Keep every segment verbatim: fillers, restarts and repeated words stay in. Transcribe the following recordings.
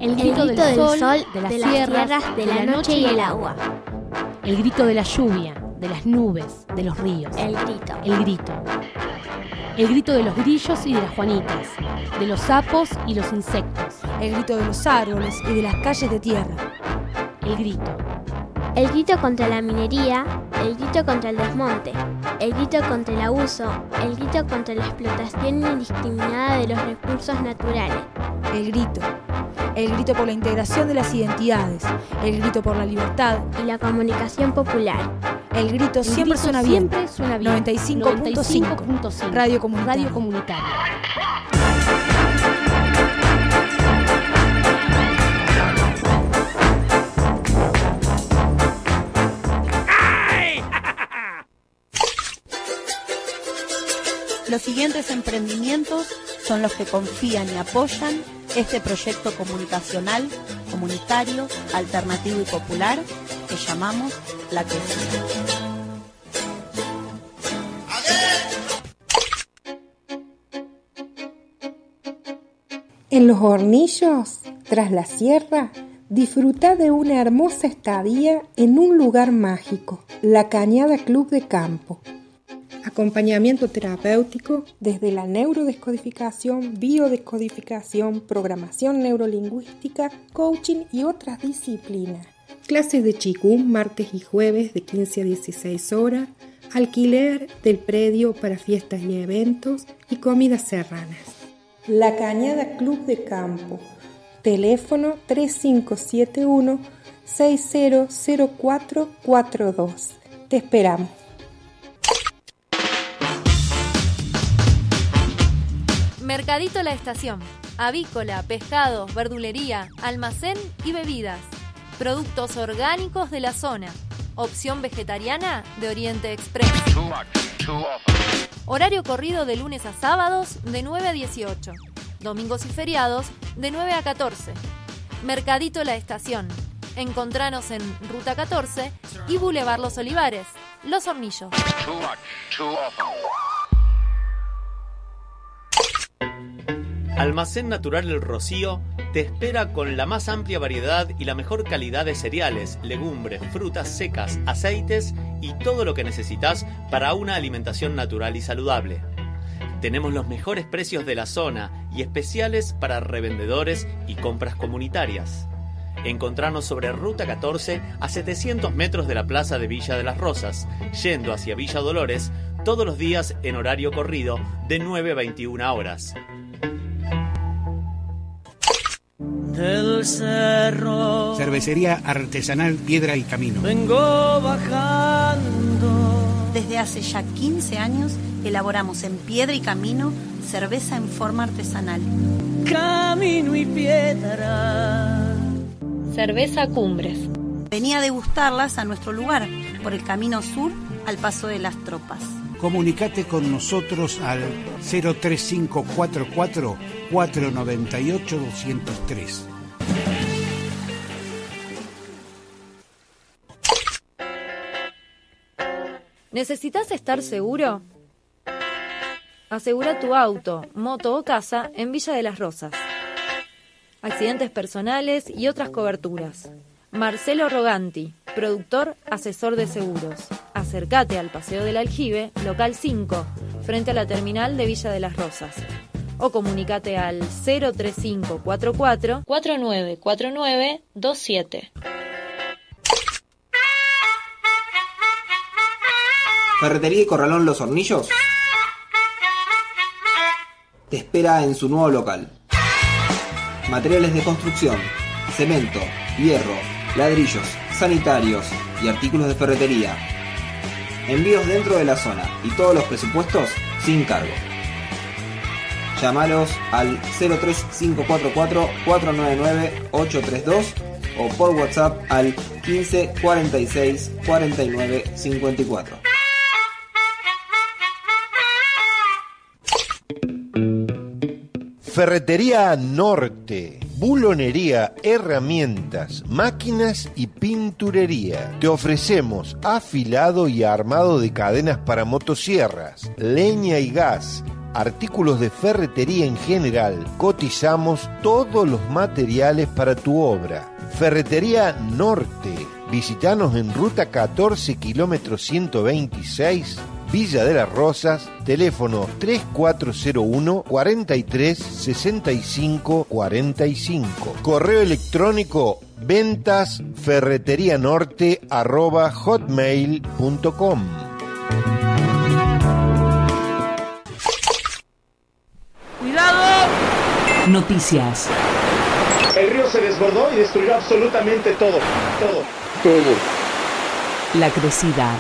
El grito, el grito del, del sol, sol, de las, de las tierras, tierras, de la noche y el agua. El grito de la lluvia, de las nubes, de los ríos. El grito. El grito. El grito de los grillos y de las juanitas, de los sapos y los insectos. El grito de los árboles y de las calles de tierra. El grito. El grito contra la minería, el grito contra el desmonte, el grito contra el abuso, el grito contra la explotación indiscriminada de los recursos naturales. El grito. El grito por la integración de las identidades, el grito por la libertad y la comunicación popular. El grito El siempre grito suena siempre bien. Suena bien. noventa y cinco punto cinco Radio Comunitaria. Radio Comunitaria. Los siguientes emprendimientos son los que confían y apoyan este proyecto comunicacional, comunitario, alternativo y popular que llamamos La Quesía. En Los Hornillos, tras la sierra, disfruta de una hermosa estadía en un lugar mágico, La Cañada Club de Campo. Acompañamiento terapéutico desde la neurodescodificación, biodescodificación, programación neurolingüística, coaching y otras disciplinas. Clases de Qigong martes y jueves de quince a dieciséis horas, alquiler del predio para fiestas y eventos y comidas serranas. La Cañada Club de Campo. Teléfono tres cinco siete uno, seis cero cero cuatro cuatro dos. Te esperamos. Mercadito La Estación. Avícola, pescados, verdulería, almacén y bebidas. Productos orgánicos de la zona. Opción vegetariana de Oriente Express. Horario corrido de lunes a sábados de nueve a dieciocho. Domingos y feriados de nueve a catorce. Mercadito La Estación. Encontranos en Ruta catorce y Boulevard Los Olivares, Los Hornillos. Almacén Natural El Rocío te espera con la más amplia variedad y la mejor calidad de cereales, legumbres, frutas secas, aceites y todo lo que necesitas para una alimentación natural y saludable. Tenemos los mejores precios de la zona y especiales para revendedores y compras comunitarias. Encontrarnos sobre Ruta catorce a setecientos metros de la Plaza de Villa de las Rosas, yendo hacia Villa Dolores, todos los días en horario corrido de nueve a veintiuna horas. Del cerro Cervecería artesanal Piedra y Camino. vengo bajando. Desde hace ya quince años elaboramos en Piedra y Camino cerveza en forma artesanal. Camino y piedra. Cerveza Cumbres. Vení a degustarlas a nuestro lugar, por el Camino Sur al Paso de las Tropas. Comunicate con nosotros al cero tres cinco cuatro cuatro, cuatro nueve ocho, dos cero tres. ¿Necesitas estar seguro? Asegura tu auto, moto o casa en Villa de las Rosas. Accidentes personales y otras coberturas. Marcelo Roganti, productor, asesor de seguros. Acércate al Paseo del Aljibe, local cinco, frente a la terminal de Villa de las Rosas. O comunicate al cero tres cinco cuatro cuatro, cuatro nueve cuatro nueve dos siete. Ferretería y Corralón Los Hornillos te espera en su nuevo local. Materiales de construcción, cemento, hierro, ladrillos, sanitarios y artículos de ferretería. Envíos dentro de la zona y todos los presupuestos sin cargo. Llámalos al cero tres cinco cuatro cuatro, cuatro nueve nueve, ocho tres dos o por WhatsApp al quince cuarenta y seis cuarenta y nueve cincuenta y cuatro. Ferretería Norte, bulonería, herramientas, máquinas y pinturería. Te ofrecemos afilado y armado de cadenas para motosierras, leña y gas, artículos de ferretería en general. Cotizamos todos los materiales para tu obra. Ferretería Norte. Visítanos en ruta catorce, kilómetro ciento veintiséis, Villa de las Rosas, teléfono tres cuatro cero uno, cuarenta y tres, sesenta y cinco, cuarenta y cinco. Correo electrónico ventas ferreterianorte arroba hotmail punto com. ¡Cuidado! Noticias. El río se desbordó y destruyó absolutamente todo, todo, todo. La crecida.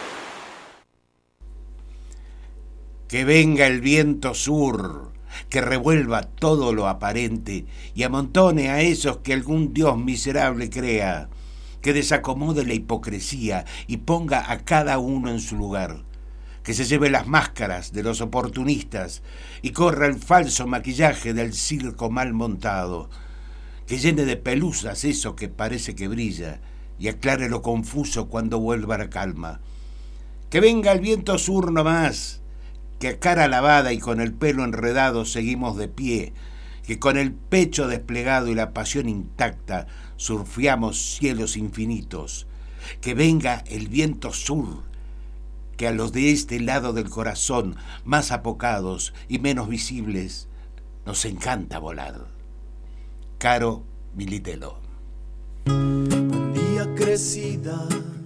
Que venga el viento sur, que revuelva todo lo aparente y amontone a esos que algún dios miserable crea, que desacomode la hipocresía y ponga a cada uno en su lugar, que se lleve las máscaras de los oportunistas y corra el falso maquillaje del circo mal montado, que llene de pelusas eso que parece que brilla y aclare lo confuso cuando vuelva la calma. Que venga el viento sur nomás, que a cara lavada y con el pelo enredado seguimos de pie, que con el pecho desplegado y la pasión intacta surfeamos cielos infinitos. Que venga el viento sur, que a los de este lado del corazón, más apocados y menos visibles, nos encanta volar. Caro Militelo. Buen día crecida,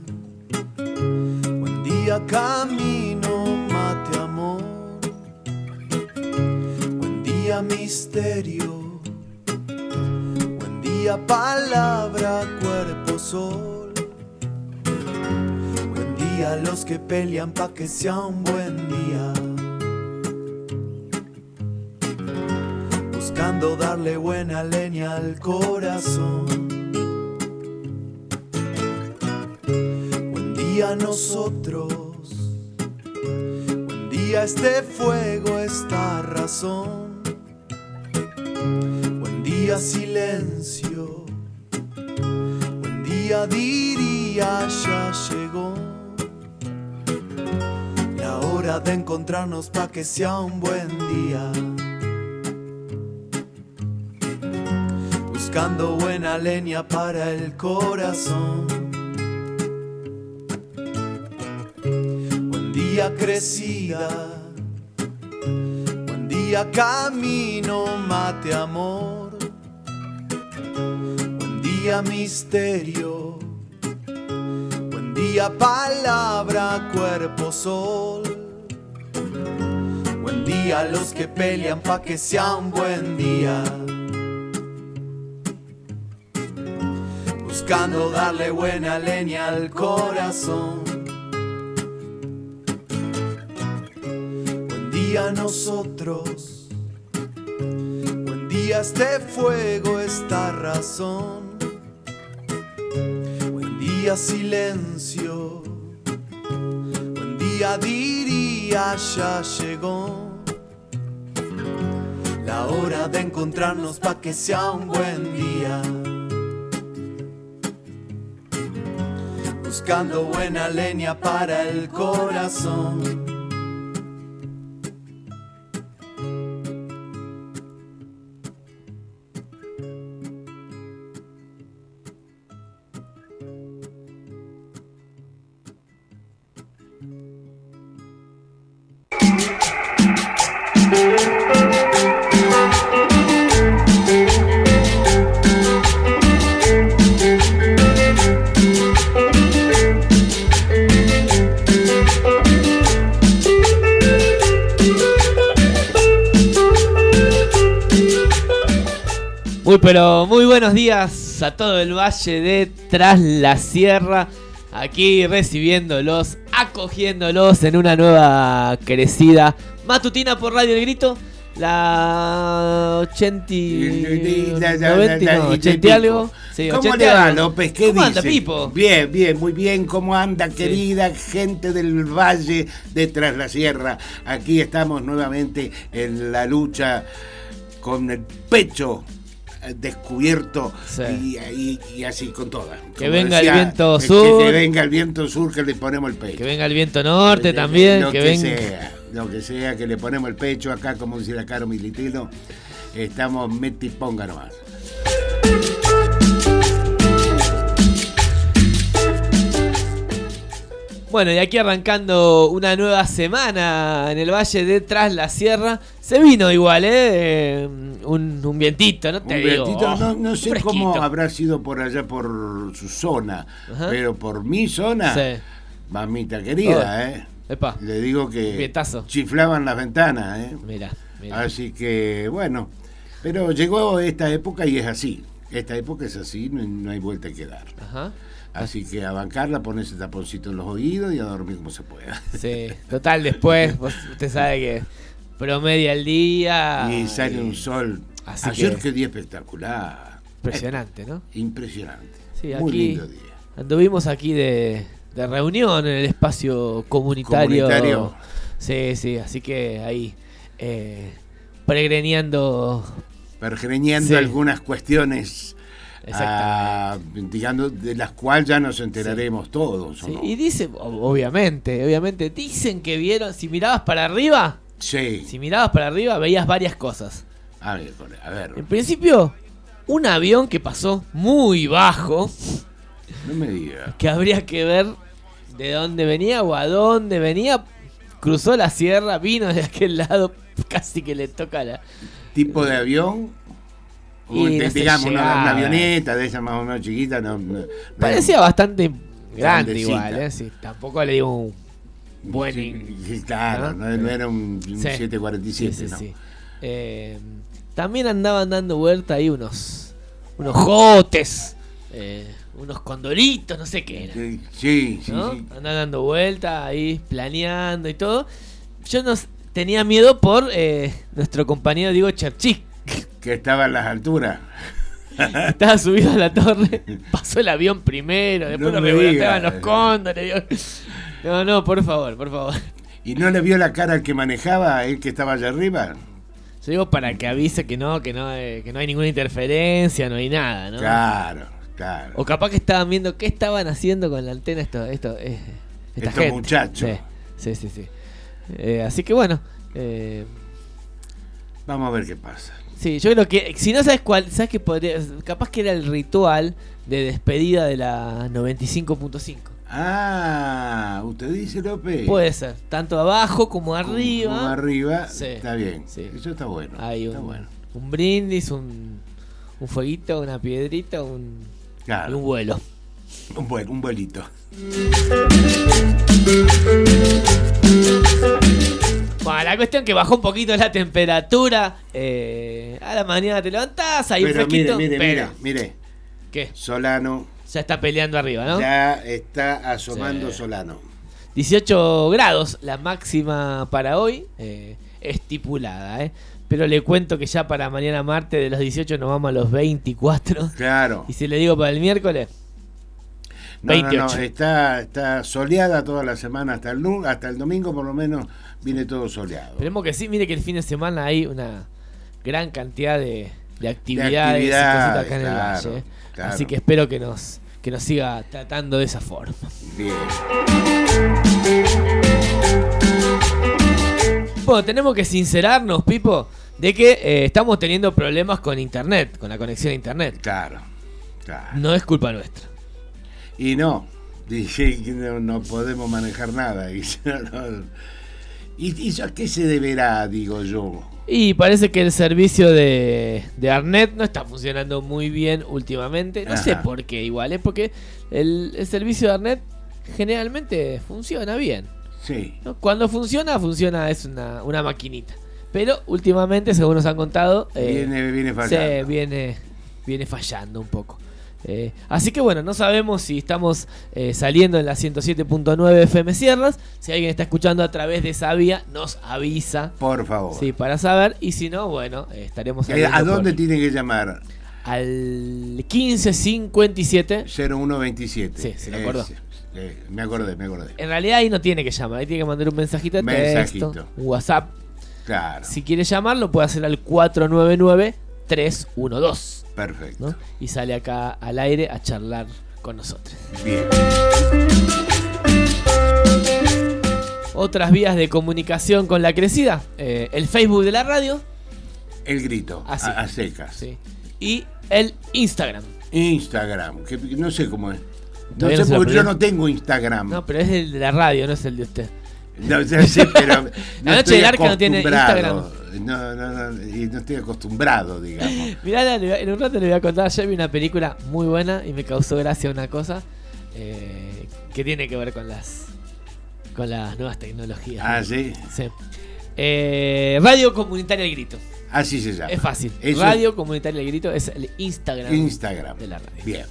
buen día camino, mate amor, buen día misterio, buen día palabra, cuerpo, sol, buen día los que pelean pa' que sea un buen día, buscando darle buena leña al corazón. Buen día nosotros, buen día este fuego, esta razón. Buen día silencio, buen día diría ya llegó. La hora de encontrarnos pa' que sea un buen día. Buscando buena leña para el corazón. Buen día crecida, buen día camino, mate amor, buen día misterio, buen día palabra, cuerpo, sol, buen día los que pelean pa' que sea un buen día. Buscando darle buena leña al corazón. Buen día nosotros, buen día este fuego, esta razón. Buen día silencio, buen día diría ya llegó. La hora de encontrarnos pa' que sea un buen día. Buscando buena leña para el corazón. Muy pero muy buenos días a todo el valle de Tras la Sierra, aquí recibiéndolos, acogiéndolos en una nueva crecida matutina por Radio El Grito, la ochenta, noventa, no, ochenta y algo. Sí, ¿Cómo le va, López? ¿Qué ¿Cómo dice? anda, Pipo? Bien, bien, muy bien. ¿Cómo anda, querida sí. gente del valle de Tras la Sierra? Aquí estamos nuevamente en la lucha con el pecho descubierto sí. y, y, y así con todas. Que venga decía, el viento sur. Que, que venga el viento sur, que le ponemos el pecho. Que venga el viento norte que, también. Lo que, que venga. sea. lo que sea, que le ponemos el pecho acá, como dice la Caro Militilo, estamos meti ponga nomás. Bueno, y aquí arrancando una nueva semana en el Valle de Tras la Sierra. Se vino igual, ¿eh? Un, un vientito, ¿no? Te un digo. vientito, Oh, no, no sé fresquito. cómo habrá sido por allá por su zona, Ajá. pero por mi zona, Sí. mamita querida, Oh. ¿eh? Epa. Le digo que Vientazo. chiflaban las ventanas, ¿eh? Mira, mira. Así que, bueno, pero llegó esta época y es así. Esta época es así, no hay, no hay vuelta que dar. Ajá. Así que a bancarla, ponerse taponcito en los oídos y a dormir como se pueda. Sí, total, después vos- usted sabe que promedia el día. Y sale un sol. Así Ayer que- qué día espectacular. Impresionante, ¿no? Impresionante. Sí, Muy aquí lindo día. anduvimos aquí de, de reunión en el espacio comunitario. Comunitario. Sí, sí, así que ahí eh, pregreñando. Pergereñando Sí. algunas cuestiones, ah, digamos, de las cuales ya nos enteraremos todos. ¿o Sí, no? y dice, o- obviamente, obviamente, dicen que vieron, si mirabas para arriba, Sí. si mirabas para arriba veías varias cosas. A ver, a ver, En principio, un avión que pasó muy bajo, no me digas. que habría que ver de dónde venía o a dónde venía, cruzó la sierra, vino de aquel lado, casi que le toca la... ¿Tipo de avión? Y O, no te- se digamos, una, llegaba. una avioneta de esas más o menos chiquitas. No, no- Parecía bastante grande Grandecita. igual, ¿eh? Sí, tampoco le digo un buen... Sí, sí, claro, ¿no? no, no era un, un Sí. siete cuarenta y siete, Sí, sí, ¿no? sí. Eh, también andaban dando vuelta ahí unos unos jotes, eh, unos condoritos, no sé qué era. Sí, sí, sí, ¿no? sí. Andaban dando vuelta ahí, planeando y todo. Yo no s- tenía miedo por eh, nuestro compañero Diego Cherchí. Que estaba en las alturas. Estaba subido a la torre, pasó el avión primero, después No lo me revoloteaban digas. los cóndores. digo. No, no, por favor, por favor. ¿Y no le vio la cara al que manejaba, el que estaba allá arriba? Yo digo para que avise que no, que no, eh, que no hay ninguna interferencia, no hay nada, ¿no? Claro, claro. O capaz que estaban viendo qué estaban haciendo con la antena esto, esto, eh, esta Estos gente. muchachos. Sí, sí, sí. sí. Eh, así que bueno, eh, Vamos a ver qué pasa. sí, yo creo que si no sabes cuál, sabes que podría, capaz que era el ritual de despedida de la noventa y cinco punto cinco. Ah, usted dice, López. Puede ser, tanto abajo como arriba. Como arriba, Sí, está bien. sí. Eso está bueno. Hay está un, bueno. un brindis, un, un fueguito, una piedrita, un, Claro. y un vuelo. Un, vuelo, un vuelito. Bueno, la cuestión que bajó un poquito la temperatura. Eh, a la mañana te levantás, hay un Pero fresquito. mire, mire, pero, mire, mire. ¿qué? Solano. Ya está peleando arriba, ¿no? Ya está asomando Sí. Solano. dieciocho grados, la máxima para hoy, eh, estipulada, ¿eh? Pero le cuento que ya para mañana martes de los dieciocho nos vamos a los veinticuatro. Claro. Y si le digo para el miércoles, No, no, veintiocho. no, está, está soleada toda la semana, hasta el, lu- hasta el domingo por lo menos viene todo soleado. Esperemos que sí, mire que el fin de semana hay una gran cantidad de, de actividades, y actividades, cositas acá en claro, el Valle. ¿eh? claro. Así que espero que nos, que nos siga tratando de esa forma. Bien. Bueno, tenemos que sincerarnos, Pipo, de que eh, estamos teniendo problemas con internet, con la conexión a internet. Claro, claro. No es culpa nuestra. Y no, dije que no, no podemos manejar nada. Y, no, ¿Y y eso a qué se deberá, digo yo? Y parece que el servicio de, de Arnet no está funcionando muy bien últimamente. No sé Ajá. por qué igual, es porque el, el servicio de Arnet generalmente funciona bien. Sí. ¿no? Cuando funciona, funciona, es una, una maquinita. Pero últimamente, según nos han contado, eh, Viene- viene fallando. se viene, viene fallando un poco. Eh, así que bueno, no sabemos si estamos eh, saliendo en la ciento siete punto nueve F M Sierras. Si alguien está escuchando a través de esa vía, nos avisa. Por favor. Sí, para saber. Y si no, bueno, eh, estaremos Eh, saliendo ¿A dónde por- tiene que llamar? Al quince cincuenta y siete. cero uno veintisiete. Sí, se lo acordó. Ese, eh, me acordé, me acordé. En realidad ahí no tiene que llamar, ahí tiene que mandar un mensajito de Mensajito. texto, un WhatsApp. Claro. Si quiere llamarlo, puede hacer al cuatro nueve nueve tres uno dos. Perfecto. ¿no? Y sale acá al aire a charlar con nosotros. Bien. otras vías de comunicación con la crecida. Eh, el Facebook de la radio. El grito, Así. a, a secas. Sí. Y el Instagram. Instagram, que no sé cómo es. No Todavía sé, no se lo porque yo aprendí. no tengo Instagram. No, pero es el de la radio, no es el de usted. No, ya sé, pero no La noche estoy del Arca no tiene acostumbrado. No, no, no, y no estoy acostumbrado, digamos. Mirá, en un rato le voy a contar. Ayer vi una película muy buena y me causó gracia una cosa eh, que tiene que ver con las con las nuevas tecnologías. Ah, ¿sí? Sí. Eh, Radio Comunitaria El Grito. Así se llama. Es fácil. Eso Radio es... Comunitaria El Grito es el Instagram, Instagram de la radio. Bien.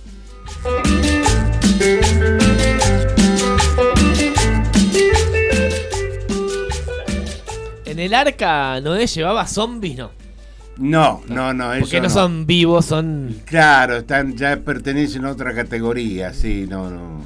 En el Arca Noé llevaba zombies, ¿no? No, no, no. Eso Porque no, no son vivos, son... Claro, están, ya pertenecen a otra categoría, sí, no, no.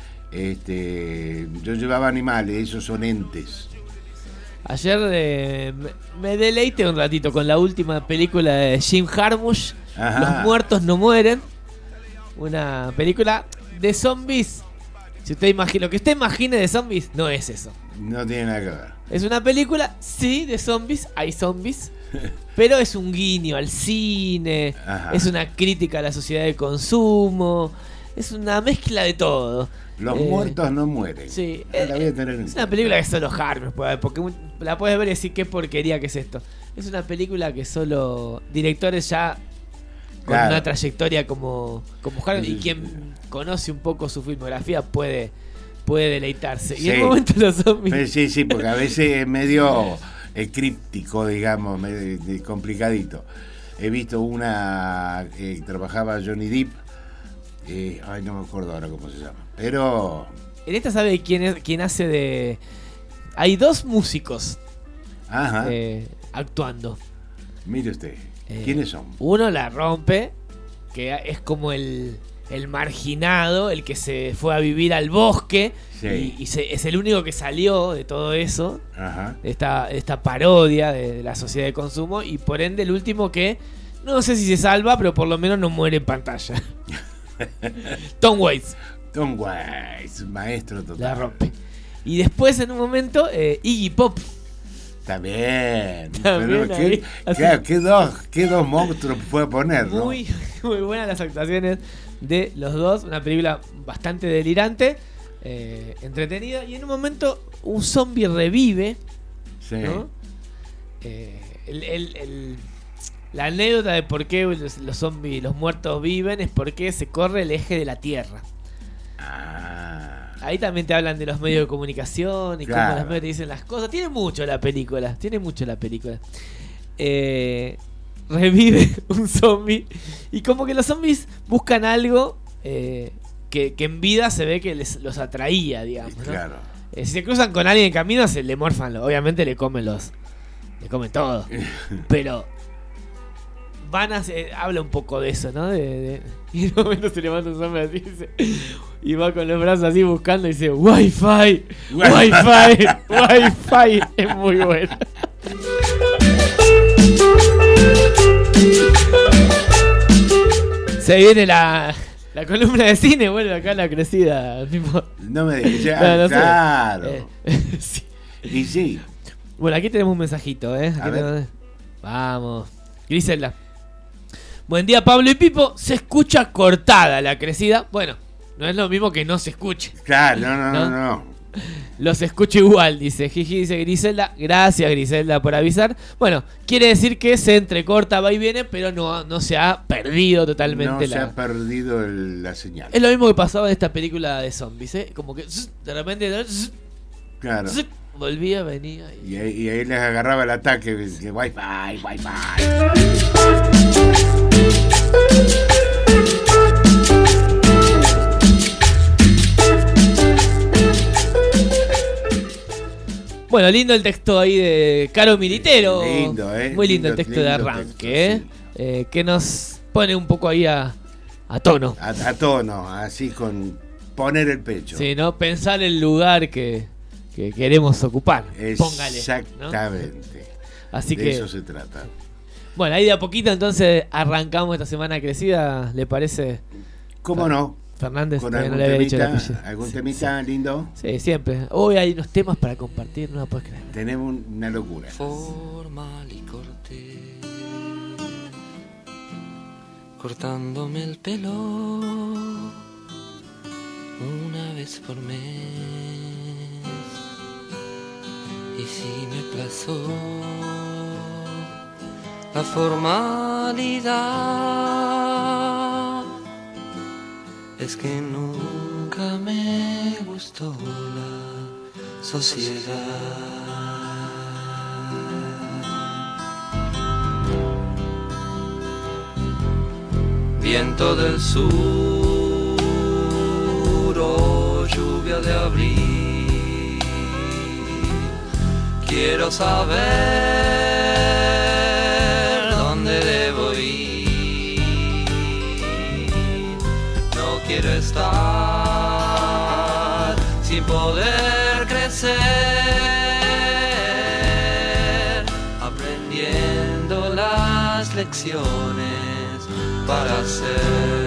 Este, yo llevaba animales, esos son entes. Ayer eh, me, me deleité un ratito con la última película de Jim Jarmusch, Ajá. Los muertos no mueren. Una película de zombies. Si usted imagina, lo que usted imagine de zombies, no es eso. No tiene nada que ver. Es una película, sí, de zombies, hay zombies, pero es un guiño al cine, Ajá. es una crítica a la sociedad de consumo, es una mezcla de todo. Los Eh, muertos no mueren. Sí, Ah, la voy a tener en es una película que solo Jarmusch puede ver, porque un- la puedes ver y decir qué porquería que es esto. Es una película que solo directores ya con Claro. una trayectoria como, como Jarmusch y quien conoce un poco su filmografía puede, puede deleitarse. Y en Sí. el momento los zombies... Pero sí, sí, porque a veces es medio eh, críptico, digamos, medio, de- complicadito. He visto una eh, que trabajaba Johnny Depp, eh, ay, no me acuerdo ahora cómo se llama, pero... En esta sabe quién es, quién hace de... Hay dos músicos Ajá, eh, actuando. mire usted, Eh, ¿quiénes son? Uno la rompe, que es como el, el marginado, el que se fue a vivir al bosque Sí. y, y se- es el único que salió de todo eso, Ajá. de esta, de esta parodia de, de la sociedad de consumo, y por ende el último que no sé si se salva, pero por lo menos no muere en pantalla. Tom Waits Tom Waits, maestro total. la rompe. Y después en un momento eh, Iggy Pop. Está bien. También pero ahí, ¿qué, así. claro, ¿qué dos, qué dos monstruos puede poner, no? Muy, muy buenas las actuaciones de los dos. Una película bastante delirante, eh, entretenida. Y en un momento un zombie revive. Sí. ¿No? Eh, el- el- el- la anécdota de por qué los, los zombies, los muertos viven, es porque se corre el eje de la Tierra. Ah. Ahí también te hablan de los medios de comunicación y Claro. cómo los medios te dicen las cosas. Tiene mucho la película, tiene mucho la película. Eh, revive un zombie y como que los zombies buscan algo eh, que, que en vida se ve que les, los atraía, digamos, ¿no? Claro. Eh, si se cruzan con alguien en camino, se le morfan, lo- obviamente le comen los, le comen todo. Pero van a se- habla un poco de eso, ¿no? De, de- y en un momento se levanta un zombie así dice, y va con los brazos así buscando y dice Wi-Fi, Wi-Fi, Wi-Fi. Es muy bueno. Se viene la, la columna de cine, vuelve acá la crecida. Tipo. No me digas, ya, No, no sé. claro. Eh, sí. Y sí. Bueno, aquí tenemos un mensajito, ¿eh? Aquí A ver. tenemos- Vamos. Griselda. Buen día, Pablo y Pipo. Se escucha cortada la crecida. Bueno, no es lo mismo que no se escuche. Claro, no, no, no, ¿No? no. Los escucho igual, dice Jiji, dice Griselda. Gracias, Griselda, por avisar. Bueno, quiere decir que se entrecorta, va y viene, pero no, no se ha perdido totalmente No la... se ha perdido el- la señal. Es lo mismo que pasaba en esta película de zombies, ¿eh? Como que zzz, de repente zzz, Claro. zzz, volvía, venía. Y... Y ahí, y ahí les agarraba el ataque. Que Wi-Fi, Wi-Fi. Bueno, lindo el texto ahí de Caro Militero. Lindo, ¿eh? Muy lindo, Lindo- el texto de lindo arranque, texto, ¿eh? sí. Eh, que nos pone un poco ahí a, a tono. A, a tono, así con poner el pecho. Sí, ¿no? Pensar el lugar que, que queremos ocupar. Póngale. ¿no? Exactamente. Así de que, eso se trata. bueno, ahí de a poquito entonces arrancamos esta semana crecida, ¿le parece? ¿Cómo no? Fernández. Con todavía no algún le había dicho el temita, apellido. algún Sí, temita sí. lindo. Sí, siempre. Hoy hay unos temas para compartir, no lo puedes creer. Tenemos una locura. Formal y cortés, cortándome el pelo una vez por mes, y si me plazó la formalidad, es que nunca me gustó la sociedad. Viento del sur o lluvia de abril, quiero saber dónde debo ir. No quiero estar sin poder crecer, aprendiendo las lecciones para hacer.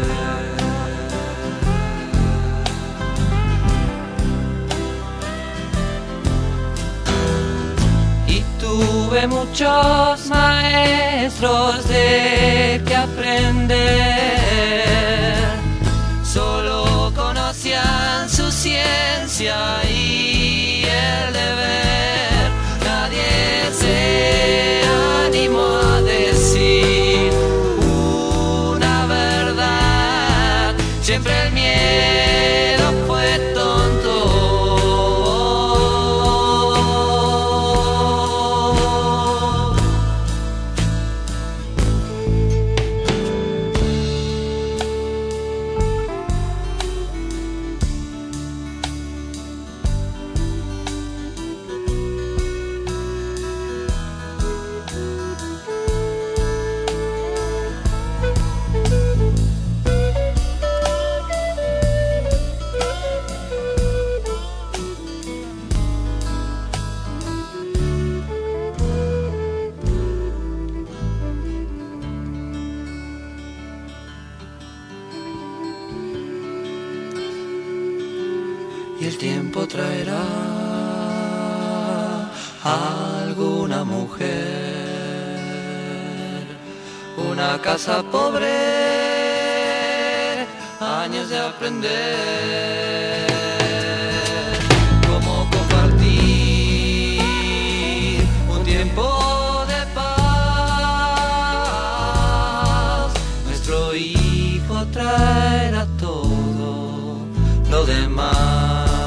Y tuve muchos maestros de que aprender, solo conocían su ciencia y el deber. Nadie se animó a decir una verdad, siempre el miedo fue tonto. Y el tiempo traerá a alguna mujer, una casa pobre, años de aprender cómo compartir un tiempo de paz. Nuestro hijo traerá todo lo demás.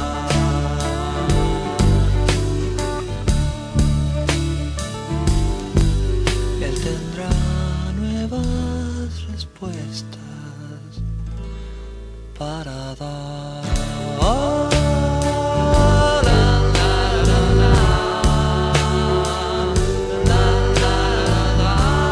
Para dar. Oh, la, la, la, la, la, la, la,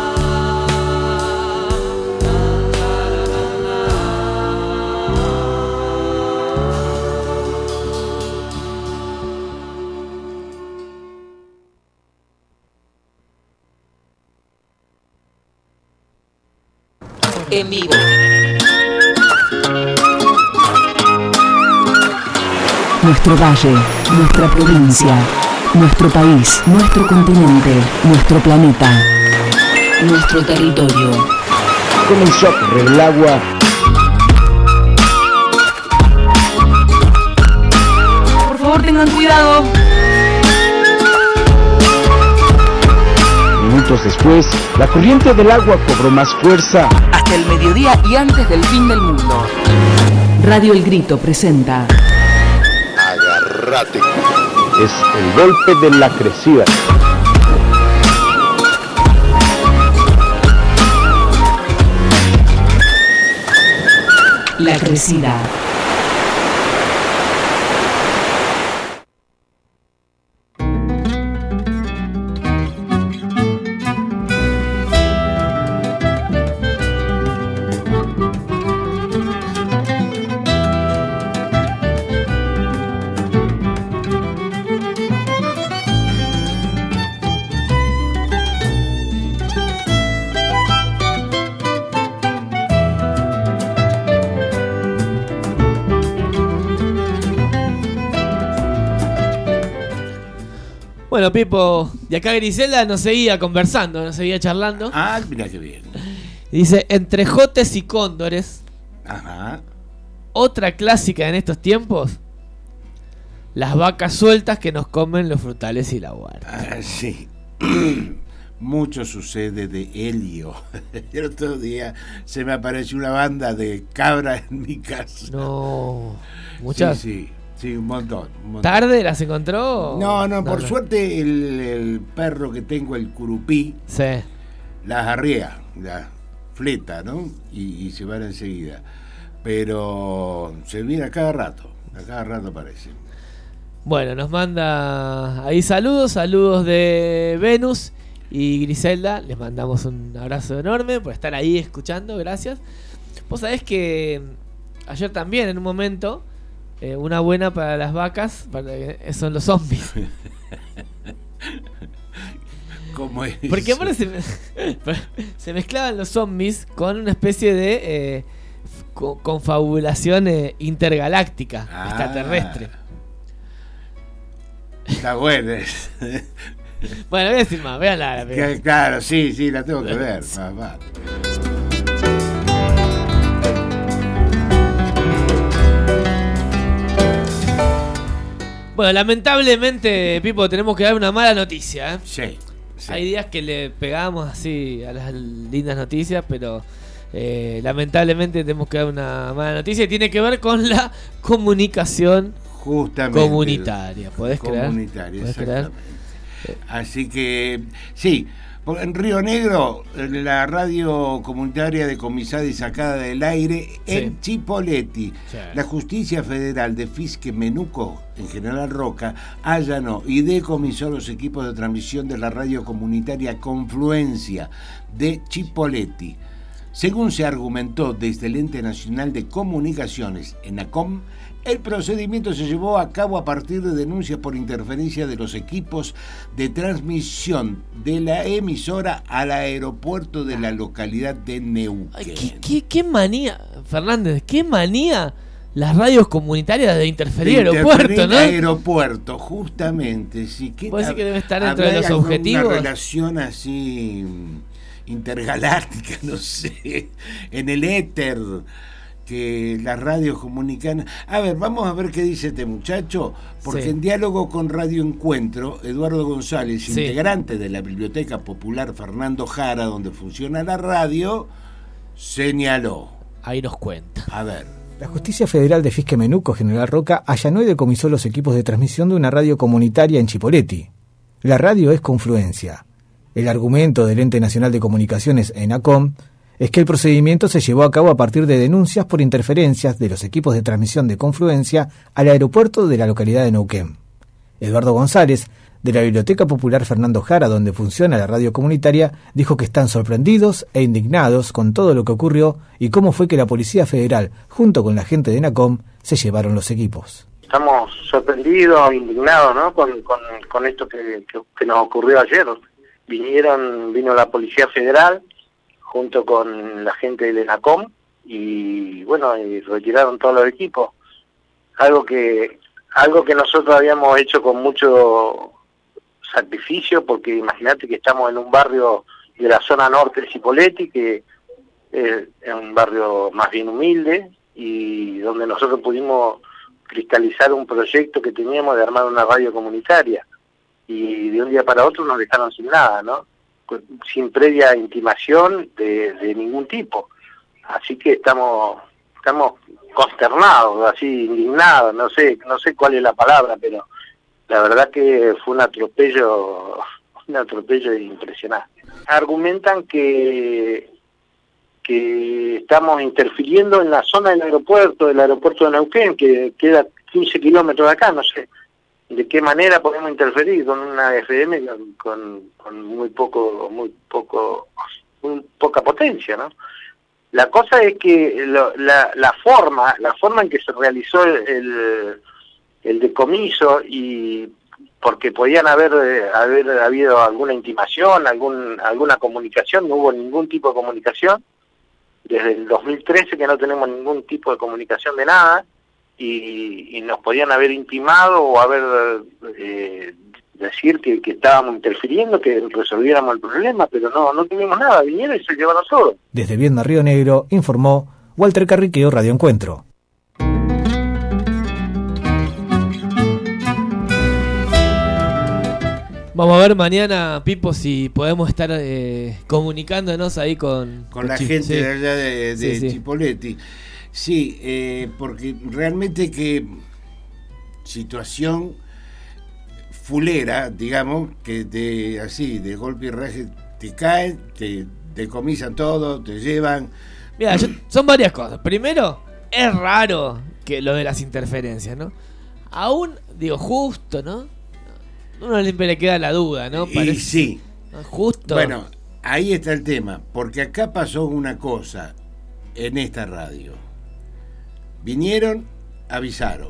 En vivo. Nuestro valle, nuestra provincia, nuestro país, nuestro continente, nuestro planeta, nuestro territorio. Comenzó a correr el agua. Por favor, tengan cuidado. Minutos después, la corriente del agua cobró más fuerza. Hasta el mediodía y antes del fin del mundo. Radio El Grito presenta Agárrate. Es el golpe de la crecida. La crecida. Bueno, Pipo, de acá Griselda nos seguía conversando, nos seguía charlando. Ah, mira qué bien. Dice, entre jotes y cóndores, Ajá. otra clásica en estos tiempos, las vacas sueltas que nos comen los frutales y la huerta. Ah, sí. Mucho sucede de helio. El otro día se me apareció una banda de cabras en mi casa. No, muchas. Sí, sí. Sí, un montón, un montón. ¿Tarde las encontró? No, no, no por no. suerte el, el perro que tengo, el curupí, sí. las arrea, las fleta, ¿no? Y, y se van enseguida. Pero se viene a cada rato, a cada rato aparece. Bueno, nos manda ahí saludos, saludos de Venus y Griselda. Les mandamos un abrazo enorme por estar ahí escuchando, gracias. Vos sabés que ayer también en un momento... Eh, una buena para las vacas para, eh, son los zombies. ¿Cómo es? Porque ahora se, se mezclaban los zombies con una especie de eh, co- confabulación eh, intergaláctica, ah, extraterrestre. Está bueno. Bueno, voy a decir más, véanla. La que, claro, sí, sí, la tengo que ver. Va, va. Bueno, lamentablemente, Pipo, tenemos que dar una mala noticia, ¿eh? Sí, sí. Hay días que le pegamos así a las lindas noticias, pero eh, lamentablemente tenemos que dar una mala noticia y tiene que ver con la comunicación Justamente, comunitaria. ¿Podés creer? Comunitaria, ¿Podés exactamente. Creer? Así que, sí, en Río Negro, la radio comunitaria decomisada y sacada del aire sí. en Chipoleti. Sí. La Justicia Federal de Fisque Menuco, en General Roca, allanó y decomisó los equipos de transmisión de la radio comunitaria Confluencia de Chipoleti. Según se argumentó desde el Ente Nacional de Comunicaciones, ENACOM, el procedimiento se llevó a cabo a partir de denuncias por interferencia de los equipos de transmisión de la emisora al aeropuerto de la localidad de Neuquén. Ay, ¿qué, qué, qué manía, Fernández, qué manía las radios comunitarias de interferir de aeropuerto, ¿no? Aeropuerto, justamente. Sí. ¿Qué, ¿Vos decís que debe estar dentro de los alguna, objetivos? Una relación así intergaláctica, no sé, en el éter, que las radios comunican. A ver, vamos a ver qué dice este muchacho, porque sí. en diálogo con Radio Encuentro, Eduardo González, sí. integrante de la Biblioteca Popular Fernando Jara, donde funciona la radio, señaló. Ahí nos cuenta. A ver. La Justicia Federal de Fisque Menuco, General Roca, allanó y decomisó los equipos de transmisión de una radio comunitaria en Chipoleti. La radio es Confluencia. El argumento del Ente Nacional de Comunicaciones, ENACOM, es que el procedimiento se llevó a cabo a partir de denuncias por interferencias de los equipos de transmisión de Confluencia al aeropuerto de la localidad de Neuquén. Eduardo González, de la Biblioteca Popular Fernando Jara, donde funciona la radio comunitaria, dijo que están sorprendidos e indignados con todo lo que ocurrió y cómo fue que la Policía Federal, junto con la gente de ENACOM, se llevaron los equipos. Estamos sorprendidos, indignados, ¿no? Con, con, con esto que, que, que nos ocurrió ayer. Vinieron, vino la Policía Federal junto con la gente del ENACOM y bueno, y retiraron todos los equipos. Algo que algo que nosotros habíamos hecho con mucho sacrificio, porque imagínate que estamos en un barrio de la zona norte de Chipoleti, que es un barrio más bien humilde y donde nosotros pudimos cristalizar un proyecto que teníamos de armar una radio comunitaria. Y de un día para otro nos dejaron sin nada, ¿no? Sin previa intimación de, de ningún tipo. Así que estamos estamos consternados, así indignados, no sé no sé cuál es la palabra, pero la verdad que fue un atropello, un atropello impresionante. Argumentan que que estamos interfiriendo en la zona del aeropuerto, del aeropuerto de Neuquén, que queda quince kilómetros de acá, no sé de qué manera podemos interferir con una F M con, con, con muy poco, muy poco, muy poca potencia, ¿no? La cosa es que lo, la, la forma, la forma en que se realizó el, el decomiso, y porque podían haber haber habido alguna intimación, algún alguna comunicación, no hubo ningún tipo de comunicación desde el dos mil trece que no tenemos ningún tipo de comunicación de nada. Y, y nos podían haber intimado o haber eh, decir que, que estábamos interfiriendo, que resolviéramos el problema, pero no, no tuvimos nada, vinieron y se llevaron todo. Desde Viedma, Río Negro, informó Walter Carriqueo, Radio Encuentro. Vamos a ver mañana, Pipo, si podemos estar eh, comunicándonos ahí con... Con, con la Chip. gente Sí. de allá de, de Sí, sí. Chipoleti. Sí, eh, porque realmente que situación fulera, digamos, que de así, de golpe y raje, te caen, te decomisan todo, te llevan... Mira, yo- son varias cosas. Primero, es raro que lo de las interferencias, ¿no? Aún, digo, justo, ¿no? Uno siempre le queda la duda, ¿no? Y sí. Justo. Bueno, ahí está el tema, porque acá pasó una cosa en esta radio. Vinieron, avisaron.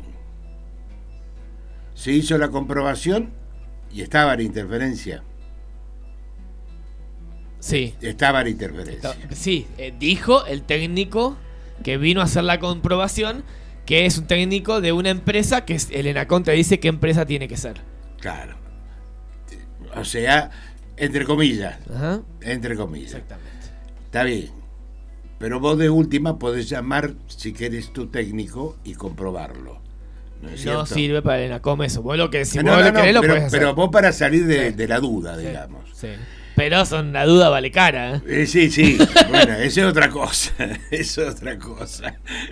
Se hizo la comprobación y estaba la interferencia. Sí. Estaba la interferencia. Sí, eh, dijo el técnico que vino a hacer la comprobación que es un técnico de una empresa que es, el ENACOM te dice qué empresa tiene que ser. Claro. O sea, entre comillas. Ajá. Entre comillas. Exactamente. Está bien. Pero vos de última podés llamar si querés tu técnico y comprobarlo. ¿No es No cierto? sirve para el ENACOM eso. Vos lo que si No, vos no, lo no, querés lo pero, podés hacer. pero vos para salir de, Sí. de la duda, Sí. digamos. Sí. Pero son la duda vale cara, ¿eh? Eh, sí, sí. Bueno, eso es otra cosa. Eso es otra cosa.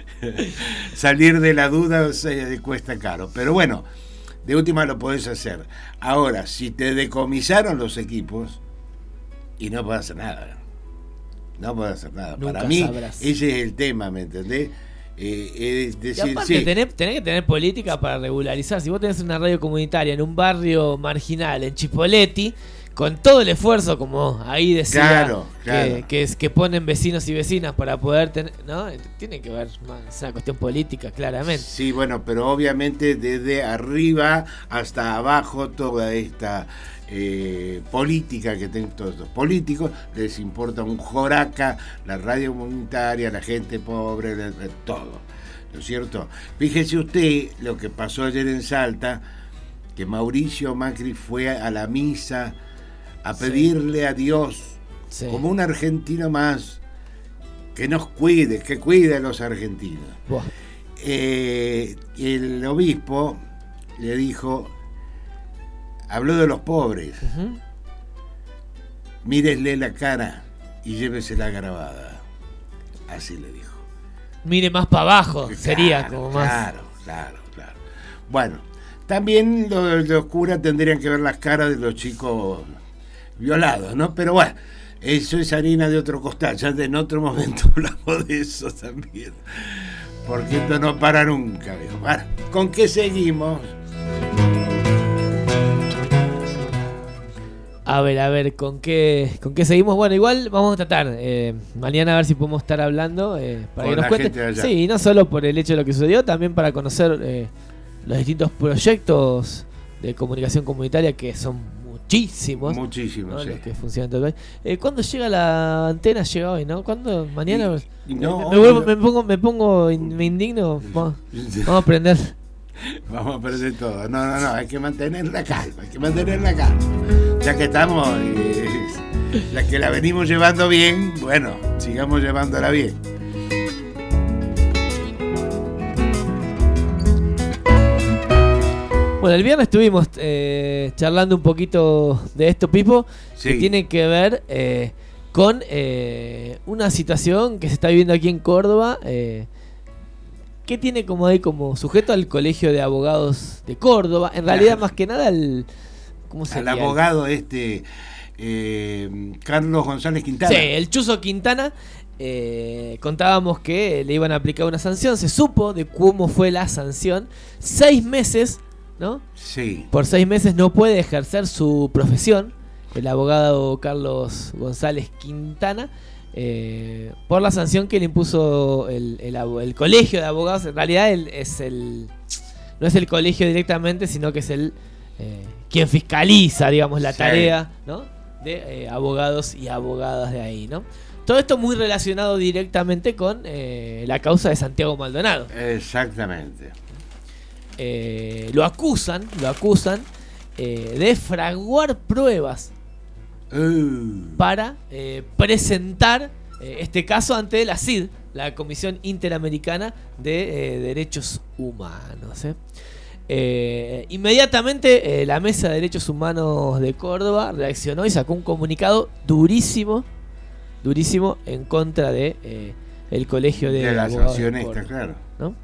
Salir de la duda se cuesta caro. Pero bueno, de última lo podés hacer. Ahora, si te decomisaron los equipos y no podés hacer nada. No podés hacer nada. Nunca Para mí, sabrás. ese es el tema, ¿me entendés? Eh, es Y decir, aparte sí. tenés, tenés que tener política para regularizar. Si vos tenés una radio comunitaria en un barrio marginal, en Chipoleti, con todo el esfuerzo, como ahí decía, Claro, que, claro. que, es, que ponen vecinos y vecinas para poder tener... ¿no? Tiene que ver, más, es una cuestión política, claramente. Sí, bueno, pero obviamente desde arriba hasta abajo toda esta eh, política que tienen todos los políticos, les importa un joraca, la radio comunitaria, la gente pobre, la- la- todo, ¿no es cierto? Fíjese usted lo que pasó ayer en Salta, que Mauricio Macri fue a la misa a pedirle a Dios, Sí. como un argentino más, que nos cuide, que cuide a los argentinos. Buah. Eh, el obispo le dijo, habló de los pobres, Ujú. míresle la cara y llévesela grabada. Así le dijo. Mire más para abajo, sería Claro, como más... Claro, claro, claro. Bueno, también los, los curas tendrían que ver las caras de los chicos violados, ¿no? Pero bueno, eso es harina de otro costal. Ya en otro momento hablamos de eso también. Porque esto no para nunca, viejo. Bueno, ¿con qué seguimos? A ver, a ver, ¿con qué, ¿con qué seguimos? Bueno, igual vamos a tratar eh, mañana a ver si podemos estar hablando eh, para Con que nos la cuente. gente de allá. Sí, y no solo por el hecho de lo que sucedió, también para conocer eh, los distintos proyectos de comunicación comunitaria que son muchísimos. Muchísimos, ¿no? sí. Los que funcionan en todo el país. Eh, ¿Cuándo llega la antena? Llega hoy, ¿no? ¿Cuándo? ¿Mañana? Y- y no, me, me vuelvo- no. me pongo, me pongo, in- me indigno. Vamos, vamos a aprender. Vamos a perder todo. No, no, no, hay que mantener la calma, hay que mantener la calma. Ya que estamos, eh, la que la venimos llevando bien, bueno, sigamos llevándola bien. Bueno, el viernes estuvimos eh, charlando un poquito de esto, Pipo, Sí. que tiene que ver eh, con eh, una situación que se está viviendo aquí en Córdoba, eh, que tiene como ahí como sujeto al Colegio de Abogados de Córdoba, en realidad Claro. más que nada al... ¿cómo Al sería? abogado este, eh, Carlos González Quintana. Sí, el Chuzo Quintana. Eh, contábamos que le iban a aplicar una sanción, se supo de cómo fue la sanción, seis meses, ¿no? Sí. Por seis meses no puede ejercer su profesión, el abogado Carlos González Quintana, eh, por la sanción que le impuso el, el, abo- el colegio de abogados. En realidad él es el, no es el colegio directamente, sino que es el eh, quien fiscaliza, digamos, la Sí. tarea, ¿no? de eh, abogados y abogadas de ahí, ¿no? Todo esto muy relacionado directamente con eh, la causa de Santiago Maldonado. Exactamente. Eh, lo acusan, lo acusan eh, de fraguar pruebas uh. para eh, presentar eh, este caso ante la C I D, la Comisión Interamericana de eh, Derechos Humanos. ¿eh? Eh, inmediatamente eh, la Mesa de Derechos Humanos de Córdoba reaccionó y sacó un comunicado durísimo, durísimo en contra de eh, el Colegio de, de la Abogados sanción de esta, Córdoba, claro. ¿no?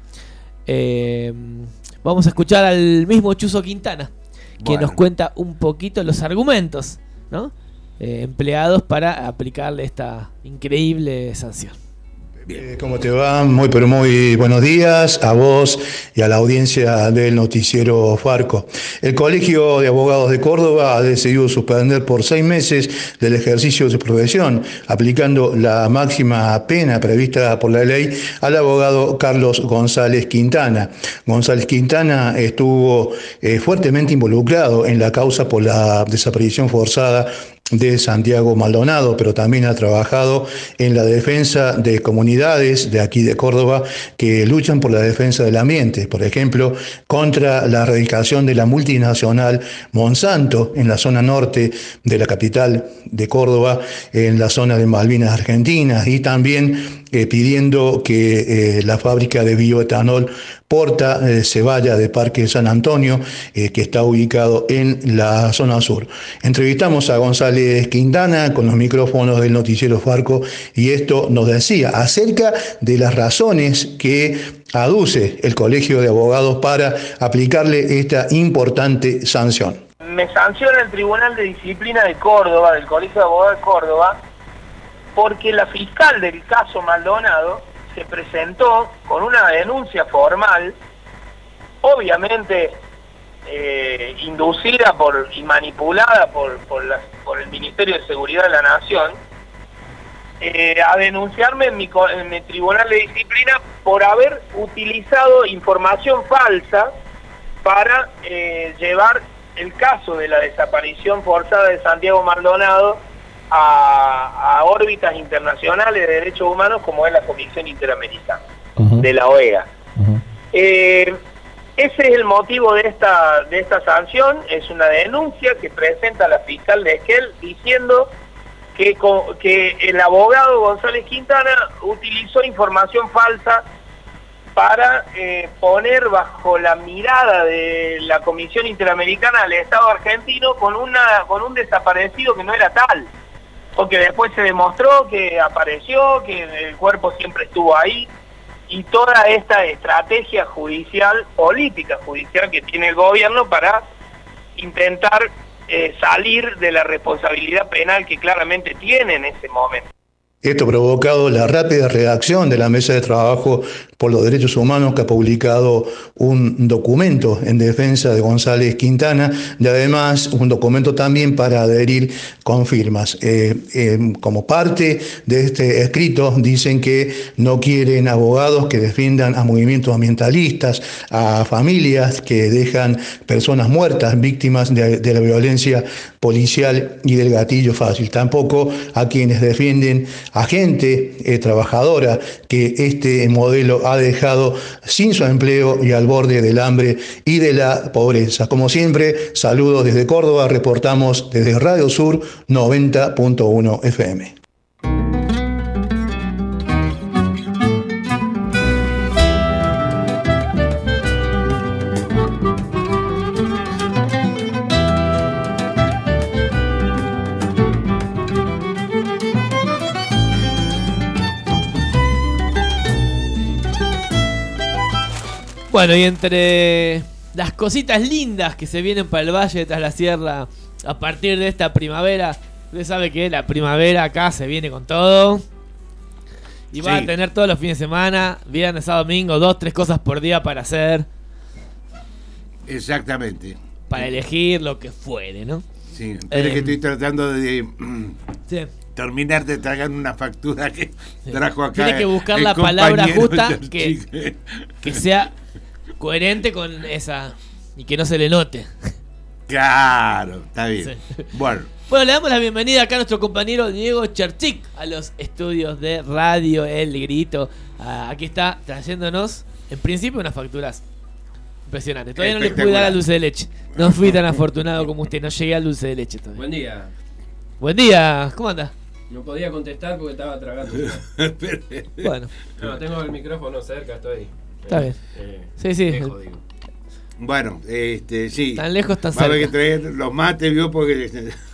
Eh, vamos a escuchar al mismo Chuzo Quintana, que bueno. nos cuenta un poquito los argumentos, ¿no? eh, empleados para aplicarle esta increíble sanción. Eh, ¿Cómo te va? Muy pero muy buenos días a vos y a la audiencia del noticiero Farco. El Colegio de Abogados de Córdoba ha decidido suspender por seis meses del ejercicio de su profesión, aplicando la máxima pena prevista por la ley al abogado Carlos González Quintana. González Quintana estuvo eh, fuertemente involucrado en la causa por la desaparición forzada de Santiago Maldonado, pero también ha trabajado en la defensa de comunidades de aquí de Córdoba que luchan por la defensa del ambiente, por ejemplo, contra la erradicación de la multinacional Monsanto en la zona norte de la capital de Córdoba, en la zona de Malvinas Argentinas, y también eh, pidiendo que eh, la fábrica de bioetanol Porta eh, se vaya de Parque San Antonio, eh, que está ubicado en la zona sur. Entrevistamos a González Quintana con los micrófonos del noticiero Farco y esto nos decía acerca de las razones que aduce el Colegio de Abogados para aplicarle esta importante sanción. Me sanciona el Tribunal de Disciplina de Córdoba, del Colegio de Abogados de Córdoba, porque la fiscal del caso Maldonado se presentó con una denuncia formal, obviamente eh, inducida por y manipulada por, por, la, por el Ministerio de Seguridad de la Nación, eh, a denunciarme en mi, en mi Tribunal de Disciplina por haber utilizado información falsa para eh, llevar el caso de la desaparición forzada de Santiago Maldonado A, a órbitas internacionales de derechos humanos como es la Comisión Interamericana uh-huh. de la O E A. Uh-huh. Eh, ese es el motivo de esta de esta sanción. Es una denuncia que presenta la fiscal de Esquel diciendo que, que el abogado González Quintana utilizó información falsa para eh, poner bajo la mirada de la Comisión Interamericana al Estado argentino con una con un desaparecido que no era tal. Porque después se demostró que apareció, que el cuerpo siempre estuvo ahí, y toda esta estrategia judicial, política judicial que tiene el gobierno para intentar eh, salir de la responsabilidad penal que claramente tiene en ese momento. Esto ha provocado la rápida reacción de la Mesa de Trabajo por los Derechos Humanos, que ha publicado un documento en defensa de González Quintana y además un documento también para adherir con firmas. Eh, eh, como parte de este escrito dicen que no quieren abogados que defiendan a movimientos ambientalistas, a familias que dejan personas muertas, víctimas de, de la violencia policial y del gatillo fácil. Tampoco a quienes defienden a gente eh, trabajadora que este modelo ha dejado sin su empleo y al borde del hambre y de la pobreza. Como siempre, saludos desde Córdoba, reportamos desde Radio Sur noventa punto uno F M. Bueno, y entre las cositas lindas que se vienen para el Valle de Tras la Sierra a partir de esta primavera, usted sabe que la primavera acá se viene con todo. Y va sí. a tener todos los fines de semana, viernes a domingo, dos, tres cosas por día para hacer. Exactamente. Para elegir lo que fuere, ¿no? Sí, pero eh, es que estoy tratando de sí. terminar de tragar una factura que sí. trajo acá. Tiene que buscar la palabra justa que, que sea coherente con esa y que no se le note. Claro, está bien. Sí. Bueno. Bueno, le damos la bienvenida acá a nuestro compañero Diego Cherchik a los estudios de Radio El Grito. Uh, aquí está trayéndonos, en principio, unas facturas Impresionante. Todavía no le pude dar al dulce de leche. No fui tan afortunado como usted. No llegué al dulce de leche todavía. Buen día. Buen día. ¿Cómo anda? No podía contestar porque estaba tragando. Bueno. No, tengo el micrófono cerca, estoy. Está eh, bien. Eh, sí, sí. lejos, digo. Bueno, este, sí. Tan lejos, tan Va a cerca. haber que traer los mates, vio, porque...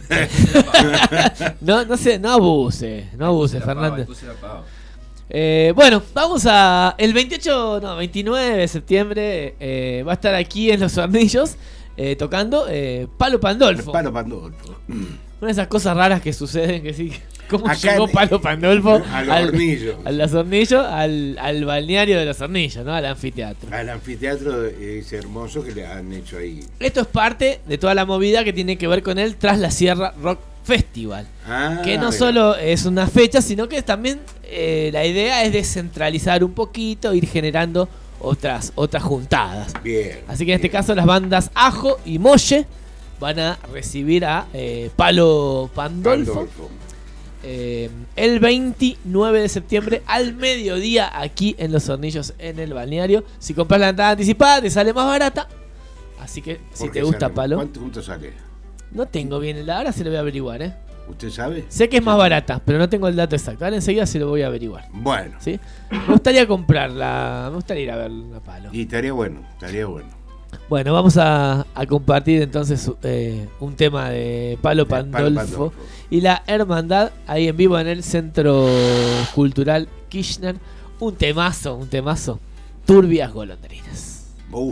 no, no sé, no abuse. No abuse, Fernández. Puse la pava. Eh, bueno, vamos a. El veintiocho, no, veintinueve de septiembre eh, va a estar aquí en Los Hornillos eh, tocando eh, Palo Pandolfo. Palo Pandolfo. Una de esas cosas raras que suceden que sí. ¿Cómo Acá llegó en- Palo Pandolfo a Los Hornillos? A Los Hornillos, al, al balneario de Los Hornillos, ¿no? Al anfiteatro. Al anfiteatro es hermoso que le han hecho ahí. Esto es parte de toda la movida que tiene que ver con el Tras la Sierra Rock Festival. Ah, que no mira. solo es una fecha, sino que también eh, la idea es descentralizar un poquito, ir generando otras, otras juntadas. Bien. Así que en este caso las bandas Ajo y Molle van a recibir a eh, Palo Pandolfo, Pandolfo. eh, el veintinueve de septiembre al mediodía aquí en Los Hornillos en el balneario. Si compras la entrada anticipada te sale más barata. Así que si ¿Por te qué gusta sale? Palo, ¿Cuánto, cuánto sale? no tengo bien el ahora se lo voy a averiguar, ¿eh? ¿Usted sabe? Sé que es más barata, pero no tengo el dato exacto. Ahora enseguida se lo voy a averiguar. Bueno. ¿Sí? Me gustaría comprarla, me gustaría ir a ver a Palo. Y estaría bueno, estaría bueno. Bueno, vamos a, a compartir entonces eh, un tema de Palo Pandolfo, Palo Pandolfo y la Hermandad ahí en vivo en el Centro Cultural Kirchner. Un temazo, un temazo. Turbias golondrinas. Uh.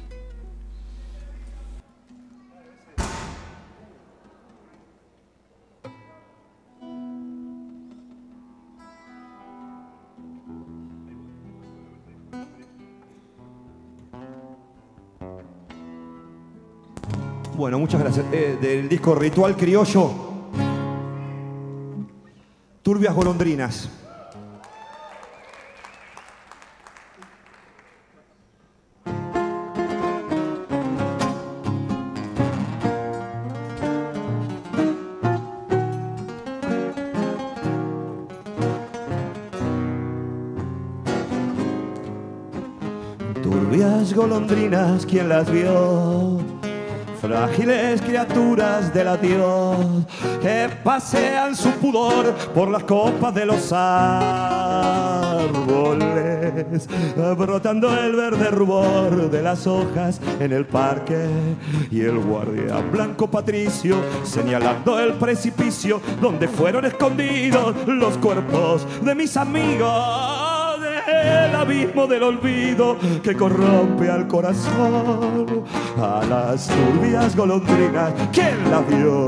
Bueno, muchas gracias. Eh, del disco Ritual Criollo, Turbias golondrinas. Turbias golondrinas, ¿quién las vio? Frágiles criaturas del adiós que pasean su pudor por las copas de los árboles, brotando el verde rubor de las hojas en el parque, y el guardián blanco patricio señalando el precipicio donde fueron escondidos los cuerpos de mis amigos. El abismo del olvido que corrompe al corazón, a las turbias golondrinas, ¿quién la vio?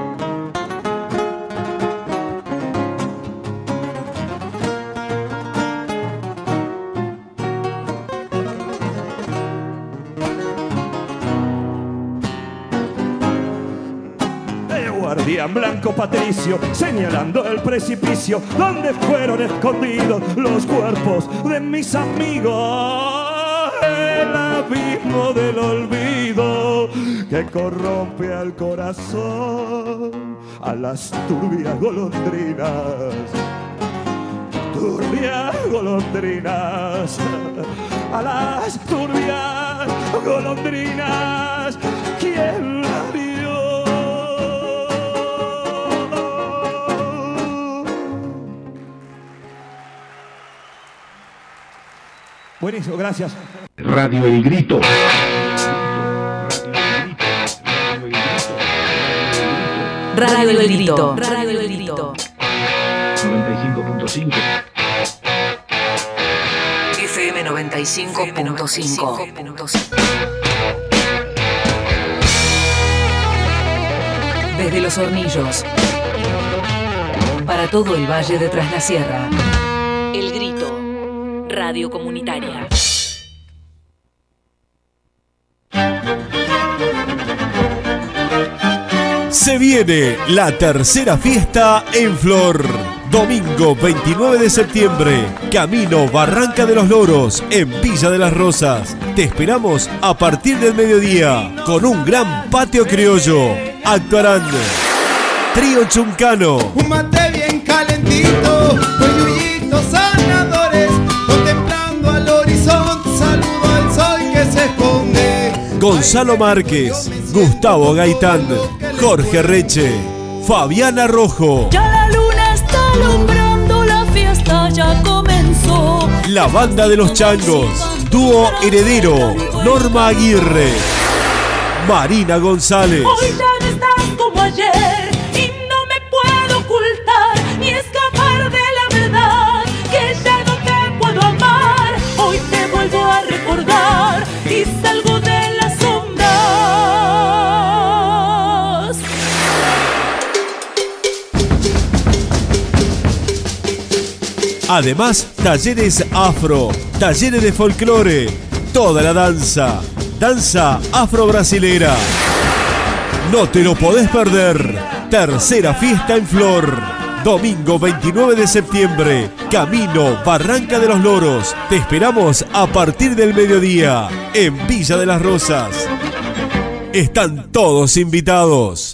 Guardián blanco patricio señalando el precipicio donde fueron escondidos los cuerpos de mis amigos. El abismo del olvido que corrompe al corazón, a las turbias golondrinas. Turbias golondrinas, a las turbias golondrinas, ¿quién la vio? Buenísimo, gracias. Radio El Grito. Radio El Grito. Radio El Grito. noventa y cinco punto cinco. F M noventa y cinco punto cinco. Desde Los Hornillos, para todo el Valle de Tras la Sierra. El Grito, radio comunitaria. Se viene la tercera fiesta en Flor. Domingo veintinueve de septiembre, camino Barranca de los Loros, en Villa de las Rosas. Te esperamos a partir del mediodía, con un gran patio criollo. Actuarán Trío Chuncano, Un mate bien calentito, con yuyitos sanadores, contemplando al horizonte, saludo al sol que se esconde. Gonzalo Márquez, Gustavo Gaitán, Jorge Reche, Fabiana Rojo. Ya la luna está alumbrando, la fiesta ya comenzó. La Banda de los Changos, dúo heredero, Norma Aguirre, Marina González. Hoy ya no estás como ayer y no me puedo ocultar ni escapar de la verdad, que ya no te puedo amar. Hoy te vuelvo a recordar y salgo de las sombras. Además, talleres afro, talleres de folclore, toda la danza, danza afro-brasilera. No te lo podés perder. Tercera fiesta en Flor. Domingo veintinueve de septiembre, camino Barranca de los Loros. Te esperamos a partir del mediodía en Villa de las Rosas. Están todos invitados.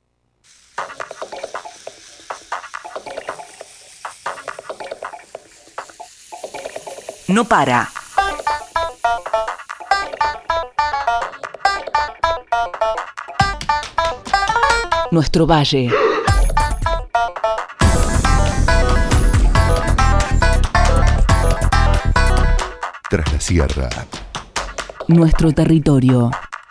No para. Nuestro valle. Tras la sierra. Nuestro territorio.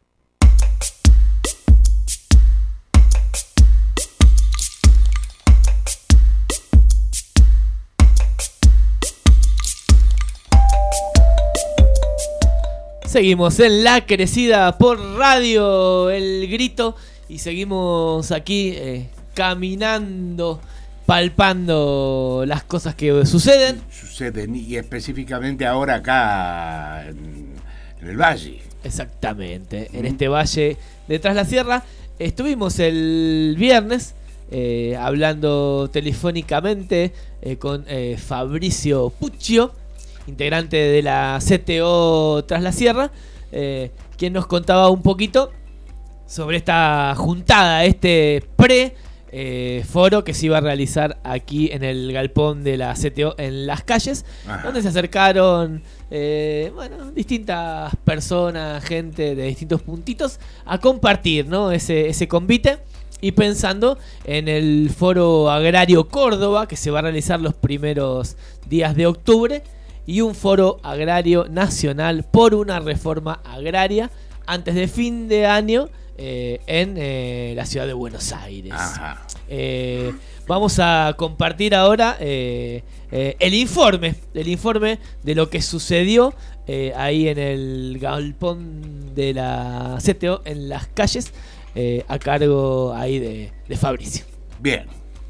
Seguimos en La Crecida por Radio El Grito y seguimos aquí eh, caminando, palpando las cosas que suceden. Suceden y específicamente ahora acá en, en el valle. Exactamente, mm. en este valle de Tras la Sierra. Estuvimos el viernes eh, hablando telefónicamente eh, con eh, Fabricio Puccio, integrante de la C T O Tras la Sierra, eh, quien nos contaba un poquito sobre esta juntada, este pre eh, foro que se iba a realizar aquí en el galpón de la C T O en Las Calles. Ajá. Donde se acercaron eh, bueno, distintas personas, gente de distintos puntitos a compartir, ¿no? ese, ese convite. Y pensando en el Foro Agrario Córdoba, que se va a realizar los primeros días de octubre, y un Foro Agrario Nacional por una reforma agraria antes de fin de año eh, en eh, la ciudad de Buenos Aires. Ajá. Eh, vamos a compartir ahora eh, eh, el informe, el informe de lo que sucedió eh, ahí en el galpón de la C T O en Las Calles, eh, a cargo ahí de, de Fabricio. Bien.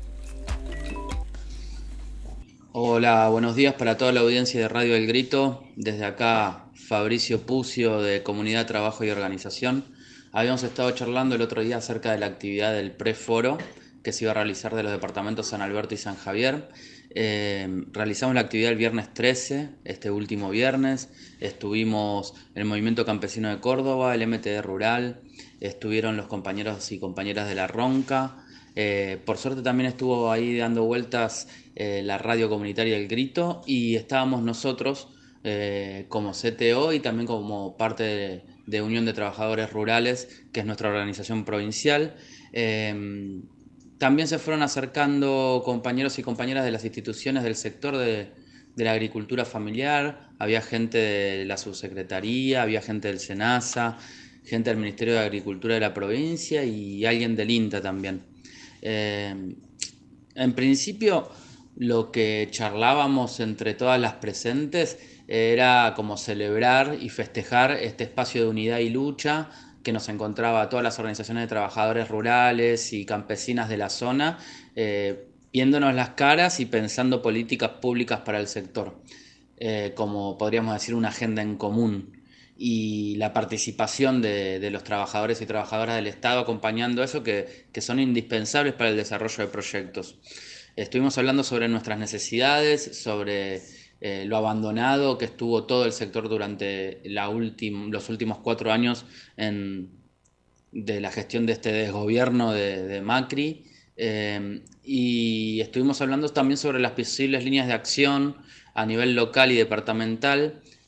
Hola, buenos días para toda la audiencia de Radio El Grito. Desde acá, Fabricio Puccio de Comunidad, Trabajo y Organización. Habíamos estado charlando el otro día acerca de la actividad del preforo que se iba a realizar de los departamentos San Alberto y San Javier. Eh, realizamos la actividad el viernes trece, este último viernes. Estuvimos el Movimiento Campesino de Córdoba, el M T D Rural, estuvieron los compañeros y compañeras de La Ronca. Eh, por suerte también estuvo ahí dando vueltas eh, la radio comunitaria El Grito, y estábamos nosotros eh, como C T O y también como parte de, de Unión de Trabajadores Rurales, que es nuestra organización provincial. Eh, también se fueron acercando compañeros y compañeras de las instituciones del sector de, de la agricultura familiar. Había gente de la subsecretaría, había gente del SENASA, gente del Ministerio de Agricultura de la provincia y alguien del INTA también. Eh, en principio, lo que charlábamos entre todas las presentes era como celebrar y festejar este espacio de unidad y lucha que nos encontraba a todas las organizaciones de trabajadores rurales y campesinas de la zona, eh, viéndonos las caras y pensando políticas públicas para el sector, eh, como podríamos decir una agenda en común. Y la participación de, de los trabajadores y trabajadoras del Estado acompañando eso, que, que son indispensables para el desarrollo de proyectos. Estuvimos hablando sobre nuestras necesidades, sobre eh, lo abandonado que estuvo todo el sector durante la ultim, los últimos cuatro años en, de la gestión de este desgobierno de, de Macri. Eh, y estuvimos hablando también sobre las posibles líneas de acción a nivel local y departamental,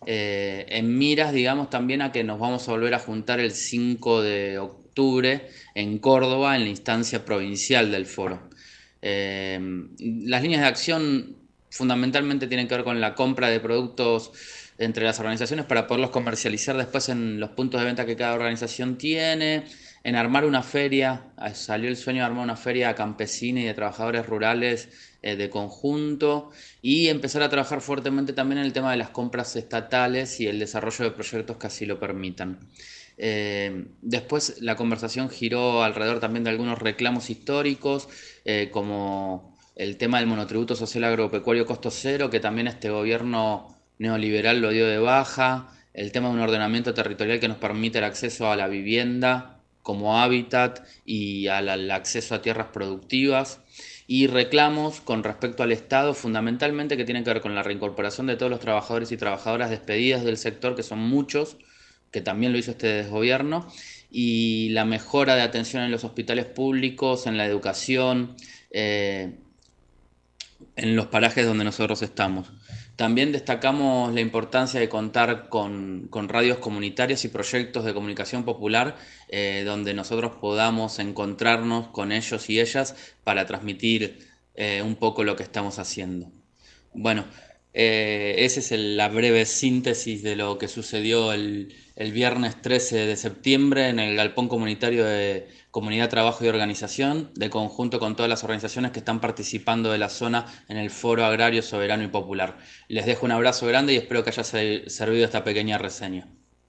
eh, en miras, digamos, también a que nos vamos a volver a juntar el cinco de octubre en Córdoba, en la instancia provincial del foro. Eh, las líneas de acción fundamentalmente tienen que ver con la compra de productos entre las organizaciones para poderlos comercializar después en los puntos de venta que cada organización tiene, en armar una feria. Salió el sueño de armar una feria campesina y de trabajadores rurales eh, de conjunto, y empezar a trabajar fuertemente también en el tema de las compras estatales y el desarrollo de proyectos que así lo permitan. Eh, después la conversación giró alrededor también de algunos reclamos históricos, eh, como el tema del monotributo social agropecuario costo cero, que también este gobierno neoliberal lo dio de baja, el tema de un ordenamiento territorial que nos permite el acceso a la vivienda como hábitat y al, al acceso a tierras productivas, y reclamos con respecto al Estado fundamentalmente que tienen que ver con la reincorporación de todos los trabajadores y trabajadoras despedidas del sector, que son muchos, que también lo hizo este desgobierno, y la mejora de atención en los hospitales públicos, en la educación, eh, en los parajes donde nosotros estamos. También destacamos la importancia de contar con, con radios comunitarias y proyectos de comunicación popular, eh, donde nosotros podamos encontrarnos con ellos y ellas para transmitir eh, un poco lo que estamos haciendo. Bueno, eh, esa es el, la breve síntesis de lo que sucedió el, el viernes trece de septiembre en el Galpón Comunitario de Comunidad, Trabajo y Organización, de conjunto con todas las organizaciones que están participando de la zona en el Foro Agrario Soberano y Popular. Les dejo un abrazo grande y espero que haya servido esta pequeña reseña.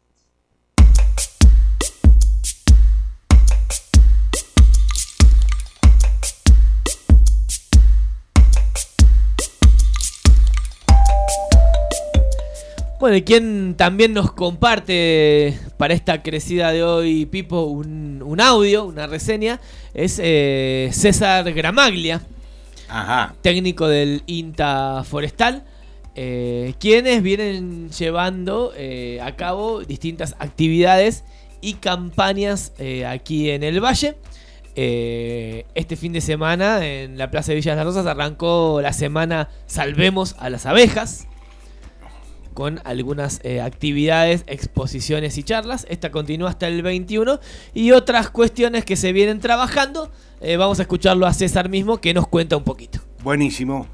Bueno, y quien también nos comparte para esta crecida de hoy, Pipo, un, un audio, una reseña, es eh, César Gramaglia, Ajá. técnico del INTA Forestal, eh, quienes vienen llevando eh, a cabo distintas actividades y campañas eh, aquí en el Valle. Eh, este fin de semana en la Plaza de Villa de las Rosas arrancó la semana Salvemos a las Abejas, con algunas eh, actividades, exposiciones y charlas. Esta continúa hasta el veintiuno y otras cuestiones que se vienen trabajando. Eh, vamos a escucharlo a César mismo, que nos cuenta un poquito. Buenísimo.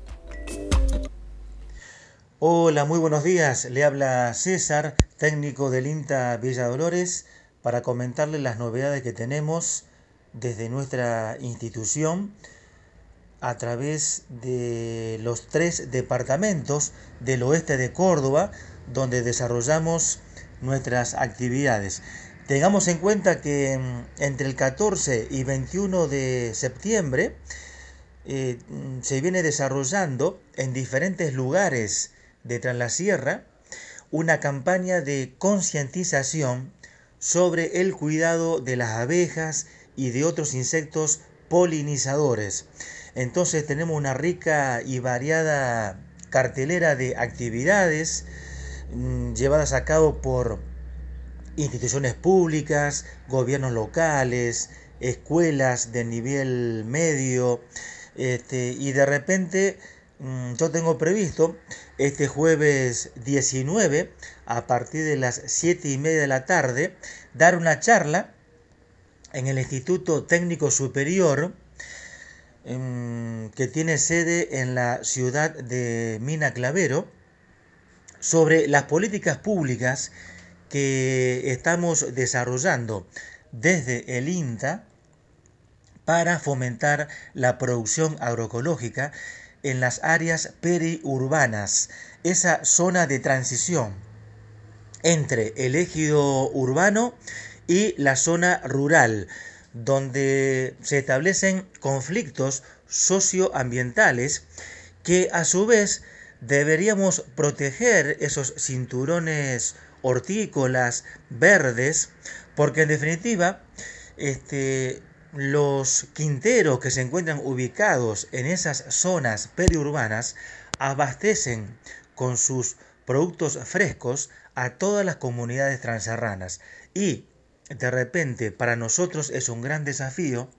Hola, muy buenos días. Le habla César, técnico del INTA Villa Dolores, para comentarles las novedades que tenemos desde nuestra institución a través de los tres departamentos del oeste de Córdoba, donde desarrollamos nuestras actividades. Tengamos en cuenta que entre el catorce y veintiuno de septiembre eh, se viene desarrollando en diferentes lugares de Tras la Sierra una campaña de concientización sobre el cuidado de las abejas y de otros insectos polinizadores. Entonces tenemos una rica y variada cartelera de actividades mmm, llevadas a cabo por instituciones públicas, gobiernos locales, escuelas de nivel medio, este, y de repente mmm, yo tengo previsto este jueves diecinueve a partir de las siete y media de la tarde dar una charla en el Instituto Técnico Superior, que tiene sede en la ciudad de Mina Clavero, sobre las políticas públicas que estamos desarrollando desde el INTA para fomentar la producción agroecológica en las áreas periurbanas, esa zona de transición entre el ejido urbano y la zona rural, donde se establecen conflictos socioambientales que a su vez deberíamos proteger esos cinturones hortícolas verdes, porque en definitiva este, los quinteros que se encuentran ubicados en esas zonas periurbanas abastecen con sus productos frescos a todas las comunidades transerranas, y de repente para nosotros es un gran desafío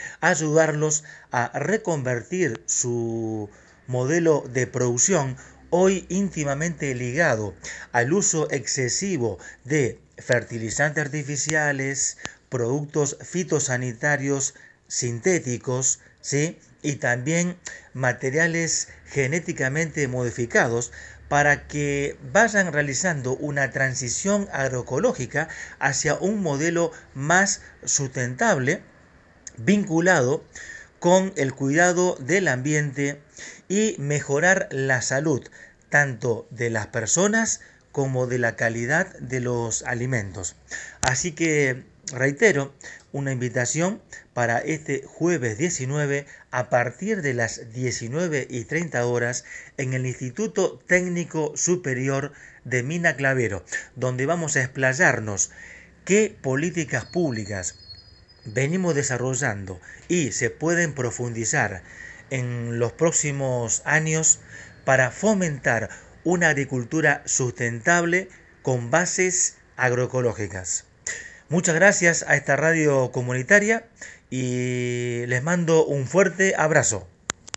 ayudarlos a reconvertir su modelo de producción hoy íntimamente ligado al uso excesivo de fertilizantes artificiales, productos fitosanitarios sintéticos, ¿sí? Y también materiales genéticamente modificados, para que vayan realizando una transición agroecológica hacia un modelo más sustentable, vinculado con el cuidado del ambiente y mejorar la salud tanto de las personas como de la calidad de los alimentos. Así que reitero una invitación para este jueves diecinueve a partir de las diecinueve y treinta horas en el Instituto Técnico Superior de Mina Clavero, donde vamos a explayarnos qué políticas públicas venimos desarrollando y se pueden profundizar en los próximos años para fomentar una agricultura sustentable con bases agroecológicas. Muchas gracias a esta radio comunitaria y les mando un fuerte abrazo.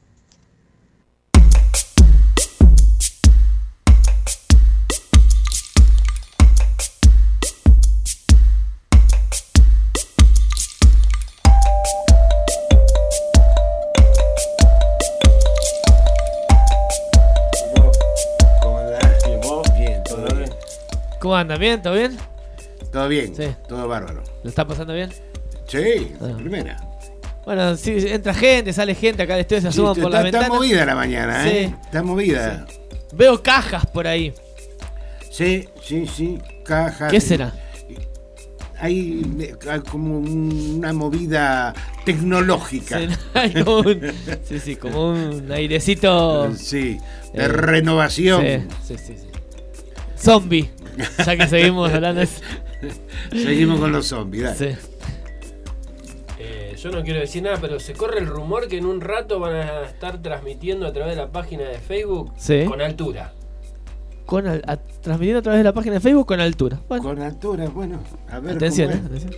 ¿Cómo andan? ¿Bien? ¿Todo bien? Todo bien, sí. Todo bárbaro. ¿Lo está pasando bien? Sí, ah. primera. Bueno, sí, entra gente, sale gente acá al estudio, se asoman sí, por está, la ventana. Está movida la mañana, sí. ¿eh? Está movida. Sí. Veo cajas por ahí. Sí, sí, sí, cajas. ¿Qué será? Hay, hay como una movida tecnológica. Sí, hay como un, sí, sí, como un airecito. Sí, de eh, renovación. Sí, sí, sí, sí. Zombie. Ya que seguimos hablando de... Seguimos con los zombies, dale. Sí. Eh, yo no quiero decir nada, pero se corre el rumor que en un rato van a estar transmitiendo a través de la página de Facebook sí. con altura. Con al, a, transmitiendo a través de la página de Facebook con altura. Bueno. Con altura, bueno, a ver. Atención, eh, atención.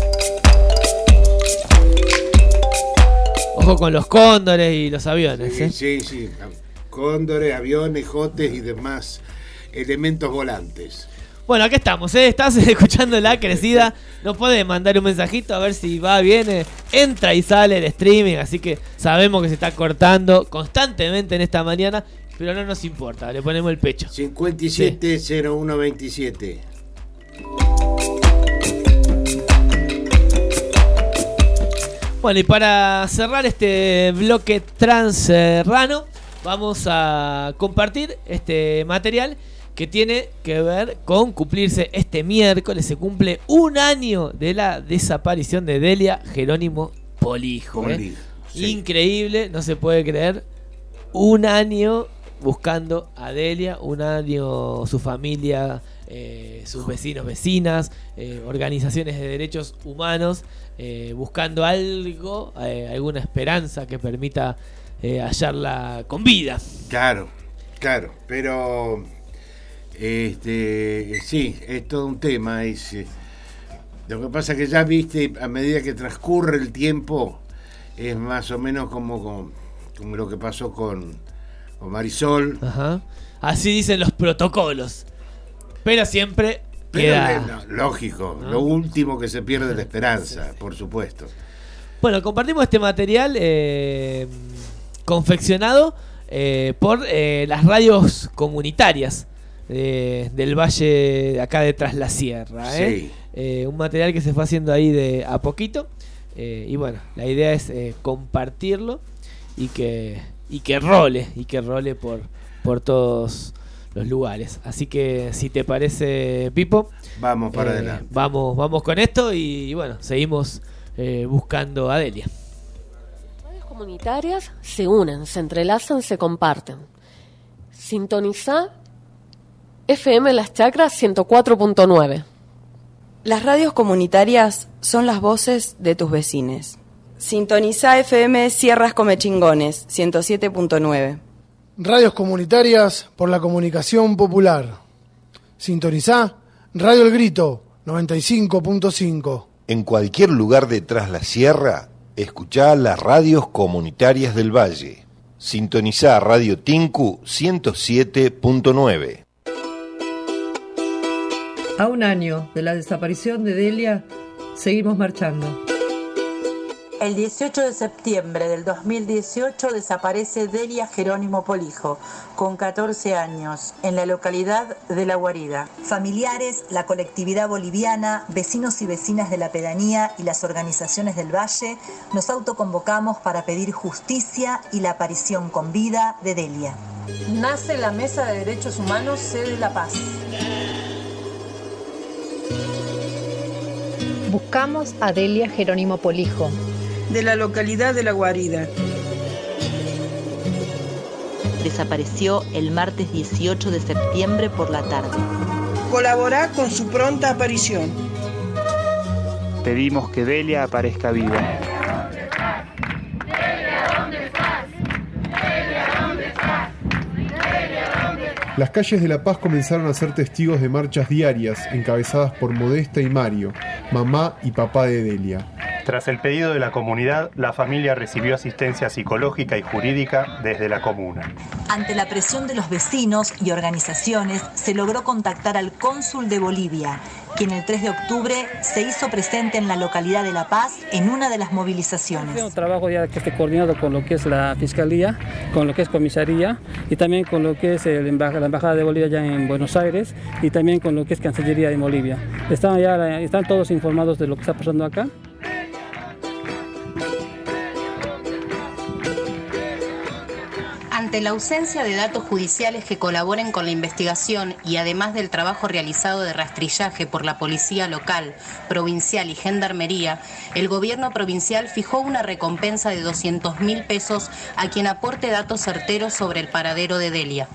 Ojo con los cóndores y los aviones. Sí, ¿eh? sí, sí. Cóndores, aviones, jotes y demás elementos volantes. Bueno, acá estamos, ¿eh? Estás escuchando La Crecida. Nos podés mandar un mensajito a ver si va bien. Eh. Entra y sale el streaming, así que sabemos que se está cortando constantemente en esta mañana, pero no nos importa, le ponemos el pecho. cincuenta y siete cero uno veintisiete. Bueno, y para cerrar este bloque transerrano, vamos a compartir este material que tiene que ver con cumplirse este miércoles. Se cumple un año de la desaparición de Delia Jerónimo Polijo. Polijo ¿eh? sí. Increíble, no se puede creer. Un año buscando a Delia, un año su familia, eh, sus vecinos, vecinas, eh, organizaciones de derechos humanos, eh, buscando algo, eh, alguna esperanza que permita eh, hallarla con vida. Claro, claro, pero... Este, sí, es todo un tema. Es, lo que pasa es que ya viste, a medida que transcurre el tiempo, es más o menos como, como, como lo que pasó con, con Marisol. Ajá. Así dicen los protocolos. Pero siempre Pero queda... no, lógico, ¿no? Lo último que se pierde es la esperanza, sí, sí. Por supuesto. Bueno, compartimos este material eh, confeccionado eh, por eh, las radios comunitarias De, del valle de acá de Tras la Sierra, ¿eh? Sí. Eh, un material que se fue haciendo ahí de a poquito, eh, y bueno, la idea es eh, compartirlo y que y que role y que role por por todos los lugares. Así que si te parece, Pipo, vamos para eh, adelante. Vamos vamos con esto y, y bueno, seguimos eh, buscando a Delia. Radios comunitarias se unen, se entrelazan, se comparten. Sintoniza F M Las Chacras ciento cuatro punto nueve. Las radios comunitarias son las voces de tus vecines. Sintoniza F M Sierras Comechingones ciento siete punto nueve. Radios comunitarias por la comunicación popular. Sintoniza Radio El Grito noventa y cinco punto cinco. En cualquier lugar de Tras la Sierra, escuchá las radios comunitarias del Valle. Sintonizá Radio Tinku ciento siete punto nueve. A un año de la desaparición de Delia, seguimos marchando. El dieciocho de septiembre del dos mil dieciocho desaparece Delia Jerónimo Polijo, con catorce años, en la localidad de La Guarida. Familiares, la colectividad boliviana, vecinos y vecinas de la pedanía y las organizaciones del Valle nos autoconvocamos para pedir justicia y la aparición con vida de Delia. Nace la Mesa de Derechos Humanos Sede La Paz. Buscamos a Delia Jerónimo Polijo, de la localidad de La Guarida. Desapareció el martes dieciocho de septiembre por la tarde. Colaborá con su pronta aparición. Pedimos que Delia aparezca viva. Las calles de La Paz comenzaron a ser testigos de marchas diarias encabezadas por Modesta y Mario, mamá y papá de Delia. Tras el pedido de la comunidad, la familia recibió asistencia psicológica y jurídica desde la comuna. Ante la presión de los vecinos y organizaciones, se logró contactar al cónsul de Bolivia, quien el tres de octubre se hizo presente en la localidad de La Paz en una de las movilizaciones. Es un trabajo ya que esté coordinado con lo que es la Fiscalía, con lo que es Comisaría y también con lo que es el embaj- la Embajada de Bolivia ya en Buenos Aires y también con lo que es Cancillería de Bolivia. Están, ya, están todos informados de lo que está pasando acá. Ante la ausencia de datos judiciales que colaboren con la investigación y además del trabajo realizado de rastrillaje por la policía local, provincial y gendarmería, el gobierno provincial fijó una recompensa de doscientos mil pesos a quien aporte datos certeros sobre el paradero de Delia.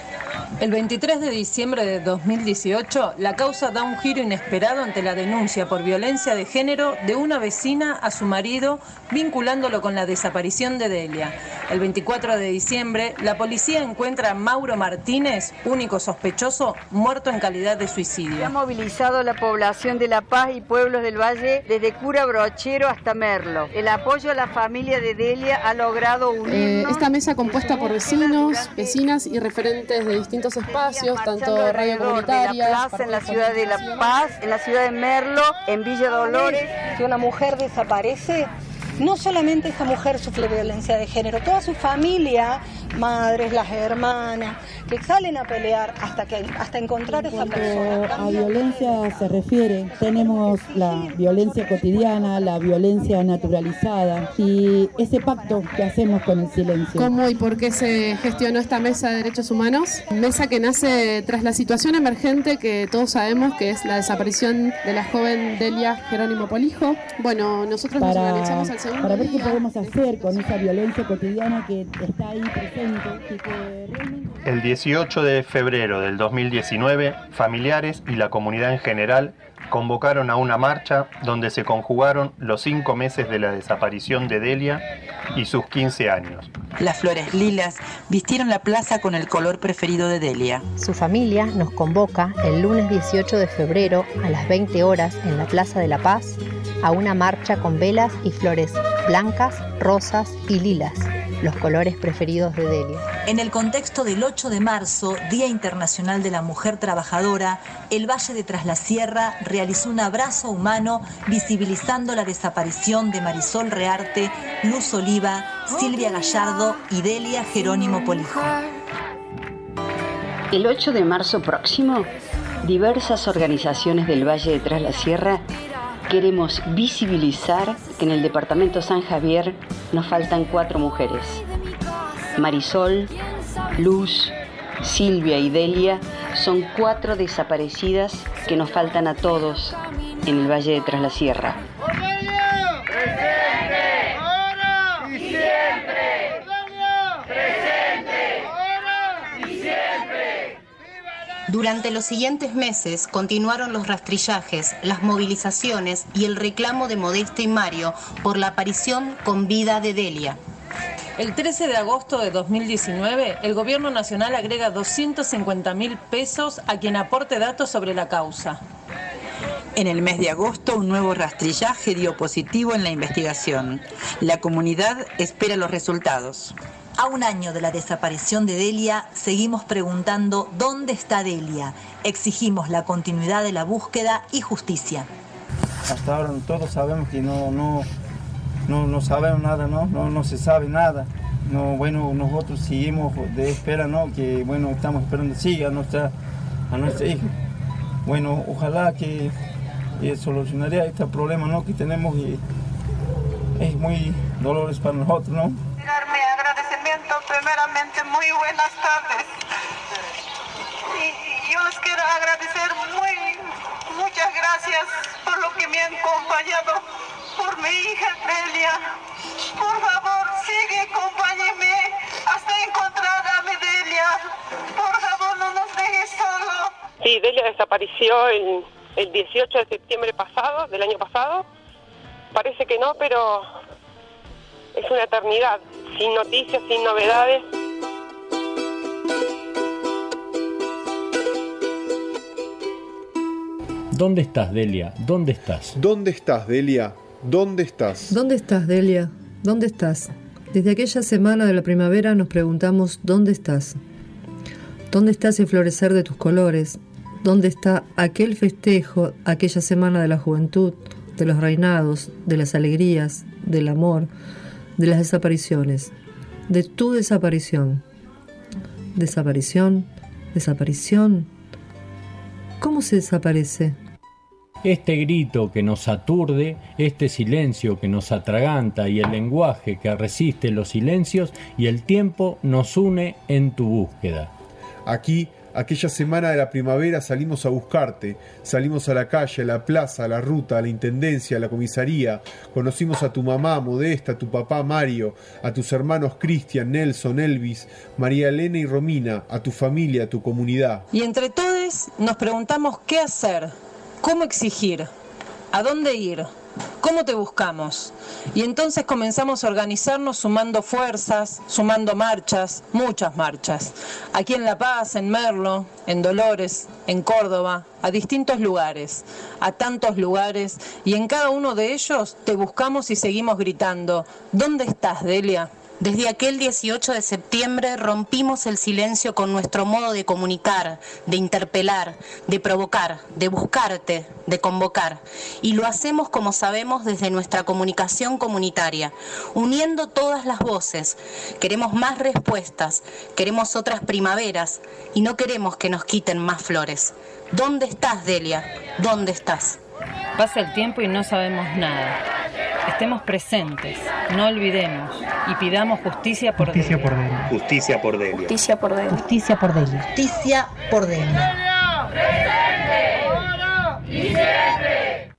El veintitrés de diciembre de dos mil dieciocho, la causa da un giro inesperado ante la denuncia por violencia de género de una vecina a su marido, vinculándolo con la desaparición de Delia. El veinticuatro de diciembre, la policía encuentra a Mauro Martínez, único sospechoso, muerto en calidad de suicidio. Se ha movilizado la población de La Paz y pueblos del Valle, desde Cura Brochero hasta Merlo. El apoyo a la familia de Delia ha logrado unirnos. Eh, esta mesa compuesta por vecinos, vecinas y referentes de distintos espacios, tanto radio comunitaria, en la plaza, en la ciudad de La Paz, en la ciudad de Merlo, en Villa Dolores. Si una mujer desaparece, no solamente esta mujer sufre violencia de género, toda su familia, madres, las hermanas, que salen a pelear hasta que hasta encontrar esa persona. A violencia se refiere, tenemos la violencia cotidiana, la violencia naturalizada y ese pacto que hacemos con el silencio. ¿Cómo y por qué se gestionó esta mesa de derechos humanos? Mesa que nace tras la situación emergente que todos sabemos que es la desaparición de la joven Delia Jerónimo Polijo. Bueno, nosotros para, nos organizamos al segundo para ver día. qué podemos hacer con esa violencia cotidiana que está ahí presente y que realmente... El dieciocho de febrero del dos mil diecinueve, familiares y la comunidad en general convocaron a una marcha donde se conjugaron los cinco meses de la desaparición de Delia y sus quince años. Las flores lilas vistieron la plaza con el color preferido de Delia. Su familia nos convoca el lunes dieciocho de febrero a las veinte horas en la Plaza de La Paz a una marcha con velas y flores blancas, rosas y lilas, los colores preferidos de Delia. En el contexto del ocho de marzo, Día Internacional de la Mujer Trabajadora, el Valle de Tras la Sierra realizó un abrazo humano visibilizando la desaparición de Marisol Rearte, Luz Oliva, Silvia Gallardo y Delia Jerónimo Polijo. El ocho de marzo próximo, diversas organizaciones del Valle de Tras la Sierra queremos visibilizar que en el departamento San Javier nos faltan cuatro mujeres. Marisol, Luz, Silvia y Delia son cuatro desaparecidas que nos faltan a todos en el Valle de Tras la Sierra. Durante los siguientes meses continuaron los rastrillajes, las movilizaciones y el reclamo de Modesta y Mario por la aparición con vida de Delia. El trece de agosto de dos mil diecinueve, el Gobierno Nacional agrega doscientos cincuenta mil pesos a quien aporte datos sobre la causa. En el mes de agosto, un nuevo rastrillaje dio positivo en la investigación. La comunidad espera los resultados. A un año de la desaparición de Delia, seguimos preguntando dónde está Delia. Exigimos la continuidad de la búsqueda y justicia. Hasta ahora todos sabemos que no, no, no, no sabemos nada, ¿no? No, no se sabe nada. No, bueno, nosotros seguimos de espera, ¿no? Que bueno, estamos esperando siga a nuestra, a nuestra hija. Bueno, ojalá que eh, solucionaría este problema, ¿no? Que tenemos y es muy doloroso para nosotros, ¿no? Mi agradecimiento, primeramente, muy buenas tardes. Y, y yo les quiero agradecer muy, muchas gracias por lo que me han acompañado, por mi hija Delia. Por favor, sigue, acompáñeme hasta encontrar a mi Delia. Por favor, no nos dejes solo. Sí, Delia desapareció el, el dieciocho de septiembre pasado, del año pasado. Parece que no, pero es una eternidad, sin noticias, sin novedades. ¿Dónde estás, Delia? ¿Dónde estás? ¿Dónde estás, Delia? ¿Dónde estás? ¿Dónde estás, Delia? ¿Dónde estás? Desde aquella semana de la primavera nos preguntamos ¿dónde estás? ¿Dónde está ese florecer de tus colores? ¿Dónde está aquel festejo, aquella semana de la juventud, de los reinados, de las alegrías, del amor, de las desapariciones, de tu desaparición? Desaparición, desaparición. ¿Cómo se desaparece? Este grito que nos aturde, este silencio que nos atraganta y el lenguaje que resiste los silencios y el tiempo nos une en tu búsqueda. Aquí, aquella semana de la primavera salimos a buscarte, salimos a la calle, a la plaza, a la ruta, a la intendencia, a la comisaría, conocimos a tu mamá Modesta, a tu papá Mario, a tus hermanos Cristian, Nelson, Elvis, María Elena y Romina, a tu familia, a tu comunidad. Y entre todos nos preguntamos qué hacer, cómo exigir, a dónde ir, cómo te buscamos. Y entonces comenzamos a organizarnos sumando fuerzas, sumando marchas, muchas marchas. Aquí en La Paz, en Merlo, en Dolores, en Córdoba, a distintos lugares, a tantos lugares. Y en cada uno de ellos te buscamos y seguimos gritando, ¿dónde estás, Delia? Desde aquel dieciocho de septiembre rompimos el silencio con nuestro modo de comunicar, de interpelar, de provocar, de buscarte, de convocar. Y lo hacemos como sabemos desde nuestra comunicación comunitaria, uniendo todas las voces. Queremos más respuestas, queremos otras primaveras y no queremos que nos quiten más flores. ¿Dónde estás, Delia? ¿Dónde estás? Pasa el tiempo y no sabemos nada. Estemos presentes, no olvidemos y pidamos justicia por Justicia Delia. por Delia. Justicia por Delia. Justicia por Delia. Justicia por Delia. Justicia por Delia. ¡Presente! ¡Ahora y siempre!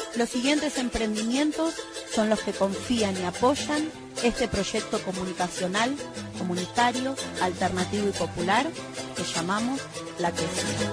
Los siguientes emprendimientos son los que confían y apoyan este proyecto comunicacional, comunitario, alternativo y popular que llamamos La Crecida.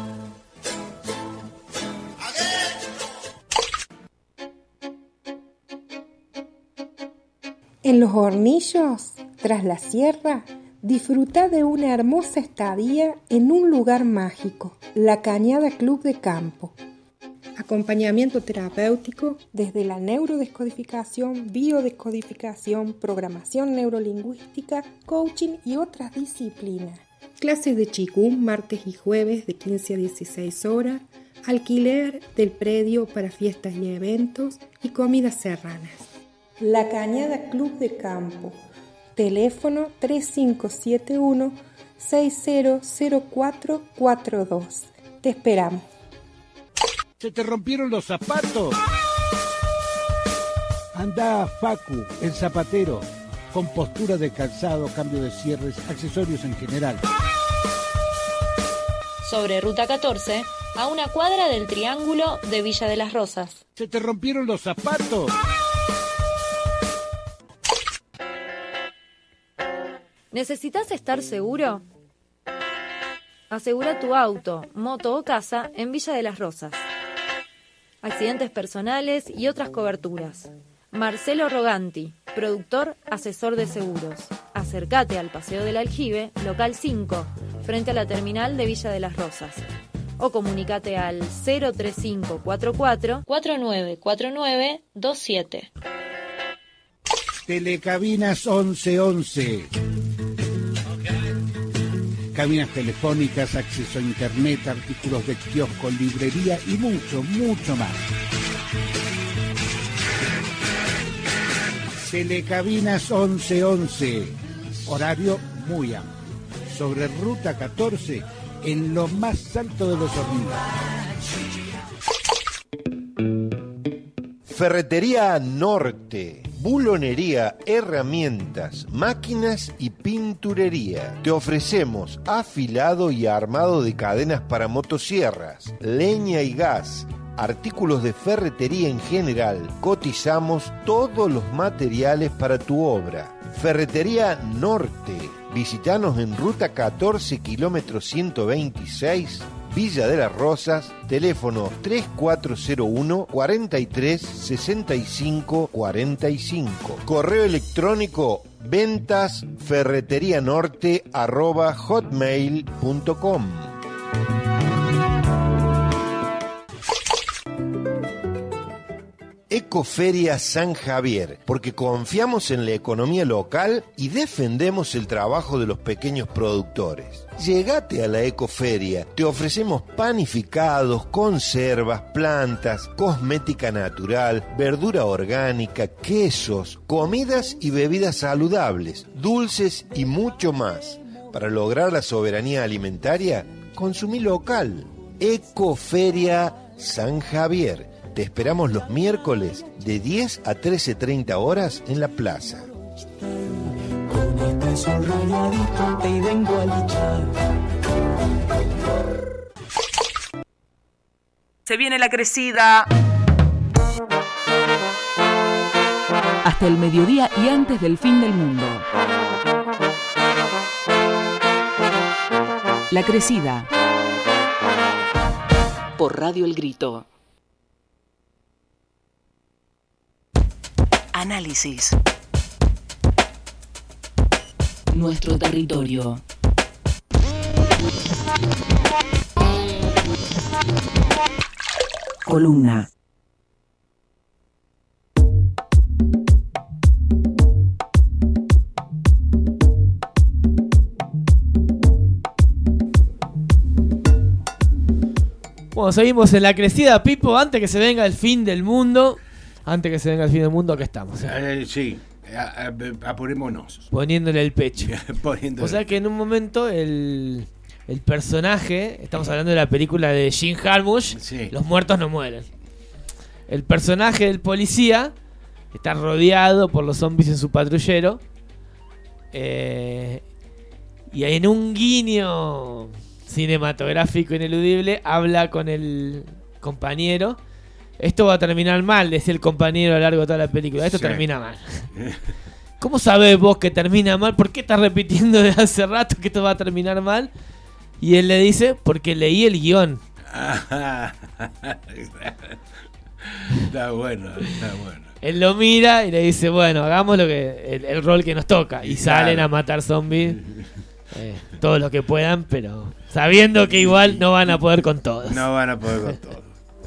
En Los Hornillos, tras la sierra, disfruta de una hermosa estadía en un lugar mágico, La Cañada Club de Campo. Acompañamiento terapéutico desde la neurodescodificación, biodescodificación, programación neurolingüística, coaching y otras disciplinas. Clases de Qigong martes y jueves de quince a dieciséis horas, alquiler del predio para fiestas y eventos y comidas serranas. La Cañada Club de Campo. Teléfono tres cinco siete uno, seis cero cero cuatro cuatro dos. Te esperamos. ¿Se te rompieron los zapatos? Anda a Facu, el zapatero, con postura de calzado, cambio de cierres, accesorios en general. Sobre Ruta catorce, a una cuadra del Triángulo de Villa de las Rosas. ¿Se te rompieron los zapatos? ¿Necesitas estar seguro? Asegura tu auto, moto o casa en Villa de las Rosas. Accidentes personales y otras coberturas. Marcelo Roganti, productor, asesor de seguros. Acércate al Paseo del Aljibe, local cinco, frente a la terminal de Villa de las Rosas. O comunicate al cero tres cinco cuatro cuatro, cuatro nueve cuatro nueve dos siete. Telecabinas once once. Cabinas telefónicas, acceso a internet, artículos de kiosco, librería y mucho, mucho más. Telecabinas once once. Horario muy amplio. Sobre Ruta catorce, en lo más alto de los Hornillos. Ferretería Norte. Bulonería, herramientas, máquinas y pinturería. Te ofrecemos afilado y armado de cadenas para motosierras, leña y gas, artículos de ferretería en general. Cotizamos todos los materiales para tu obra. Ferretería Norte. Visítanos en Ruta catorce, kilómetro ciento veintiséis, Villa de las Rosas, teléfono tres cuatro cero uno, cuatro tres, seis cinco cuatro cinco. Correo electrónico ventas ferreterianorte arroba hotmail punto com. Ecoferia San Javier, porque confiamos en la economía local y defendemos el trabajo de los pequeños productores. Llegate a la Ecoferia, te ofrecemos panificados, conservas, plantas, cosmética natural, verdura orgánica, quesos, comidas y bebidas saludables, dulces y mucho más. Para lograr la soberanía alimentaria, consumí local. Ecoferia San Javier. Te esperamos los miércoles de diez a trece treinta horas en la plaza. Con este sol rayadito te vengo a luchar. Se viene la crecida. Hasta el mediodía y antes del fin del mundo. La crecida. Por Radio El Grito. Análisis. Nuestro territorio. Columna. Bueno, seguimos en la crecida, Pipo, antes que se venga el fin del mundo. Antes que se venga el fin del mundo, acá estamos. ¿eh? Eh, sí, apurémonos. Poniéndole el pecho. Poniéndole. O sea que en un momento el, el personaje, estamos hablando de la película de Jim Jarmusch, sí. Los muertos no mueren. El personaje del policía está rodeado por los zombies en su patrullero. Eh, y en un guiño cinematográfico ineludible habla con el compañero esto va a terminar mal, decía el compañero a lo largo de toda la película. Esto Sí. termina mal. ¿Cómo sabés vos que termina mal? ¿Por qué estás repitiendo desde hace rato que esto va a terminar mal? Y él le dice, porque leí el guión. Está bueno, está bueno. Él lo mira y le dice, bueno, hagamos lo que el, el rol que nos toca. Y Claro. salen a matar zombies, eh, todos los que puedan, pero sabiendo que igual no van a poder con todos. No van a poder con todo.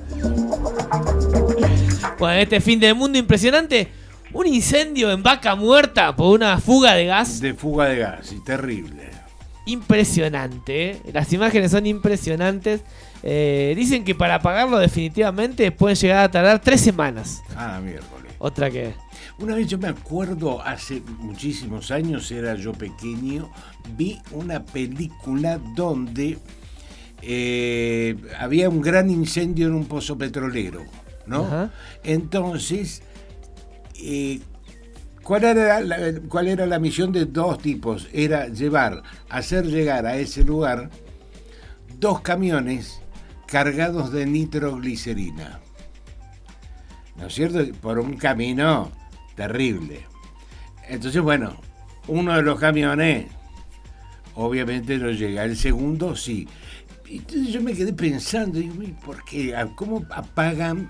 Bueno, este fin del mundo impresionante, un incendio en Vaca Muerta por una fuga de gas. De fuga de gas, y terrible. Impresionante, ¿eh? Las imágenes son impresionantes. Eh, dicen que para apagarlo definitivamente pueden llegar a tardar tres semanas. Ah, miércoles. Otra que... Una vez yo me acuerdo, hace muchísimos años, era yo pequeño, vi una película donde eh, había un gran incendio en un pozo petrolero, ¿no? Ajá. Entonces, eh, ¿cuál era la, cuál era la misión de dos tipos? Era llevar, hacer llegar a ese lugar dos camiones cargados de nitroglicerina, ¿no es cierto? Por un camino terrible. Entonces, bueno, uno de los camiones obviamente no llega, el segundo sí. Entonces yo me quedé pensando, digo, ¿por qué? ¿Cómo apagan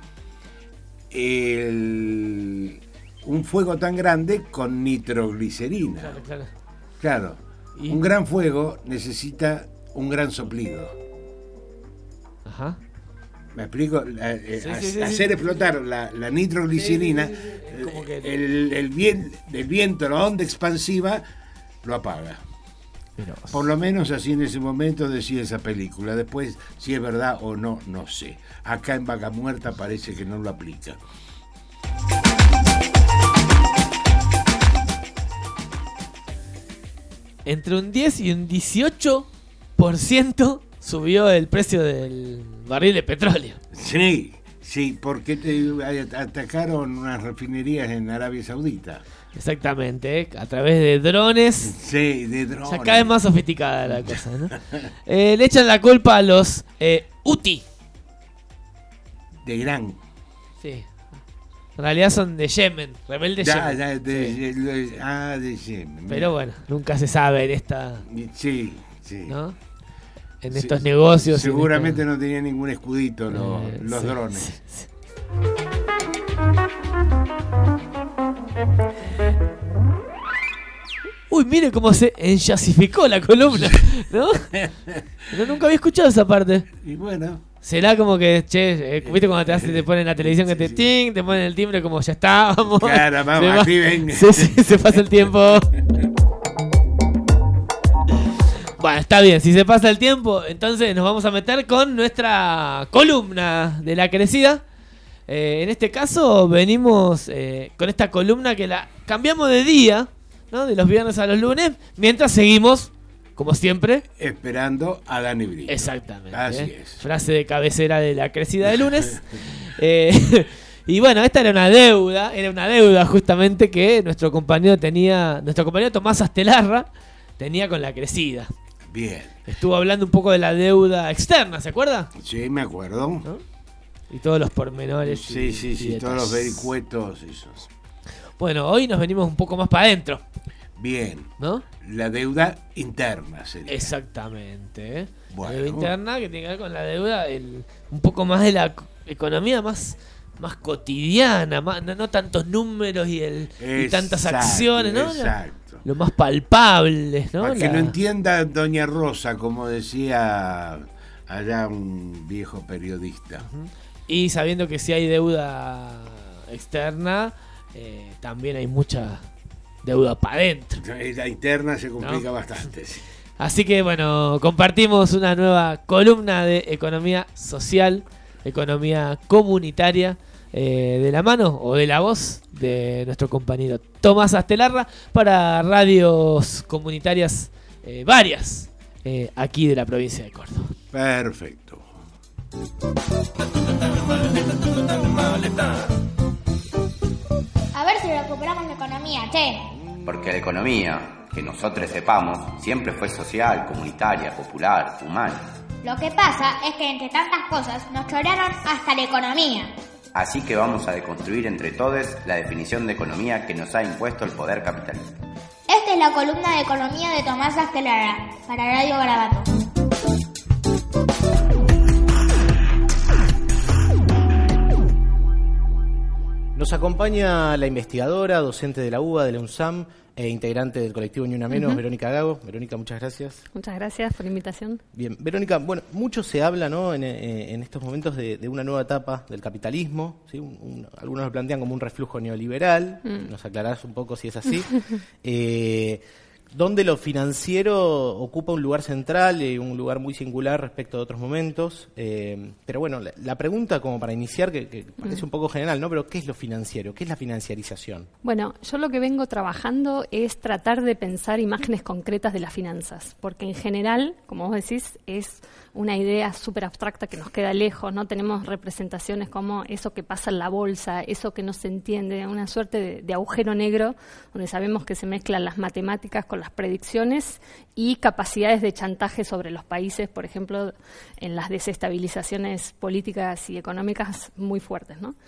el, un fuego tan grande con nitroglicerina? Claro, claro. Claro, ¿Y? un gran fuego necesita un gran soplido. Ajá. ¿Me explico? La- eh, Sí, ha- sí, sí, hacer sí. explotar la, la nitroglicerina, Sí, sí, sí, sí. Como que- el, el, vien- el viento, la onda expansiva, lo apaga. Por lo menos así en ese momento decía esa película. Después, si es verdad o no, no sé. Acá en Vaca Muerta parece que no lo aplica. Entre un diez y un dieciocho por ciento subió el precio del barril de petróleo. Sí, sí, porque te- atacaron unas refinerías en Arabia Saudita. Exactamente, ¿eh? A través de drones. Sí, de drones. Ya cada vez más sofisticada la cosa, ¿no? Eh, le echan la culpa a los eh, Houthi. De Irán. Sí. En realidad son de Yemen, rebeldes Ya, Yemen. ya, de, de- ah, de Yemen. Pero bueno, nunca se sabe en esta. Sí, sí. ¿No? En Sí, estos negocios. en Seguramente esta- no tenían ningún escudito los, Eh, los sí, drones. sí, sí. Uy, mire cómo se enjasificó la columna, ¿no? Pero nunca había escuchado esa parte. Y bueno. Será como que, che, eh, viste cuando te, hace, te ponen en la televisión que te ting, te ponen el timbre como ya está, vamos. Claro, vamos, Se va- activen. Sí, sí, se pasa el tiempo. Bueno, está bien, si se pasa el tiempo, entonces nos vamos a meter con nuestra columna de la crecida. Eh, en este caso venimos eh, con esta columna que la cambiamos de día, ¿no? De los viernes a los lunes, mientras seguimos, como siempre, esperando a Dani Brito. Exactamente. Así ¿eh? es. Frase de cabecera de la crecida de lunes. Eh, y bueno, esta era una deuda, era una deuda justamente que nuestro compañero tenía, nuestro compañero Tomás Astelarra tenía con la crecida. Bien. Estuvo hablando un poco de la deuda externa, ¿se acuerda? Sí, me acuerdo. ¿No? Y todos los pormenores. Sí, y- sí, y sí, todos los detalles. vericuetos, esos. Bueno, hoy nos venimos un poco más para adentro. Bien. ¿No? La deuda interna sería. Exactamente. ¿eh? Bueno. La deuda interna que tiene que ver con la deuda, el, un poco más de la co- economía más, más cotidiana, más, no, no tantos números y, el, y tantas Exacto, acciones, ¿no? La- Exacto. lo más palpable, ¿no? Para que La- lo entienda Doña Rosa, como decía allá un viejo periodista. Y sabiendo que si hay deuda externa, eh, también hay mucha deuda para adentro. La interna se complica ¿No? bastante. Sí. Así que bueno, compartimos una nueva columna de economía social, economía comunitaria, eh, de la mano o de la voz de nuestro compañero Tomás Astelarra para radios comunitarias eh, varias eh, aquí de la provincia de Córdoba. Perfecto. A ver si recuperamos la economía, che. Porque la economía, que nosotros sepamos, siempre fue social, comunitaria, popular, humana. Lo que pasa es que entre tantas cosas nos chorearon hasta la economía. Así que vamos a deconstruir entre todos la definición de economía que nos ha impuesto el poder capitalista. Esta es la columna de economía de Tomás Astelara, para Radio Garabato. Nos acompaña la investigadora, docente de la U B A, de la UNSAM, e integrante del colectivo Ni Una Menos, uh-huh. Verónica Gago. Verónica, muchas gracias. Muchas gracias por la invitación. Bien, Verónica, bueno, mucho se habla, ¿no?, en, en estos momentos de, de una nueva etapa del capitalismo, ¿sí? Un, un, algunos lo plantean como un reflujo neoliberal, mm. nos aclarás un poco si es así, eh, donde lo financiero ocupa un lugar central y un lugar muy singular respecto a otros momentos. Eh, pero bueno, la, la pregunta como para iniciar, que, que parece un poco general, ¿no? Pero ¿qué es lo financiero? ¿Qué es la financiarización? Bueno, yo lo que vengo trabajando es tratar de pensar imágenes concretas de las finanzas, porque en general, como vos decís, es una idea súper abstracta que nos queda lejos, ¿no? Tenemos representaciones como eso que pasa en la bolsa, eso que no se entiende, una suerte de, de agujero negro, donde sabemos que se mezclan las matemáticas con las predicciones y capacidades de chantaje sobre los países, por ejemplo, en las desestabilizaciones políticas y económicas muy fuertes, ¿no?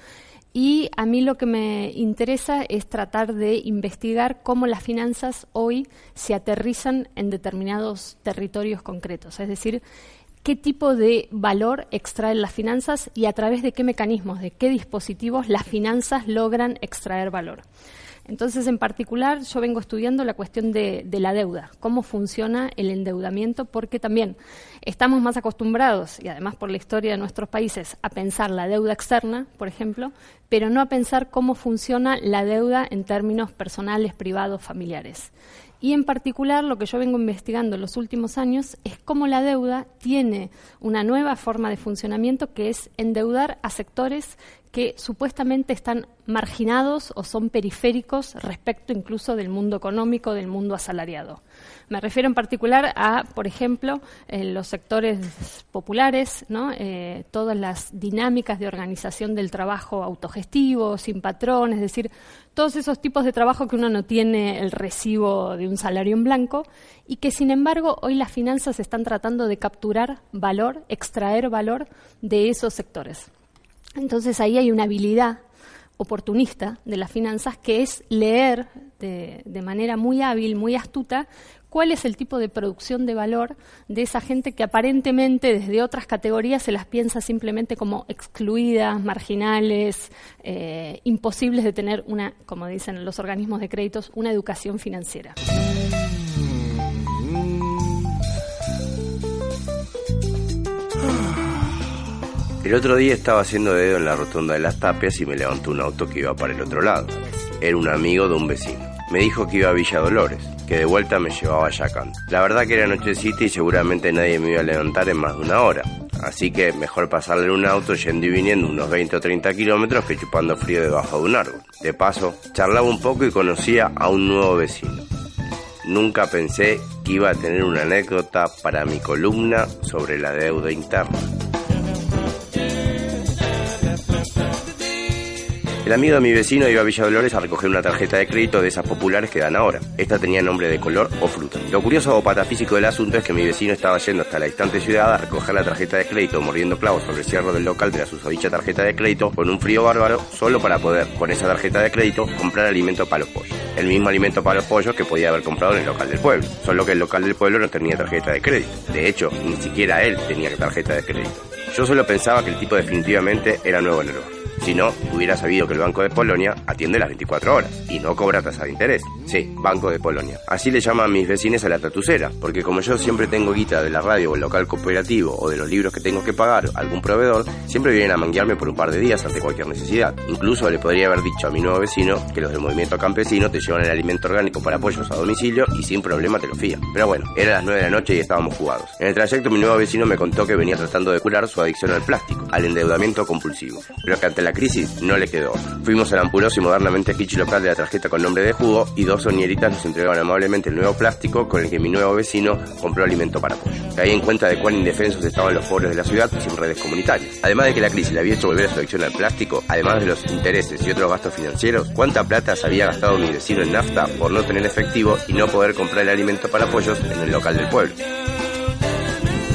Y a mí lo que me interesa es tratar de investigar cómo las finanzas hoy se aterrizan en determinados territorios concretos, es decir, qué tipo de valor extraen las finanzas y a través de qué mecanismos, de qué dispositivos las finanzas logran extraer valor. Entonces, en particular, yo vengo estudiando la cuestión de, de la deuda, cómo funciona el endeudamiento, porque también estamos más acostumbrados, y además por la historia de nuestros países, a pensar la deuda externa, por ejemplo, pero no a pensar cómo funciona la deuda en términos personales, privados, familiares. Y en particular lo que yo vengo investigando en los últimos años es cómo la deuda tiene una nueva forma de funcionamiento, que es endeudar a sectores que supuestamente están marginados o son periféricos respecto incluso del mundo económico, del mundo asalariado. Me refiero en particular a, por ejemplo, eh, los sectores populares, ¿no? Eh, todas las dinámicas de organización del trabajo autogestivo, sin patrón, es decir, todos esos tipos de trabajo que uno no tiene el recibo de un salario en blanco y que, sin embargo, hoy las finanzas están tratando de capturar valor, extraer valor de esos sectores. Entonces ahí hay una habilidad oportunista de las finanzas que es leer de, de manera muy hábil, muy astuta, cuál es el tipo de producción de valor de esa gente que aparentemente desde otras categorías se las piensa simplemente como excluidas, marginales, eh, imposibles de tener una, como dicen los organismos de créditos, una educación financiera. El otro día estaba haciendo dedo en la rotonda de las Tapias y me levantó un auto que iba para el otro lado. Era un amigo de un vecino. Me dijo que iba a Villa Dolores, que de vuelta me llevaba a Yacán. La verdad que era nochecita y seguramente nadie me iba a levantar en más de una hora. Así que mejor pasarle en un auto yendo y viniendo unos veinte o treinta kilómetros que chupando frío debajo de un árbol. De paso, charlaba un poco y conocía a un nuevo vecino. Nunca pensé que iba a tener una anécdota para mi columna sobre la deuda interna. El amigo de mi vecino iba a Villa Dolores a recoger una tarjeta de crédito de esas populares que dan ahora. Esta tenía nombre de color o fruta. Lo curioso o patafísico del asunto es que mi vecino estaba yendo hasta la distante ciudad a recoger la tarjeta de crédito, mordiendo clavos sobre el cierre del local de la susodicha tarjeta de crédito, con un frío bárbaro, solo para poder, con esa tarjeta de crédito, comprar alimento para los pollos. El mismo alimento para los pollos que podía haber comprado en el local del pueblo. Solo que el local del pueblo no tenía tarjeta de crédito. De hecho, ni siquiera él tenía tarjeta de crédito. Yo solo pensaba que el tipo definitivamente era nuevo en el barrio. Si no, hubiera sabido que el Banco de Polonia atiende las veinticuatro horas y no cobra tasa de interés. Sí, Banco de Polonia. Así le llaman mis vecinos a la tatucera, porque como yo siempre tengo guita de la radio o el local cooperativo o de los libros que tengo que pagar a algún proveedor, siempre vienen a manguearme por un par de días ante cualquier necesidad. Incluso le podría haber dicho a mi nuevo vecino que los del movimiento campesino te llevan el alimento orgánico para pollos a domicilio y sin problema te lo fían. Pero bueno, era las nueve de la noche y estábamos jugados. En el trayecto mi nuevo vecino me contó que venía tratando de curar su adicción al plástico, al endeudamiento compulsivo, pero que ante la crisis no le quedó. Fuimos al ampuroso y modernamente kitsch local de la tarjeta con nombre de jugo y dos soñeritas nos entregaron amablemente el nuevo plástico con el que mi nuevo vecino compró alimento para pollo. Caí en cuenta de cuán indefensos estaban los pobres de la ciudad y sin redes comunitarias. Además de que la crisis le había hecho volver a su adicción al plástico, además de los intereses y otros gastos financieros, cuánta plata se había gastado mi vecino en nafta por no tener efectivo y no poder comprar el alimento para pollos en el local del pueblo.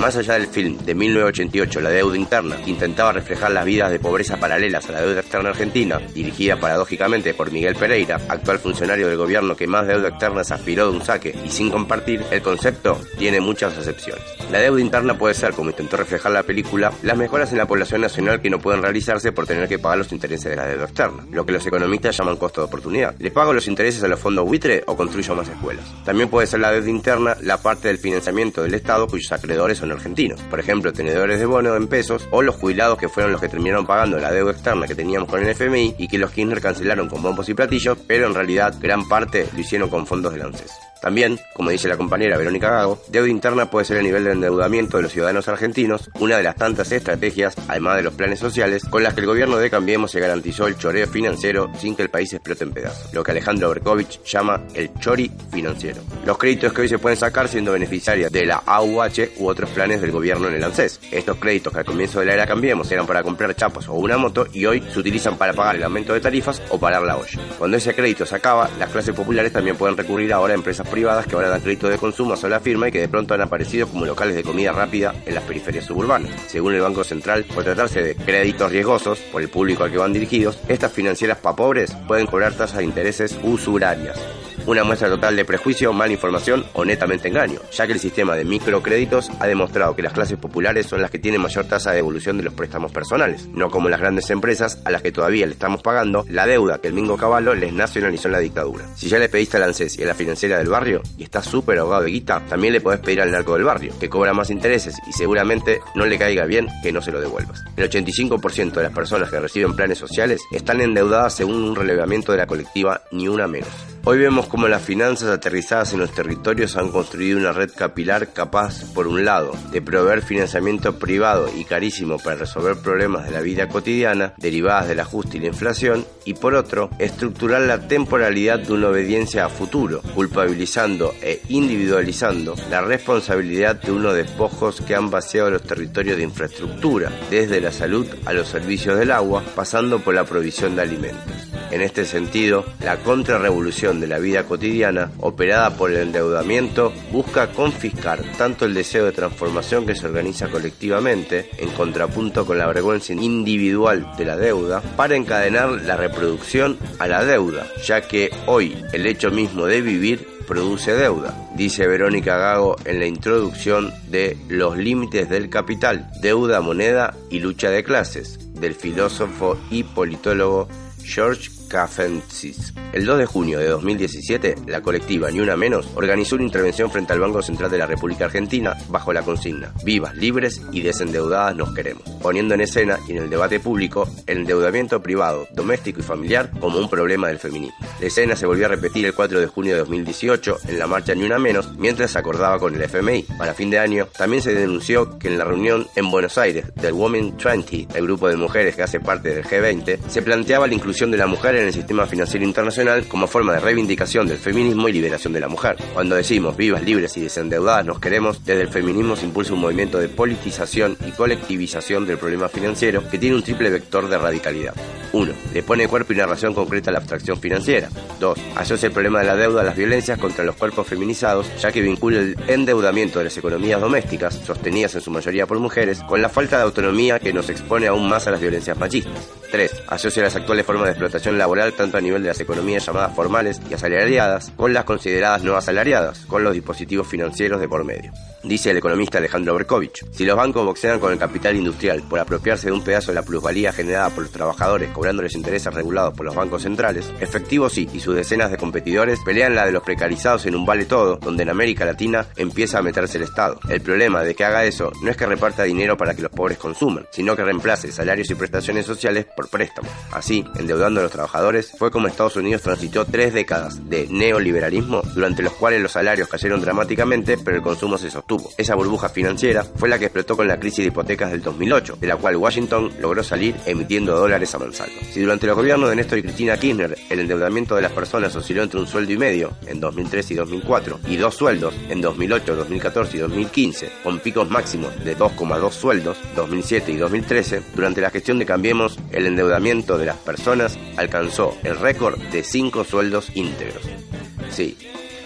Más allá del film de mil novecientos ochenta y ocho, La deuda interna, que intentaba reflejar las vidas de pobreza paralelas a la deuda externa argentina, dirigida paradójicamente por Miguel Pereira, actual funcionario del gobierno que más deuda externa se aspiró de un saque y sin compartir, el concepto tiene muchas acepciones. La deuda interna puede ser, como intentó reflejar la película, las mejoras en la población nacional que no pueden realizarse por tener que pagar los intereses de la deuda externa, lo que los economistas llaman costo de oportunidad. ¿Les pago los intereses a los fondos buitre o construyo más escuelas? También puede ser la deuda interna la parte del financiamiento del Estado cuyos acreedores son argentinos, por ejemplo, tenedores de bono en pesos o los jubilados que fueron los que terminaron pagando la deuda externa que teníamos con el F M I y que los Kirchner cancelaron con bombos y platillos, pero en realidad gran parte lo hicieron con fondos del ANSES. También, como dice la compañera Verónica Gago, deuda interna puede ser el nivel de endeudamiento de los ciudadanos argentinos, una de las tantas estrategias, además de los planes sociales, con las que el gobierno de Cambiemos se garantizó el choreo financiero sin que el país explote en pedazos, lo que Alejandro Berkovich llama el chori financiero. Los créditos que hoy se pueden sacar siendo beneficiarias de la A U H u otros planes del gobierno en el ANSES. Estos créditos que al comienzo de la era Cambiemos eran para comprar chapas o una moto y hoy se utilizan para pagar el aumento de tarifas o parar la olla. Cuando ese crédito se acaba, las clases populares también pueden recurrir ahora a empresas privadas que ahora dan crédito de consumo a sola firma y que de pronto han aparecido como locales de comida rápida en las periferias suburbanas. Según el Banco Central, por tratarse de créditos riesgosos por el público al que van dirigidos, estas financieras pa' pobres pueden cobrar tasas de intereses usurarias. Una muestra total de prejuicio, mala información o netamente engaño, ya que el sistema de microcréditos ha demostrado que las clases populares son las que tienen mayor tasa de devolución de los préstamos personales, no como las grandes empresas a las que todavía le estamos pagando la deuda que el Mingo Cavallo les nacionalizó en la dictadura. Si ya le pediste al ANSES y a la financiera del barrio y estás súper ahogado de guita, también le podés pedir al narco del barrio, que cobra más intereses y seguramente no le caiga bien que no se lo devuelvas. El ochenta y cinco por ciento de las personas que reciben planes sociales están endeudadas según un relevamiento de la colectiva Ni Una Menos. Hoy vemos cómo las finanzas aterrizadas en los territorios han construido una red capilar capaz, por un lado, de proveer financiamiento privado y carísimo para resolver problemas de la vida cotidiana derivadas del ajuste y la inflación, y por otro, estructurar la temporalidad de una obediencia a futuro, culpabilizando e individualizando la responsabilidad de unos despojos que han vaciado los territorios de infraestructura, desde la salud a los servicios del agua, pasando por la provisión de alimentos. En este sentido, la contrarrevolución de la vida cotidiana, operada por el endeudamiento, busca confiscar tanto el deseo de transformación que se organiza colectivamente, en contrapunto con la vergüenza individual de la deuda, para encadenar la reproducción a la deuda, ya que hoy el hecho mismo de vivir produce deuda, dice Verónica Gago en la introducción de Los límites del capital, deuda, moneda y lucha de clases, del filósofo y politólogo George Cafensis. El dos de junio de dos mil diecisiete, la colectiva Ni Una Menos organizó una intervención frente al Banco Central de la República Argentina bajo la consigna "Vivas, libres y desendeudadas nos queremos", poniendo en escena y en el debate público el endeudamiento privado, doméstico y familiar como un problema del feminismo. La escena se volvió a repetir el cuatro de junio de dos mil dieciocho en la marcha Ni Una Menos, mientras se acordaba con el F M I. Para fin de año, también se denunció que en la reunión en Buenos Aires del Women veinte, el grupo de mujeres que hace parte del G veinte, se planteaba la inclusión de la mujer en el sistema financiero internacional como forma de reivindicación del feminismo y liberación de la mujer. Cuando decimos vivas, libres y desendeudadas nos queremos, desde el feminismo se impulsa un movimiento de politización y colectivización del problema financiero que tiene un triple vector de radicalidad. uno. Le pone cuerpo y narración concreta a la abstracción financiera. dos. Asocia el problema de la deuda a las violencias contra los cuerpos feminizados, ya que vincula el endeudamiento de las economías domésticas, sostenidas en su mayoría por mujeres, con la falta de autonomía que nos expone aún más a las violencias machistas. tres. Asocia las actuales formas de explotación laboral tanto a nivel de las economías llamadas formales y asalariadas, con las consideradas no asalariadas, con los dispositivos financieros de por medio. Dice el economista Alejandro Berkovich: si los bancos boxean con el capital industrial por apropiarse de un pedazo de la plusvalía generada por los trabajadores cobrándoles intereses regulados por los bancos centrales, efectivo sí, y sus decenas de competidores pelean la de los precarizados en un vale todo, donde en América Latina empieza a meterse el Estado. El problema de que haga eso no es que reparta dinero para que los pobres consuman, sino que reemplace salarios y prestaciones sociales por préstamos. Así, endeudando a los trabajadores, fue como Estados Unidos transitó tres décadas de neoliberalismo, durante los cuales los salarios cayeron dramáticamente, pero el consumo se sostuvo. Esa burbuja financiera fue la que explotó con la crisis de hipotecas del dos mil ocho, de la cual Washington logró salir emitiendo dólares a mansalva. Si durante los gobiernos de Néstor y Cristina Kirchner el endeudamiento de las personas osciló entre un sueldo y medio en dos mil tres y dos mil cuatro y dos sueldos en dos mil ocho, dos mil catorce y dos mil quince, con picos máximos de dos coma dos sueldos dos mil siete y dos mil trece, durante la gestión de Cambiemos el endeudamiento de las personas alcanzó el récord de cinco sueldos íntegros. Sí,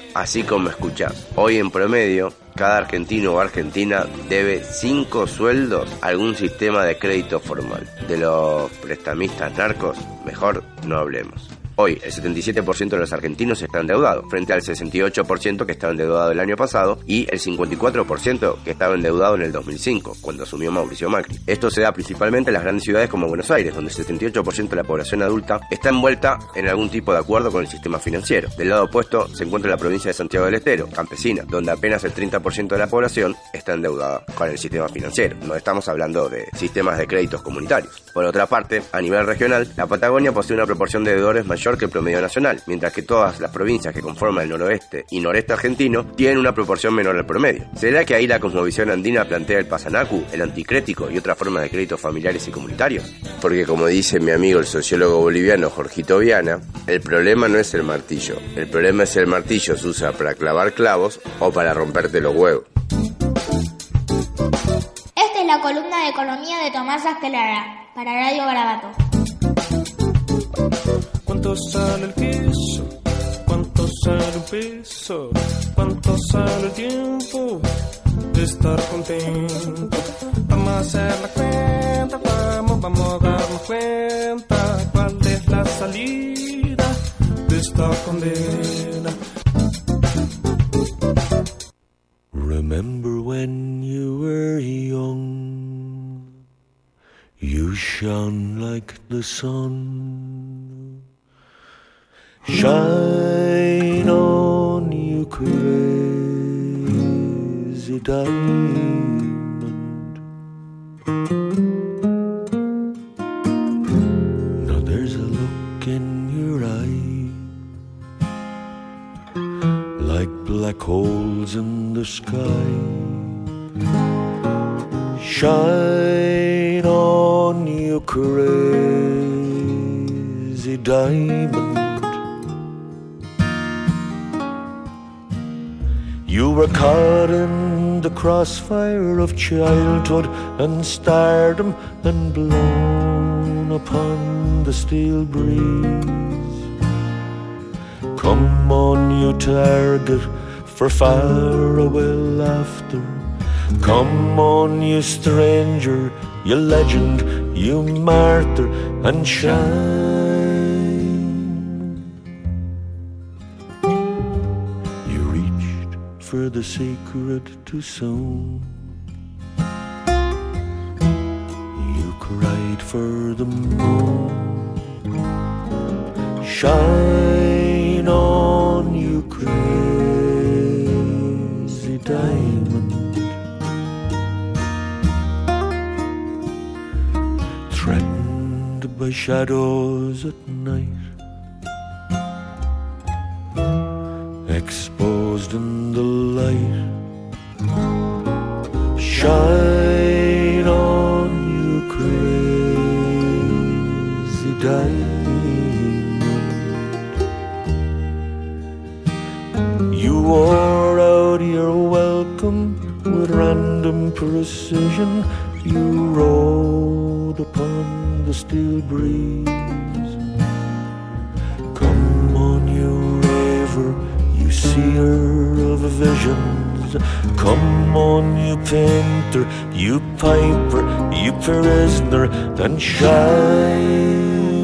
así como escuchás. Hoy en promedio, cada argentino o argentina debe cinco sueldos a algún sistema de crédito formal. De los prestamistas narcos, mejor no hablemos. Hoy, el setenta y siete por ciento de los argentinos está endeudado, frente al sesenta y ocho por ciento que estaba endeudado el año pasado y el cincuenta y cuatro por ciento que estaba endeudado en el dos mil cinco, cuando asumió Mauricio Macri. Esto se da principalmente en las grandes ciudades como Buenos Aires, donde el setenta y ocho por ciento de la población adulta está envuelta en algún tipo de acuerdo con el sistema financiero. Del lado opuesto se encuentra la provincia de Santiago del Estero, campesina, donde apenas el treinta por ciento de la población está endeudada con el sistema financiero. No estamos hablando de sistemas de créditos comunitarios. Por otra parte, a nivel regional, la Patagonia posee una proporción de deudores mayor que el promedio nacional, mientras que todas las provincias que conforman el noroeste y noreste argentino tienen una proporción menor al promedio. ¿Será que ahí la cosmovisión andina plantea el pasanacu, el anticrético y otras formas de créditos familiares y comunitarios? Porque como dice mi amigo el sociólogo boliviano Jorgito Viana, el problema no es el martillo, el problema es si el martillo se usa para clavar clavos o para romperte los huevos. Esta es la columna de economía de Tomás Askelara, para Radio Garabato. ¿Cuánto sale el queso? ¿Cuánto sale un peso? ¿Cuánto sale el tiempo de estar contento? Vamos a hacer la cuenta, vamos, vamos a darnos cuenta cuál es la salida de esta condena. Remember when you were young, you shone like the sun. Shine on, you crazy diamond. Now there's a look in your eye, like black holes in the sky. Shine on, you crazy diamond. You were caught in the crossfire of childhood and stardom and blown upon the steel breeze. Come on, you target for faraway laughter. Come on, you stranger, you legend, you martyr, and shine. You reached for the sacred too soon. You cried for the moon. Shine on, you crazy diamond. Threatened by shadows at night, exposed in the light. Shine on, you crazy diamond. You wore out your welcome with random precision. You rode upon the steel breeze. Come on, you raver, you seer of visions. Come on, you painter, you piper, you prisoner, and shine.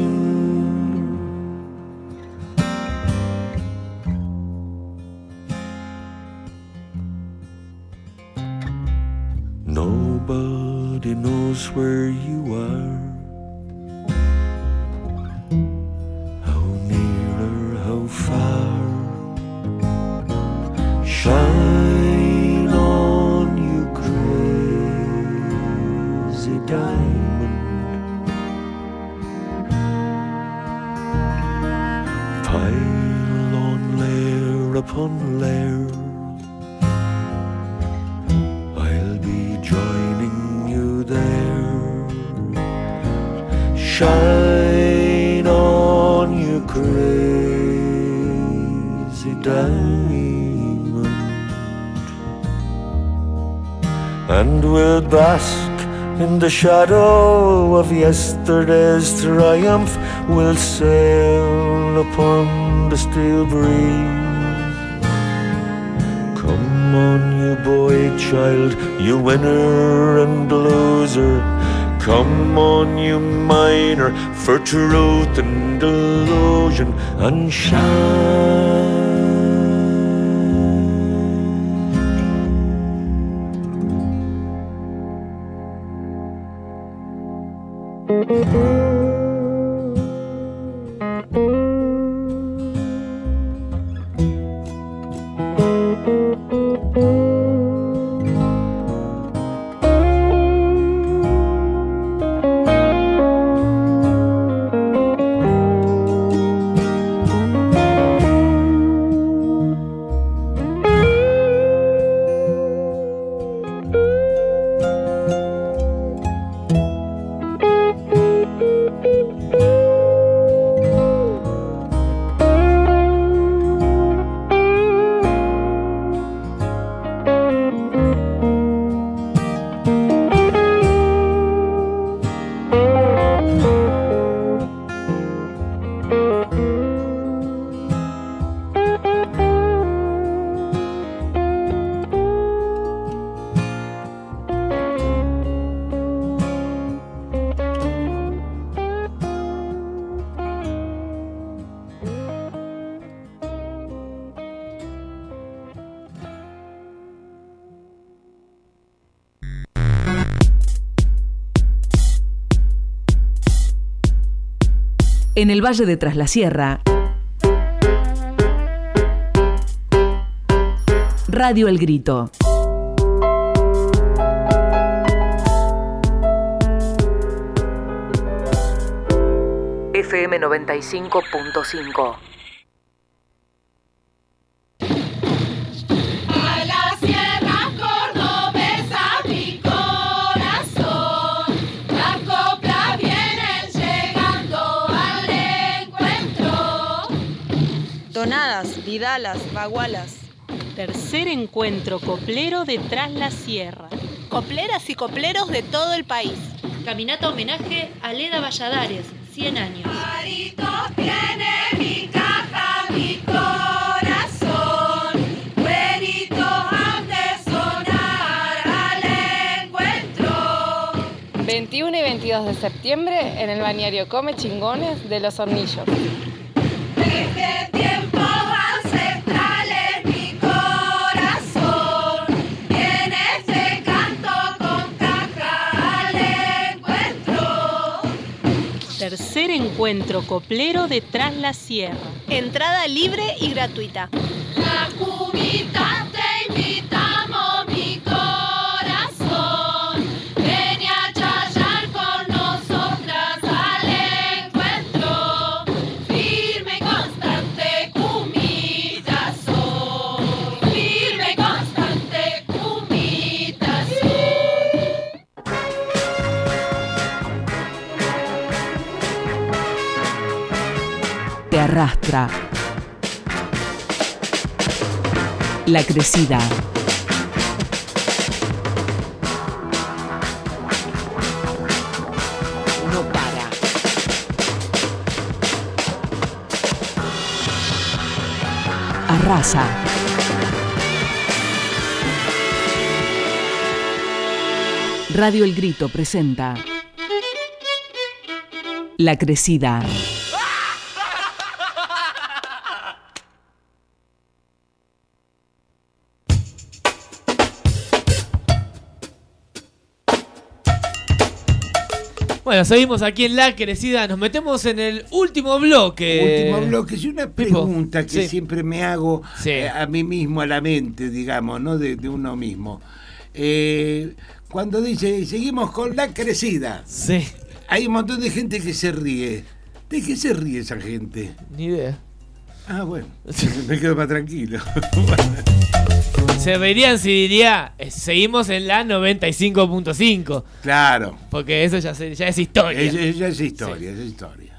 Nobody knows where you are, how near or how far. Shine on, you crazy diamond. Pile on layer upon layer, shine on, you crazy diamond, and we'll bask in the shadow of yesterday's triumph. We'll sail upon the steel breeze. on, you boy child, you winner and loser. Come on, you miner, for truth and delusion, and shine. En el Valle de Traslasierra, Radio El Grito. F M noventa y cinco punto cinco. Tonadas, vidalas, bagualas. Tercer encuentro coplero de Tras la Sierra. Copleras y copleros de todo el país. Caminata homenaje a Leda Valladares, cien años. Marito tiene mi caja, mi corazón. Güerito han de sonar al encuentro. veintiuno y veintidós de septiembre en el balneario Come Chingones de Los Hornillos. Desde tiempos ancestrales mi corazón tiene ese canto con caja al encuentro. Tercer encuentro coplero de Tras la Sierra. Entrada libre y gratuita. La cubita te invitamos, mi corazón. Ven a chayar con nosotras al encuentro. Firme y constante cumitación. Firme y constante cumitación. Te arrastra. La crecida. No para. Arrasa. Radio El Grito presenta La crecida. Bueno, seguimos aquí en La Crecida, nos metemos en el último bloque. Último bloque, es una pregunta Pipo, que sí. siempre me hago Sí. eh, a mí mismo, a la mente, digamos, ¿no? De, de uno mismo. Eh, cuando dice, seguimos con La Crecida, sí. Hay un montón de gente que se ríe. ¿De qué se ríe esa gente? Ni idea. Ah, bueno, me quedo más tranquilo. Se verían si diría, eh, seguimos en la noventa y cinco punto cinco. Claro. Porque eso ya, se, ya es historia. Es, es, ya es historia, sí. es historia.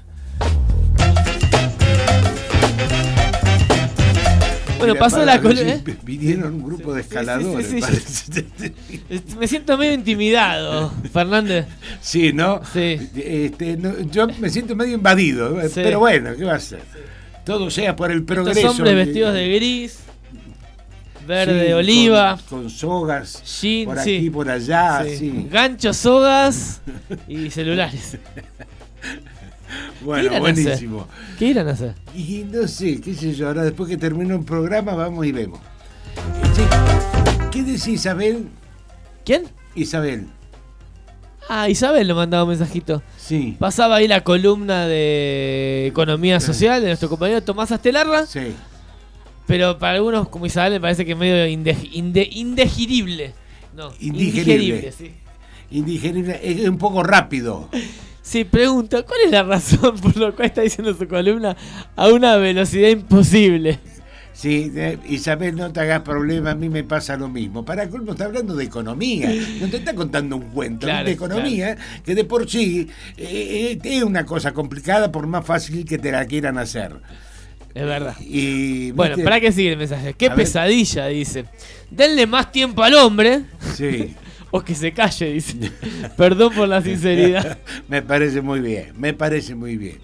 Bueno, Mira, pasó para, la no sé, columna. Vinieron un grupo de escaladores. Sí, sí, sí, parece. Me siento medio intimidado, Fernández. Sí, ¿no? Sí. Este, no, yo me siento medio invadido, Sí. pero bueno, ¿qué va a ser? Todo sea por el progreso. Estos hombres vestidos de gris. verde sí, oliva, con, con sogas, jean, por aquí, sí. por allá, sí. sí. ganchos, sogas y celulares. Bueno, ¿Qué buenísimo. ¿Qué irán a hacer? Y no sé, qué sé yo, ahora después que termino el programa vamos y vemos. ¿Qué dice Isabel? ¿Quién? Isabel. Ah, Isabel le mandaba un mensajito. Sí. Pasaba ahí la columna de Economía Social de nuestro compañero Tomás Astelarra. Sí. Pero para algunos, como Isabel, me parece que es medio inde, inde, indigerible. No, indigerible. indigerible, sí. Indigerible, es un poco rápido. Sí, pregunta, ¿cuál es la razón por la cual está diciendo su columna a una velocidad imposible? Sí, eh, Isabel, no te hagas problema, a mí me pasa lo mismo. Para colmo, está hablando de economía, no te está contando un cuento, Claro, de economía, claro. Que de por sí eh, es una cosa complicada por más fácil que te la quieran hacer. Es verdad. Y, bueno, ¿viste? ¿para qué sigue el mensaje? Qué A pesadilla, ver. Dice. Denle más tiempo al hombre. Sí. O que se calle, dice. Perdón por la sinceridad. Me parece muy bien, me parece muy bien.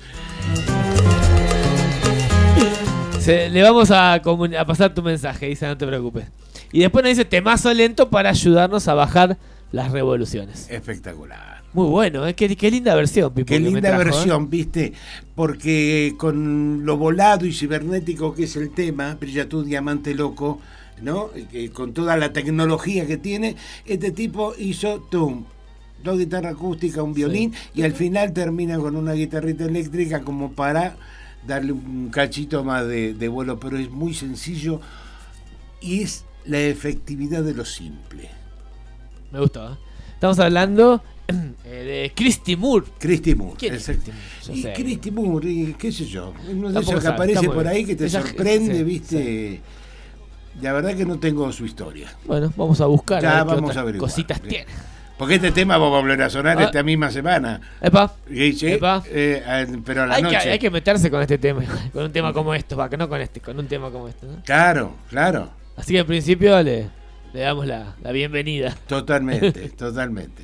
Se, le vamos a, a pasar tu mensaje, dice, no te preocupes. Y después nos dice temazo lento para ayudarnos a bajar las revoluciones. Espectacular. Muy bueno, ¿eh? qué, qué linda versión, Pipo. Qué linda trajo, versión, ¿eh? viste, porque con lo volado y cibernético que es el tema, Brilla tu diamante loco, ¿no? Que con toda la tecnología que tiene, este tipo hizo tum, dos guitarras acústicas, un violín, sí. Y al final termina con una guitarrita eléctrica como para darle un cachito más de, de vuelo, pero es muy sencillo y es la efectividad de lo simple. Me gustó, ¿eh? Estamos hablando eh, de Christy Moore. Christy Moore. ¿Quién es Christy Moore? Y sé. Christy Moore, y qué sé yo, uno de esos que sabe, aparece por bien. ahí que te Ella, sorprende, sí, viste. Sí. La verdad que no tengo su historia. Bueno, vamos a buscar. Ya a ver vamos qué a ver. Cositas tiene. Porque este tema va a volver a sonar ah. esta misma semana. Epa. ¿Sí? Epa. Eh, pero a la hay noche. Que, hay que meterse con este tema, con un tema como esto, va, que no con este, con un tema como este, ¿no? Claro, claro. Así que al principio le, le damos la, la bienvenida. Totalmente, totalmente.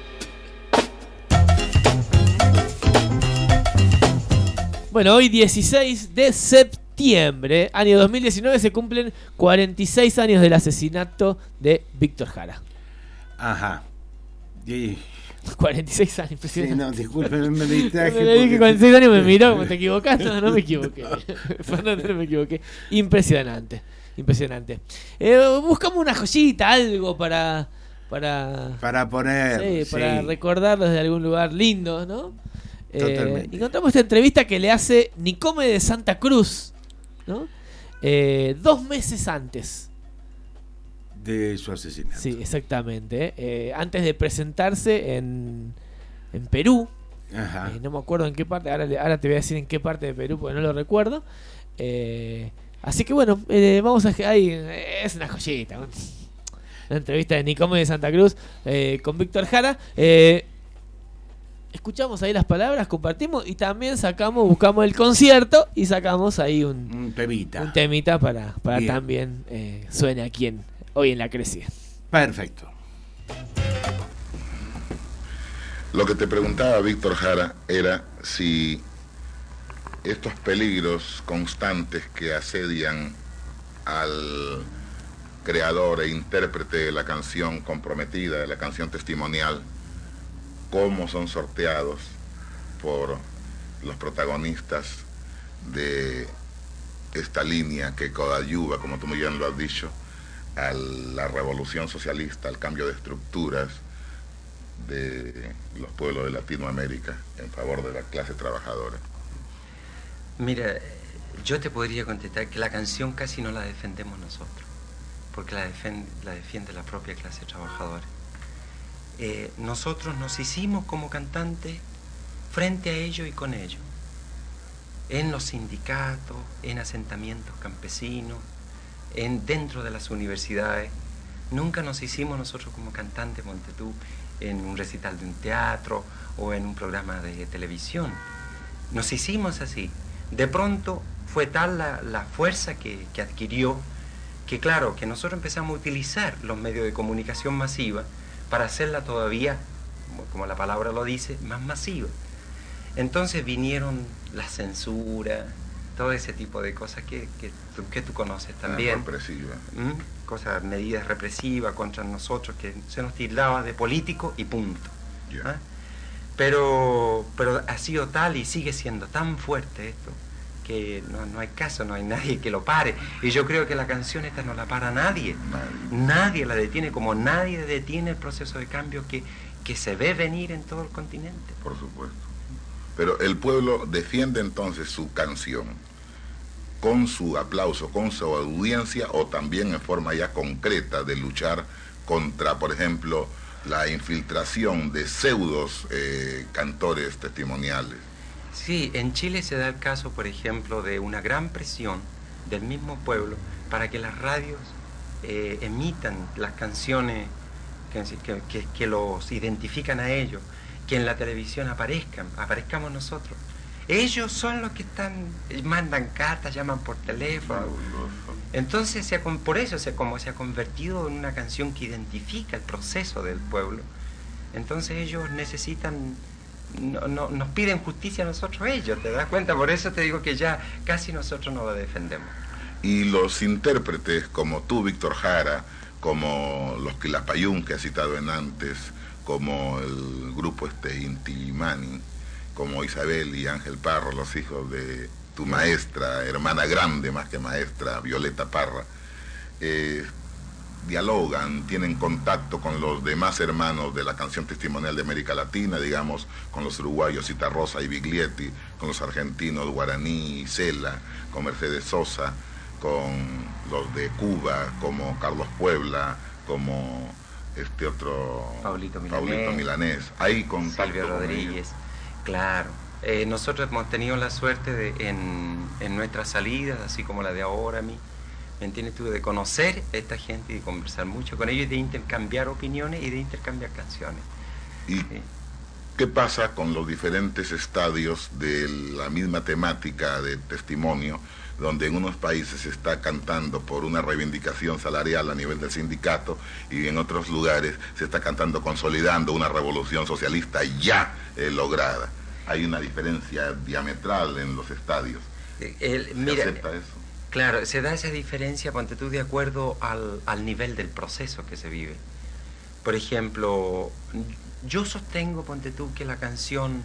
Bueno, hoy dieciséis de septiembre, año dos mil diecinueve, se cumplen cuarenta y seis años del asesinato de Víctor Jara. Ajá. Y... cuarenta y seis años, impresionante. Sí, no, disculpen, me distraje. Me le dije cuarenta y seis años, me miró como te equivocás. No, no me equivoqué. Fernando, no me equivoqué. Impresionante, impresionante. Eh, buscamos una joyita, algo para... Para, para poner. Sí, para sí. recordarlo desde algún lugar lindo, ¿no? Totalmente. Eh, encontramos esta entrevista que le hace Nicome de Santa Cruz, ¿no? Eh, dos meses antes de su asesinato. Sí, exactamente. Eh, antes de presentarse en, en Perú. Ajá. Eh, no me acuerdo en qué parte. Ahora, ahora te voy a decir en qué parte de Perú porque no lo recuerdo. Eh, así que bueno, eh, vamos a... Ahí, es una joyita. Una entrevista de Nicome de Santa Cruz eh, con Víctor Jara. Eh, escuchamos ahí las palabras, compartimos y también sacamos, buscamos el concierto y sacamos ahí un, un temita, un temita para, para también eh, suene aquí en, hoy en La Crecida. Perfecto. Lo que te preguntaba Víctor Jara era si estos peligros constantes que asedian al creador e intérprete de la canción comprometida, de la canción testimonial, cómo son sorteados por los protagonistas de esta línea que coadyuva, como tú muy bien lo has dicho, a la revolución socialista, al cambio de estructuras de los pueblos de Latinoamérica en favor de la clase trabajadora. Mira, yo te podría contestar que la canción casi no la defendemos nosotros, porque la defiende la, defiende la propia clase trabajadora. Eh, nosotros nos hicimos como cantantes frente a ellos y con ellos, en los sindicatos, en asentamientos campesinos, en, dentro de las universidades. Nunca nos hicimos nosotros como cantantes, ponte tú, en un recital de un teatro o en un programa de televisión. Nos hicimos así. De pronto fue tal la, la fuerza que, que adquirió, que claro, que nosotros empezamos a utilizar los medios de comunicación masiva para hacerla todavía, como la palabra lo dice, más masiva. Entonces vinieron la censura, todo ese tipo de cosas que, que, tú, que tú conoces también. Ah, represiva. ¿Mm? Cosas, medidas represivas contra nosotros, que se nos tildaba de político y punto. Yeah. ¿Ah? Pero, pero ha sido tal y sigue siendo tan fuerte esto, que no, no hay caso, no hay nadie que lo pare. Y yo creo que la canción esta no la para nadie. Nadie, nadie la detiene, como nadie detiene el proceso de cambio que, que se ve venir en todo el continente. Por supuesto. Pero el pueblo defiende entonces su canción con su aplauso, con su audiencia, o también en forma ya concreta de luchar contra, por ejemplo, la infiltración de pseudos eh, cantores testimoniales. Sí, en Chile se da el caso, por ejemplo, de una gran presión del mismo pueblo para que las radios eh, emitan las canciones que, que, que, que los identifican a ellos, que en la televisión aparezcan, aparezcamos nosotros. Ellos son los que están, mandan cartas, llaman por teléfono. Entonces, se ha, por eso se, como se ha convertido en una canción que identifica el proceso del pueblo. Entonces ellos necesitan, no, no, nos piden justicia a nosotros ellos, ¿te das cuenta? Por eso te digo que ya casi nosotros no la defendemos. Y los intérpretes como tú, Víctor Jara, como los Quilapayún que has citado en antes, como el grupo este Inti Illimani, como Isabel y Ángel Parra, los hijos de tu maestra, hermana grande más que maestra, Violeta Parra, eh, dialogan, tienen contacto con los demás hermanos de la canción testimonial de América Latina, digamos, con los uruguayos Citarrosa y Biglietti, con los argentinos Guaraní y Cela, con Mercedes Sosa, con los de Cuba, como Carlos Puebla, como este otro Paulito Milanés, Paulito Milanés. Hay contacto Silvio Rodríguez, claro. Eh, nosotros hemos tenido la suerte de, en, en nuestras salidas, así como la de ahora, a mí, ¿me entiendes tú? De conocer a esta gente y de conversar mucho con ellos y de intercambiar opiniones y de intercambiar canciones. ¿Y sí. qué pasa con los diferentes estadios de la misma temática de testimonio, donde en unos países se está cantando por una reivindicación salarial a nivel del sindicato y en otros lugares se está cantando consolidando una revolución socialista ya eh, lograda? Hay una diferencia diametral en los estadios. El, mira, ¿Se acepta eso? Claro, se da esa diferencia, ponte tú, de acuerdo al, al nivel del proceso que se vive. Por ejemplo, yo sostengo, ponte tú, que la canción,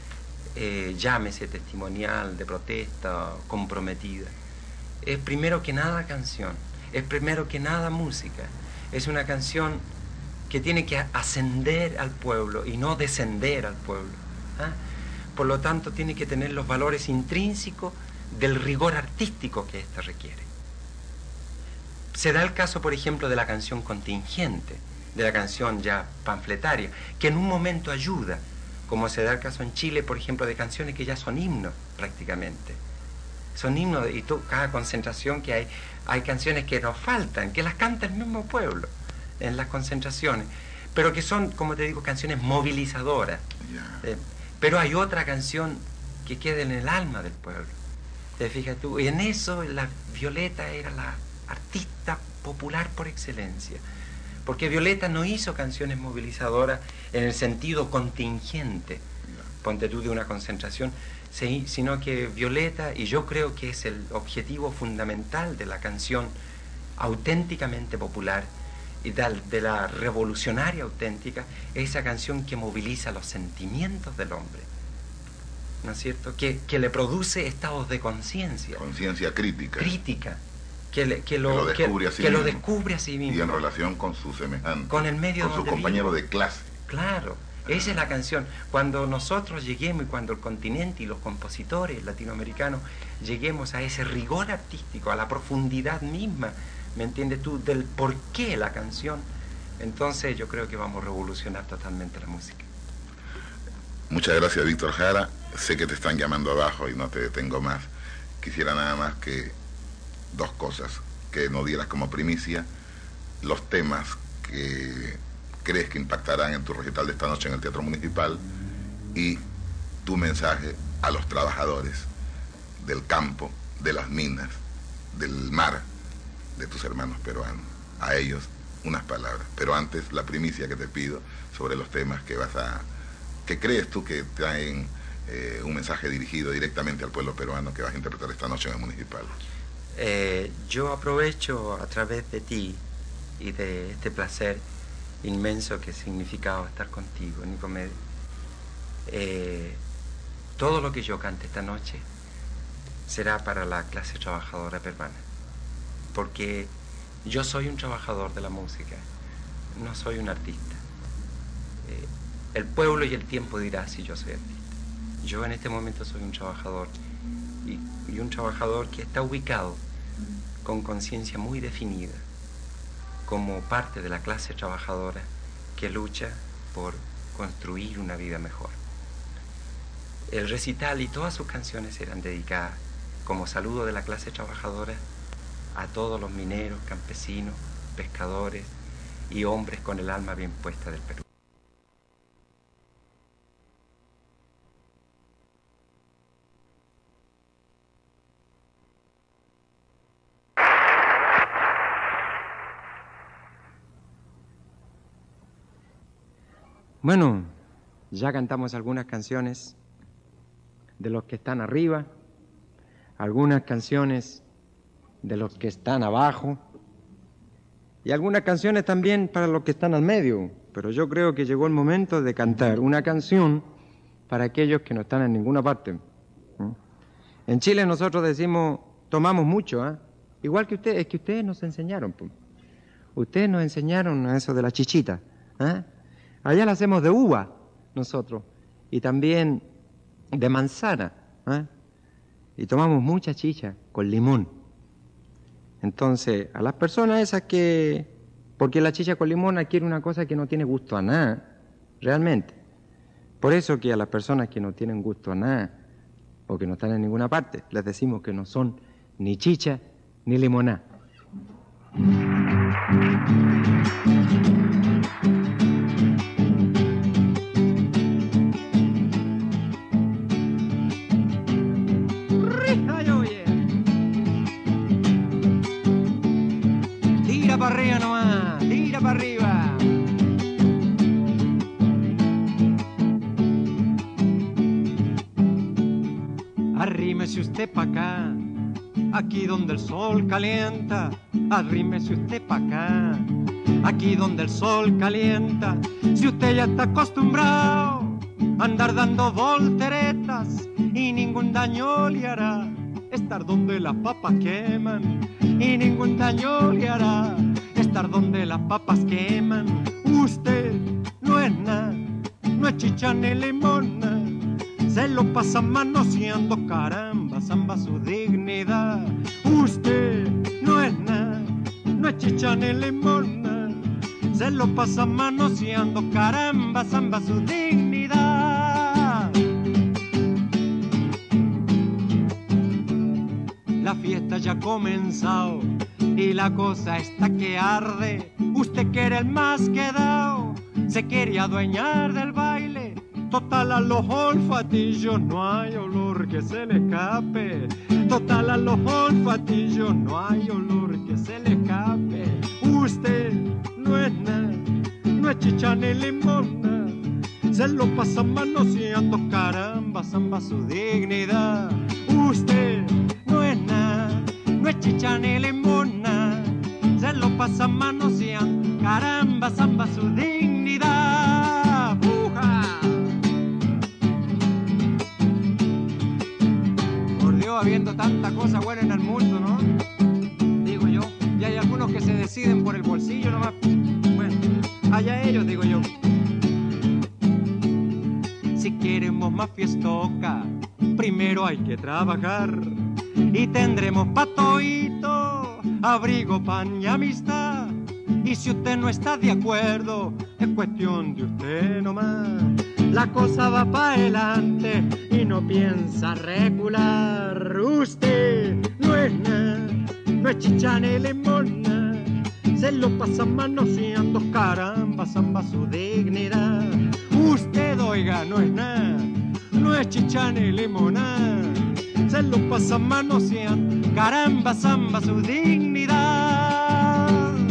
eh, llámese testimonial, de protesta, comprometida, es primero que nada canción, es primero que nada música, es una canción que tiene que ascender al pueblo y no descender al pueblo. ¿Ah? Por lo tanto, tiene que tener los valores intrínsecos del rigor artístico que ésta requiere. Se da el caso, por ejemplo, de la canción contingente, de la canción ya panfletaria, que en un momento ayuda, como se da el caso en Chile, por ejemplo, de canciones que ya son himnos prácticamente. Son himnos, y tú, cada concentración que hay, hay canciones que nos faltan, que las canta el mismo pueblo en las concentraciones, pero que son, como te digo, canciones movilizadoras. Yeah. Eh, pero hay otra canción que queda en el alma del pueblo. ¿Te fijas tú? Y en eso la Violeta era la artista popular por excelencia. Porque Violeta no hizo canciones movilizadoras en el sentido contingente, ponte tú, de una concentración, sí, sino que Violeta, y yo creo que es el objetivo fundamental de la canción auténticamente popular, y de, de la revolucionaria auténtica, esa canción que moviliza los sentimientos del hombre, ¿no es cierto? Que, que le produce estados de conciencia. Conciencia crítica. Crítica. Que, le, que, lo, que, lo, descubre que, a sí que mismo, lo descubre a sí mismo. Y en relación con su semejante. Con el medio con su donde compañero vive. de clase. Claro. Esa es la canción. Cuando nosotros lleguemos y cuando el continente y los compositores latinoamericanos lleguemos a ese rigor artístico, a la profundidad misma, ¿me entiendes tú?, del por qué la canción, entonces yo creo que vamos a revolucionar totalmente la música. Muchas gracias, Víctor Jara. Sé que te están llamando abajo y no te detengo más. Quisiera nada más que dos cosas, que nos dieras como primicia los temas que crees que impactarán en tu recital de esta noche en el Teatro Municipal y tu mensaje a los trabajadores del campo, de las minas, del mar, de tus hermanos peruanos. A ellos unas palabras, pero antes la primicia que te pido sobre los temas que vas a, que crees tú que traen eh, un mensaje dirigido directamente al pueblo peruano que vas a interpretar esta noche en el Municipal. Eh, yo aprovecho a través de ti y de este placer inmenso que significaba estar contigo, Nicomedes. Eh, todo lo que yo cante esta noche será para la clase trabajadora peruana, porque yo soy un trabajador de la música, no soy un artista. Eh, el pueblo y el tiempo dirá si yo soy artista. Yo en este momento soy un trabajador y, y un trabajador que está ubicado con conciencia muy definida como parte de la clase trabajadora que lucha por construir una vida mejor. El recital y todas sus canciones eran dedicadas como saludo de la clase trabajadora a todos los mineros, campesinos, pescadores y hombres con el alma bien puesta del Perú. Bueno, ya cantamos algunas canciones de los que están arriba, algunas canciones de los que están abajo y algunas canciones también para los que están al medio, pero yo creo que llegó el momento de cantar una canción para aquellos que no están en ninguna parte. En Chile nosotros decimos, tomamos mucho, ¿eh? Igual que ustedes, es que ustedes nos enseñaron, pues. Ustedes nos enseñaron eso de la chichita, ¿eh? Allá la hacemos de uva, nosotros, y también de manzana, ¿eh? Y tomamos mucha chicha con limón. Entonces, a las personas esas que... Porque la chicha con limón adquiere una cosa que no tiene gusto a nada, realmente. Por eso que a las personas que no tienen gusto a nada, o que no están en ninguna parte, les decimos que no son ni chicha ni limoná. Tira para arriba nomás, tira para arriba. Arrímese usted pa' acá, aquí donde el sol calienta. Arrímese usted pa' acá, aquí donde el sol calienta. Si usted ya está acostumbrado a andar dando volteretas y ningún daño le hará estar donde las papas queman, y ningún daño le hará estar donde las papas queman. Usted no es nada, no es chicha ni limona, se lo pasa manoseando, caramba, zamba su dignidad. Usted no es nada, no es chicha ni limona, se lo pasa manoseando, caramba, zamba su dignidad. La fiesta ya ha comenzado y la cosa está que arde. Usted quiere el más quedado, se quiere adueñar del baile. Total a los olfatillos no hay olor que se le escape. Total a los olfatillos no hay olor que se le escape. Usted no es nada, no es chicha ni limona, se lo pasa manoseando, caramba, zamba su dignidad. Usted no es nada, no es chicha ni limona, se lo pasa manoseando, caramba, zamba su dignidad. ¡Puja! Por Dios, habiendo tanta cosa buena en el mundo, ¿no? Digo yo, y hay algunos que se deciden por el bolsillo nomás. Bueno, allá ellos, digo yo. Si queremos más fiestoca, primero hay que trabajar y tendremos patoito, abrigo, pan y amistad. Y si usted no está de acuerdo, es cuestión de usted nomás. La cosa va para adelante y no piensa recular. Usted no es nada, no es chicha ni limona, se lo pasa manoseando, caramba, zamba su dignidad. Usted, oiga, no es nada, no es chicha ni limona, se lo pasa manoseando, caramba, zamba su dignidad.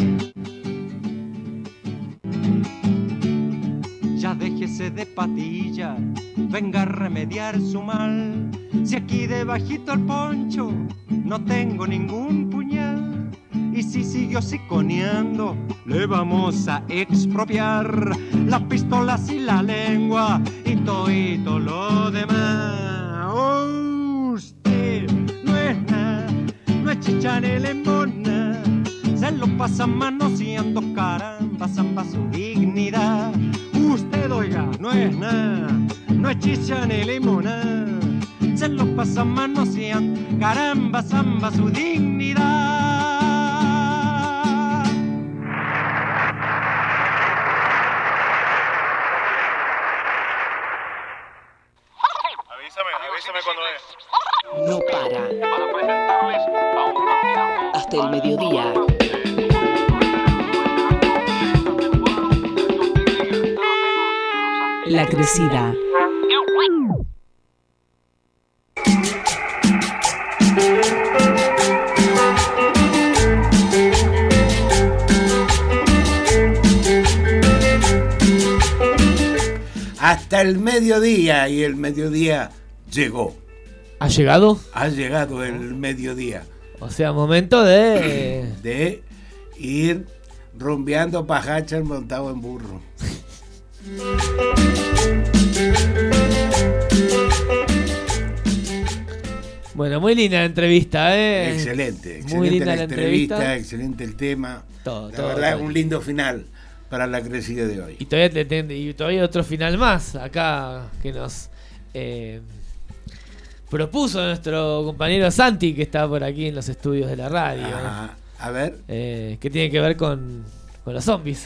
Ya déjese de patilla venga a remediar su mal. Si aquí debajito el poncho no tengo ningún puñal, y si siguió siconeando le vamos a expropiar las pistolas y la lengua y todo lo demás. Oh, usted no es nada, no es chicha ni limona, se lo pasa manoseando, caramba, zamba su dignidad. Usted, oiga, no es nada, no es chicha ni limona, se lo pasa manoseando, caramba, zamba su dignidad. Avísame, avísame cuando es. No para. Para presentarles a un candidato Hasta el mediodía. La crecida. Hasta el mediodía, y el mediodía llegó. ¿Ha llegado? Ha llegado el mediodía. O sea, momento de... de ir rumbeando pajachas montado en burro. Bueno, muy linda la entrevista, ¿eh? Excelente, excelente muy linda la, la entrevista, entrevista, excelente el tema. Todo, la todo, verdad, todo. un lindo final para la crecida de hoy. Y todavía, te, te, y todavía otro final más acá que nos eh, propuso nuestro compañero Santi, que está por aquí en los estudios de la radio. Ajá. A ver. Eh, que tiene que ver con, con los zombies.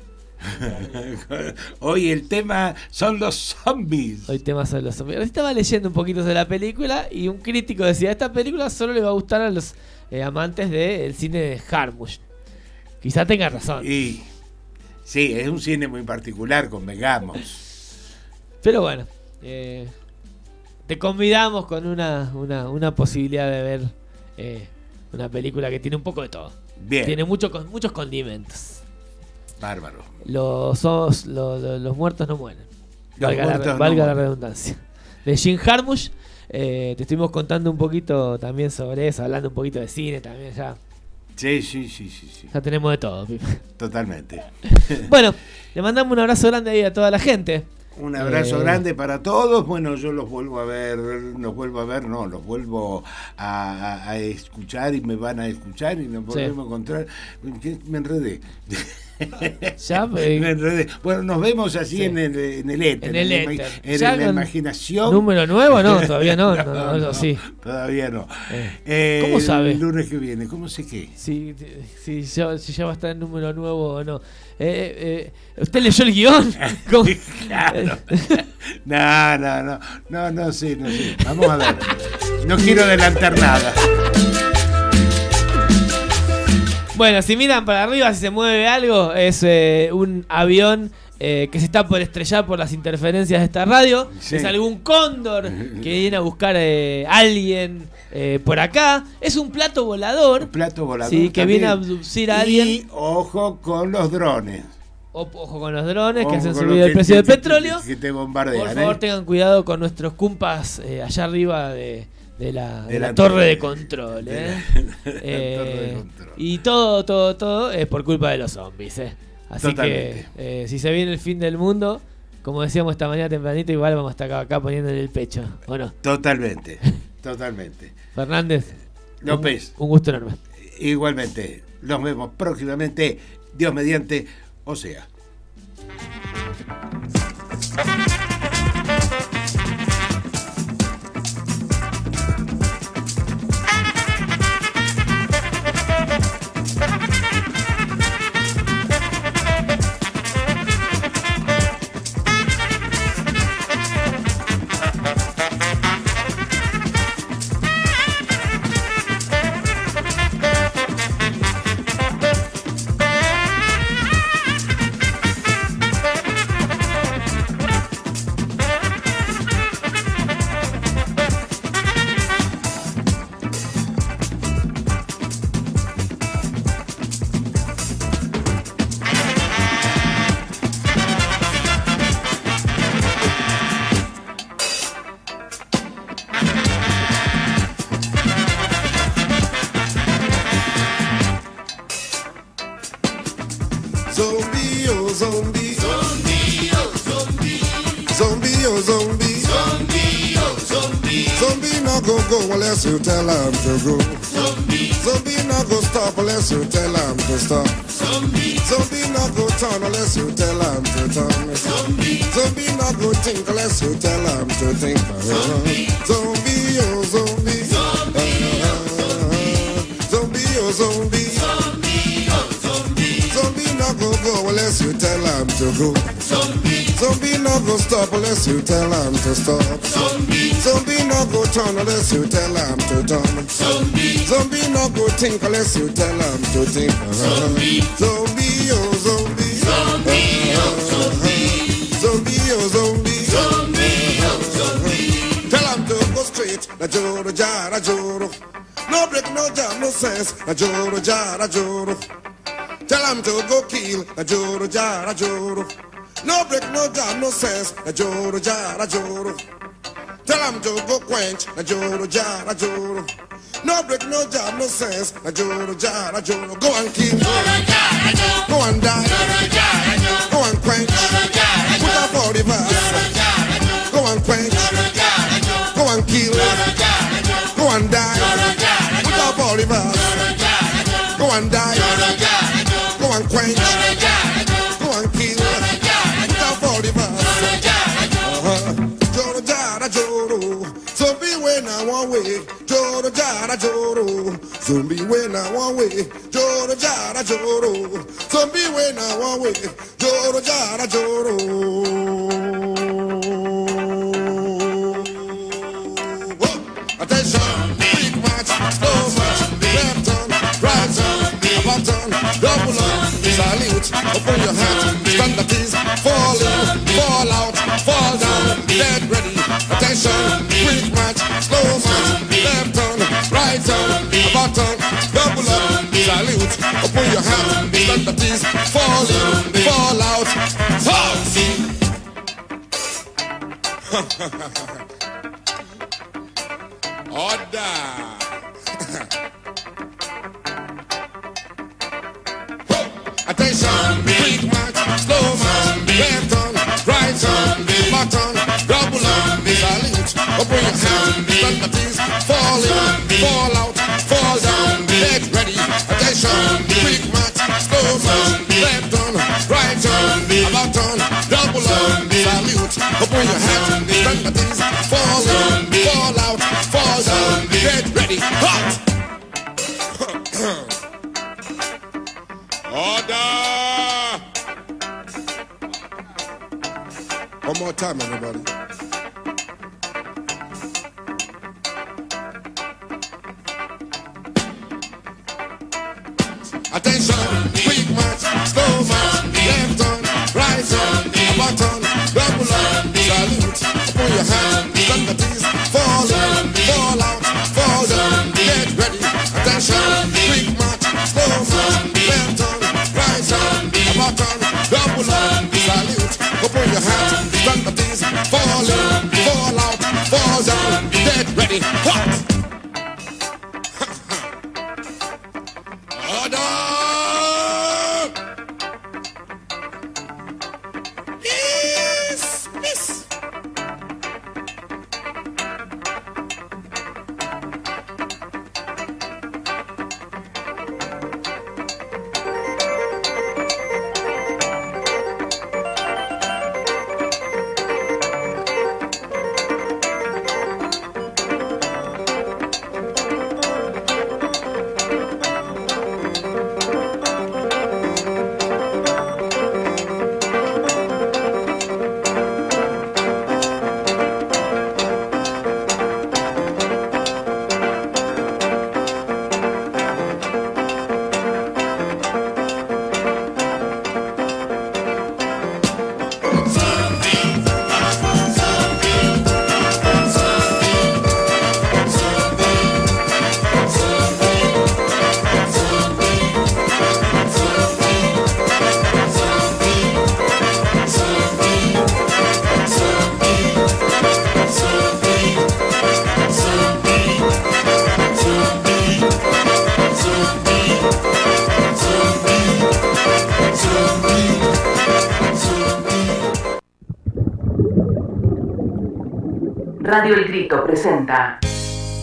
Hoy el tema son los zombies. Hoy el tema son los zombies. Estaba leyendo un poquito de la película y un crítico decía: esta película solo le va a gustar a los eh, amantes del cine de Jarmusch. Quizá tenga razón. Y sí, es un cine muy particular, convengamos. Pero bueno, eh, te convidamos con una, una, una posibilidad de ver eh, una película que tiene un poco de todo. Bien. Tiene mucho, con, muchos condimentos. Bárbaro. Los, los, los, los muertos no mueren. Los Valga, muertos la, no valga la mueren. redundancia. De Jim Jarmusch, eh, te estuvimos contando un poquito también sobre eso, hablando un poquito de cine también ya. Sí, sí, sí, sí, sí. Ya tenemos de todo, Pipe. Totalmente. Bueno, le mandamos un abrazo grande ahí a toda la gente. Un abrazo Eh, grande para todos. Bueno, yo los vuelvo a ver, los vuelvo a ver, no, los vuelvo a, a- a escuchar y me van a escuchar y nos volvemos a encontrar. ¿Qué? Me enredé. Ya, pues, me enredé. Bueno, nos vemos así Sí. en el, en el éter. En el la ima- éter. En Ya la con imaginación. ¿Número nuevo? No, todavía no. no, no, no, sí. Todavía no. Eh, Eh, ¿Cómo sabe? El lunes que viene, ¿cómo sé qué? Si, si, ya, si ya va a estar en número nuevo o no. Eh, eh, ¿Usted leyó el guión? ¿Cómo? Claro. No, no, no, no, no sé, no sé. Vamos a ver. No quiero adelantar nada. Bueno, si miran para arriba, si se mueve algo, es eh, un avión eh, que se está por estrellar por las interferencias de esta radio. Sí. Es algún cóndor que viene a buscar eh, alguien eh, por acá. Es un plato volador. Plato volador. Sí, que también. viene a abducir a alguien. Y ojo con los drones. O- Ojo con los drones Ojo que hacen con subir los el que- precio que- del que- petróleo. Que te bombardean. Por favor, ¿eh? tengan cuidado con nuestros cumpas eh, allá arriba de, de la, de De la la torre torre. de control. De ¿eh? la- de la Eh, torre de control. Y todo, todo, todo es por culpa de los zombies. ¿eh? Así Totalmente. que eh, si se viene el fin del mundo, como decíamos esta mañana tempranito, igual vamos a estar acá, acá poniéndole el pecho. ¿O no? Totalmente, totalmente. Fernández. López. Un, un gusto enorme. Igualmente. Nos vemos próximamente, Dios mediante, o sea. not go go unless you tell him to go. Zombie, zombie not go stop unless you tell him to stop. Zombie, zombie not go turn unless you tell him to turn. Zombie, zombie not go think unless you tell him to think. Zombie, zombie, oh zombie, zombie, oh zombie, oh zombie, zombie, oh zombie, zombie not go go unless you tell him to go. Zombie, zombie not go stop unless you tell him to stop. Zombie, zombie not go turn unless you tell him to turn. Zombie, zombie not go think unless you tell him to think. Zombie, zombie, oh zombie, zombie, oh zombie, zombie, oh zombie, zombie, oh zombie. Tell him to go straight, na joro jara joro. No break, no jam, no sense, na joro jara joro. Tell him to go kill, na joro jara joro. No break, no jam, no sense, na joro jara joro. Tell him to go quench, na joro jara joro. No break, no jam, no sense, na joro jara joro. Go and kill, joro jara joro. Go and die, joro jara joro. Go and quench, joro jara joro. Put up all the verse, joro jara joro. Go and quench, joro jara joro. Go and kill, joro jara joro. Go and die, joro jara joro. Put up all the verse, joro jara joro. Go and die, joro jara joro. Go and quench, joro jara joro. Go and kill, joro jara joro. Put up all the verse, joro jara joro. Joro jara joro. Zombie when I want way, joro jara joro. Zombie when I want way, joro jara joro. Zombie when I want way, joro jara joro. Attention, big match, slow match, left on, right on, button, double on, salute, open your hand, stand at ease, fall in, fall out, fall down, dead ready. Attention, quick match, slow match, left on, right on, button, double up, salute, open your hand, stand at ease, fall in, fall out, fall. Order. Attention, quick match, slow match, left on, right on, button, double on, salute, open your hand, stand at ease, fall in, fall out, fall down, get ready. Attention, quick match, slow match, left on, right on, button, double on, salute, open your hand, stand at ease, fall in, fall out, fall down, get ready, hot! Order! One more time, everybody. Attention, quick match, slow match, left on, right on, button, double on, salute, open your hand, stand at ease, fall in, fall out, fall down, get ready. Attention, quick match, slow match, left on, right on, button, double on, salute, open your hand, stand at ease, fall in, fall out, fall down, get ready. Hot! Radio El Grito presenta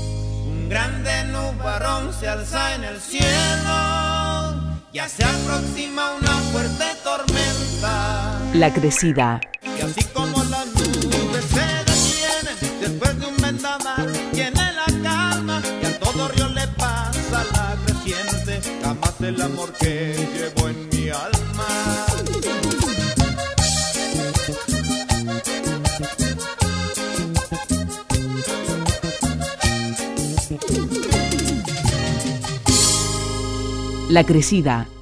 grande nubarrón se alza en el cielo, ya se aproxima una fuerte tormenta. La crecida. Y así como las nubes se detienen después de un vendaval, tiene la calma y a todo río le pasa la creciente, jamás el amor que llevo en mi alma. La crecida.